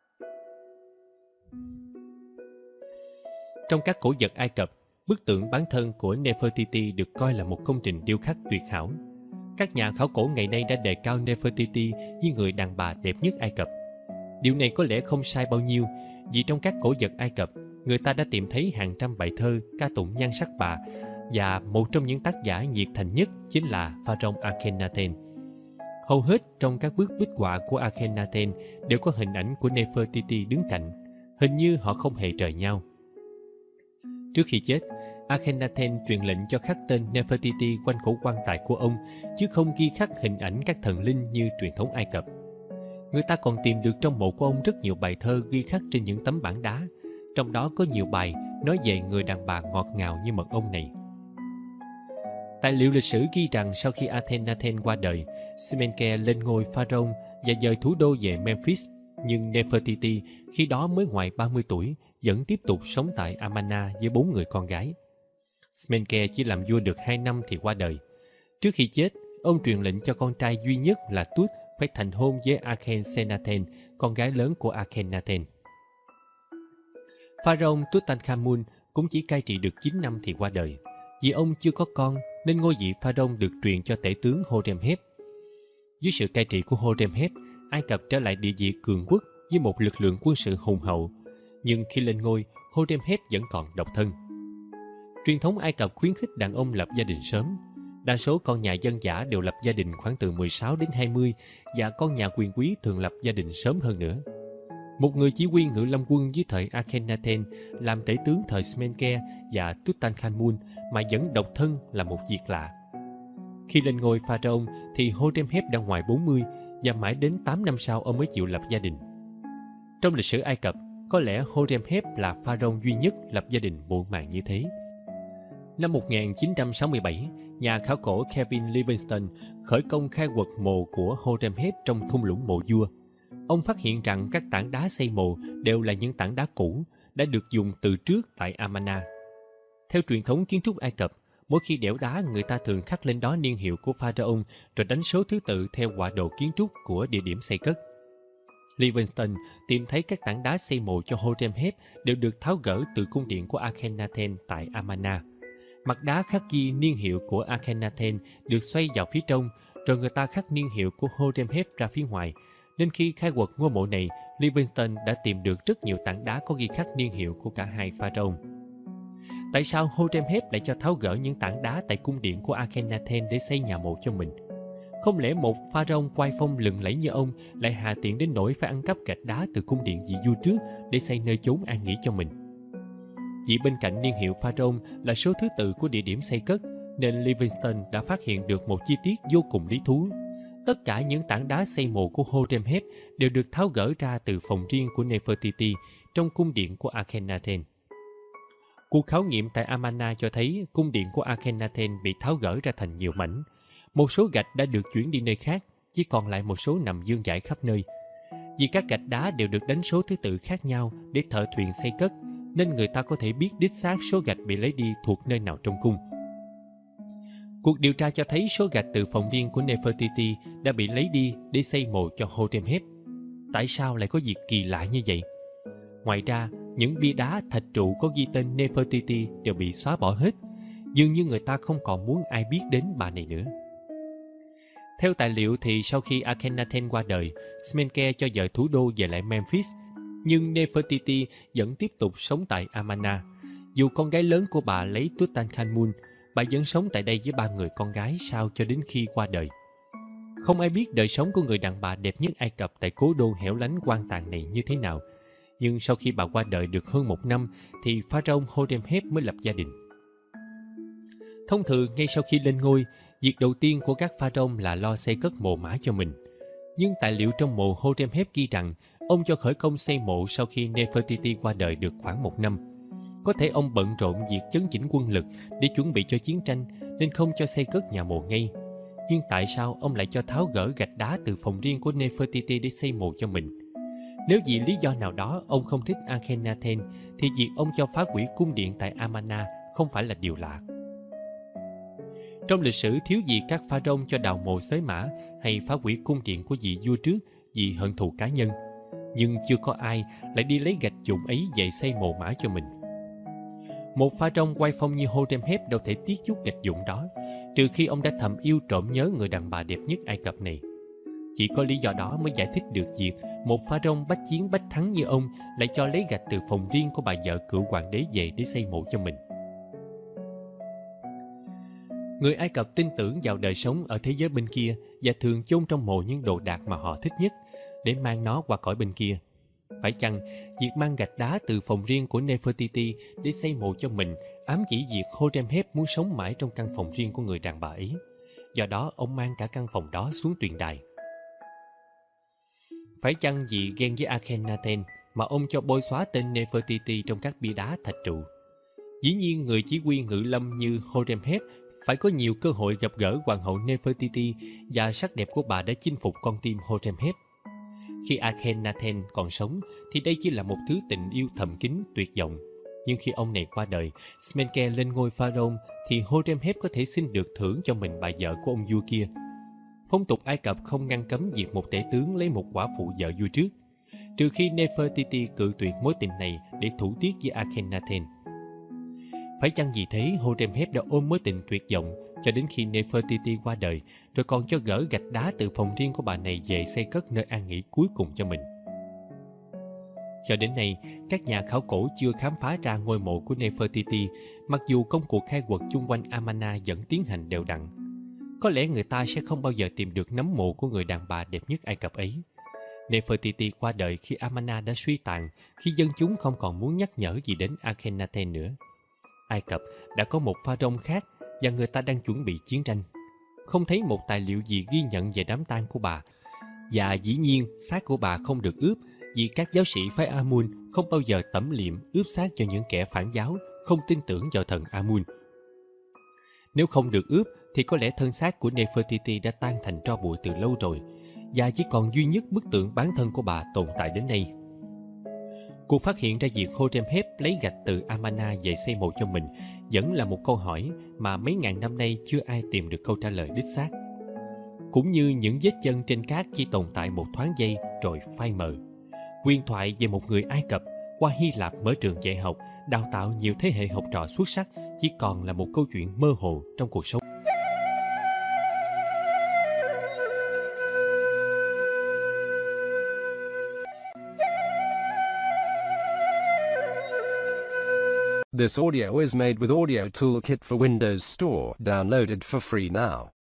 Trong các cổ vật Ai Cập, bức tượng bán thân của Nefertiti được coi là một công trình điêu khắc tuyệt hảo. Các nhà khảo cổ ngày nay đã đề cao Nefertiti như người đàn bà đẹp nhất Ai Cập. Điều này có lẽ không sai bao nhiêu, vì trong các cổ vật Ai Cập, người ta đã tìm thấy hàng trăm bài thơ ca tụng nhan sắc bà, và một trong những tác giả nhiệt thành nhất chính là Pharaoh Akhenaten. Hầu hết trong các bức bích họa của Akhenaten đều có hình ảnh của Nefertiti đứng cạnh, hình như họ không hề rời nhau. Trước khi chết, Akhenaten truyền lệnh cho khắc tên Nefertiti quanh cổ quan tài của ông, chứ không ghi khắc hình ảnh các thần linh như truyền thống Ai Cập. Người ta còn tìm được trong mộ của ông rất nhiều bài thơ ghi khắc trên những tấm bảng đá, trong đó có nhiều bài nói về người đàn bà ngọt ngào như mật ong này. Tài liệu lịch sử ghi rằng sau khi Akhenaten qua đời, Smenkhare lên ngôi pharaoh và dời thủ đô về Memphis, nhưng Nefertiti khi đó mới ngoài 30 tuổi vẫn tiếp tục sống tại Amarna với 4 người con gái. Smenkhare chỉ làm vua được 2 năm thì qua đời. Trước khi chết, ông truyền lệnh cho con trai duy nhất là Tut phải thành hôn với Akhenaten, con gái lớn của Akhenaten. Pharaoh Tutankhamun cũng chỉ cai trị được 9 năm thì qua đời. Vì ông chưa có con nên ngôi vị pharaoh được truyền cho tể tướng Horemheb. Dưới sự cai trị của Horemheb, Ai Cập trở lại địa vị cường quốc với một lực lượng quân sự hùng hậu. Nhưng khi lên ngôi, Horemheb vẫn còn độc thân. Truyền thống Ai Cập khuyến khích đàn ông lập gia đình sớm. Đa số con nhà dân dã đều lập gia đình khoảng từ 16 đến 20, và con nhà quyền quý thường lập gia đình sớm hơn nữa. Một người chỉ huy ngự lâm quân dưới thời Akhenaten làm tể tướng thời Smenkhare và Tutankhamun mà vẫn độc thân là một việc lạ. Khi lên ngôi pharaoh thì Horemheb đã ngoài 40, và mãi đến 8 năm sau ông mới chịu lập gia đình. Trong lịch sử Ai Cập, có lẽ Horemheb là pharaoh duy nhất lập gia đình muộn màng như thế. Năm 1967, nhà khảo cổ Kevin Livingstone khởi công khai quật mộ của Horemheb trong thung lũng mộ vua. Ông phát hiện rằng các tảng đá xây mộ đều là những tảng đá cũ, đã được dùng từ trước tại Amarna. Theo truyền thống kiến trúc Ai Cập, mỗi khi đẽo đá người ta thường khắc lên đó niên hiệu của pharaoh rồi đánh số thứ tự theo họa đồ kiến trúc của địa điểm xây cất. Livingstone tìm thấy các tảng đá xây mộ cho Horemheb đều được tháo gỡ từ cung điện của Akhenaten tại Amarna. Mặt đá khắc ghi niên hiệu của Akhenaten được xoay vào phía trong, rồi người ta khắc niên hiệu của Horemheb ra phía ngoài, nên khi khai quật ngôi mộ này, Livingstone đã tìm được rất nhiều tảng đá có ghi khắc niên hiệu của cả hai pharaoh. Tại sao Horemheb lại cho tháo gỡ những tảng đá tại cung điện của Akhenaten để xây nhà mộ cho mình? Không lẽ một pharaoh oai phong lừng lẫy như ông lại hà tiện đến nỗi phải ăn cắp gạch đá từ cung điện vị vua trước để xây nơi chốn an nghỉ cho mình? Vì bên cạnh niên hiệu pharaoh là số thứ tự của địa điểm xây cất, nên Livingstone đã phát hiện được một chi tiết vô cùng lý thú. Tất cả những tảng đá xây mộ của Horemheb đều được tháo gỡ ra từ phòng riêng của Nefertiti trong cung điện của Akhenaten. Cuộc khảo nghiệm tại Amarna cho thấy cung điện của Akhenaten bị tháo gỡ ra thành nhiều mảnh. Một số gạch đã được chuyển đi nơi khác, chỉ còn lại một số nằm vương vãi khắp nơi. Vì các gạch đá đều được đánh số thứ tự khác nhau để thợ thuyền xây cất, nên người ta có thể biết đích xác số gạch bị lấy đi thuộc nơi nào trong cung. Cuộc điều tra cho thấy số gạch từ phòng riêng của Nefertiti đã bị lấy đi để xây mộ cho Horemheb. Tại sao lại có việc kỳ lạ như vậy? Ngoài ra, những bia đá, thạch trụ có ghi tên Nefertiti đều bị xóa bỏ hết. Dường như người ta không còn muốn ai biết đến bà này nữa. Theo tài liệu thì sau khi Akhenaten qua đời, Smenkhare cho dời thủ đô về lại Memphis, nhưng Nefertiti vẫn tiếp tục sống tại Amarna. Dù con gái lớn của bà lấy Tutankhamun, bà vẫn sống tại đây với 3 người con gái sau cho đến khi qua đời. Không ai biết đời sống của người đàn bà đẹp nhất Ai Cập tại cố đô hẻo lánh hoang tàn này như thế nào. Nhưng sau khi bà qua đời được hơn 1 năm thì pharaoh Horemheb mới lập gia đình. Thông thường ngay sau khi lên ngôi, việc đầu tiên của các pharaoh là lo xây cất mồ mả cho mình. Nhưng tài liệu trong mộ Horemheb ghi rằng ông cho khởi công xây mộ sau khi Nefertiti qua đời được khoảng 1 năm. Có thể ông bận rộn việc chấn chỉnh quân lực để chuẩn bị cho chiến tranh nên không cho xây cất nhà mộ ngay. Nhưng tại sao ông lại cho tháo gỡ gạch đá từ phòng riêng của Nefertiti để xây mộ cho mình? Nếu vì lý do nào đó ông không thích Akhenaten thì việc ông cho phá hủy cung điện tại Amarna không phải là điều lạ. Trong lịch sử thiếu gì các pharaoh cho đào mộ xới mã hay phá hủy cung điện của vị vua trước vì hận thù cá nhân. Nhưng chưa có ai lại đi lấy gạch dụng ấy về xây mồ mả cho mình. Một pharaoh oai phong như Horemheb đâu thể tiếc chút gạch dụng đó, trừ khi ông đã thầm yêu trộm nhớ người đàn bà đẹp nhất Ai Cập này. Chỉ có lý do đó mới giải thích được việc một pharaoh bách chiến bách thắng như ông lại cho lấy gạch từ phòng riêng của bà vợ cựu hoàng đế về để xây mộ cho mình. Người Ai Cập tin tưởng vào đời sống ở thế giới bên kia và thường chôn trong mộ những đồ đạc mà họ thích nhất để mang nó qua cõi bên kia. Phải chăng việc mang gạch đá từ phòng riêng của Nefertiti để xây mộ cho mình ám chỉ việc Horemheb muốn sống mãi trong căn phòng riêng của người đàn bà ấy? Do đó ông mang cả căn phòng đó xuống tuyền đài. Phải chăng vì ghen với Akhenaten mà ông cho bôi xóa tên Nefertiti trong các bia đá thạch trụ? Dĩ nhiên người chỉ huy ngự lâm như Horemheb phải có nhiều cơ hội gặp gỡ hoàng hậu Nefertiti và sắc đẹp của bà đã chinh phục con tim Horemheb. Khi Akhenaten còn sống thì đây chỉ là một thứ tình yêu thầm kín tuyệt vọng. Nhưng khi ông này qua đời, Smenkhare lên ngôi pharaoh thì Horemheb có thể xin được thưởng cho mình bà vợ của ông vua kia. Phong tục Ai Cập không ngăn cấm việc một tể tướng lấy một quả phụ vợ vua trước, trừ khi Nefertiti cự tuyệt mối tình này để thủ tiết với Akhenaten. Phải chăng vì thế Horemheb đã ôm mối tình tuyệt vọng cho đến khi Nefertiti qua đời, rồi còn cho gỡ gạch đá từ phòng riêng của bà này về xây cất nơi an nghỉ cuối cùng cho mình? Cho đến nay, các nhà khảo cổ chưa khám phá ra ngôi mộ của Nefertiti, mặc dù công cuộc khai quật chung quanh Amarna vẫn tiến hành đều đặn. Có lẽ người ta sẽ không bao giờ tìm được nấm mộ của người đàn bà đẹp nhất Ai Cập ấy. Nefertiti qua đời khi Amarna đã suy tàn, khi dân chúng không còn muốn nhắc nhở gì đến Akhenaten nữa. Ai Cập đã có một pharaoh khác và người ta đang chuẩn bị chiến tranh. Không thấy một tài liệu gì ghi nhận về đám tang của bà. Và dĩ nhiên xác của bà không được ướp vì các giáo sĩ phái Amun không bao giờ tẩm liệm ướp xác cho những kẻ phản giáo, không tin tưởng vào thần Amun. Nếu không được ướp thì có lẽ thân xác của Nefertiti đã tan thành tro bụi từ lâu rồi và chỉ còn duy nhất bức tượng bán thân của bà tồn tại đến nay. Cuộc phát hiện ra việc Hotep lấy gạch từ Amarna về xây mộ cho mình vẫn là một câu hỏi mà mấy ngàn năm nay chưa ai tìm được câu trả lời đích xác. Cũng như những vết chân trên cát chỉ tồn tại một thoáng giây rồi phai mờ. Huyền thoại về một người Ai Cập qua Hy Lạp mở trường dạy học, đào tạo nhiều thế hệ học trò xuất sắc chỉ còn là một câu chuyện mơ hồ trong cuộc sống. This audio is made with Audio Toolkit for Windows Store, downloaded for free now.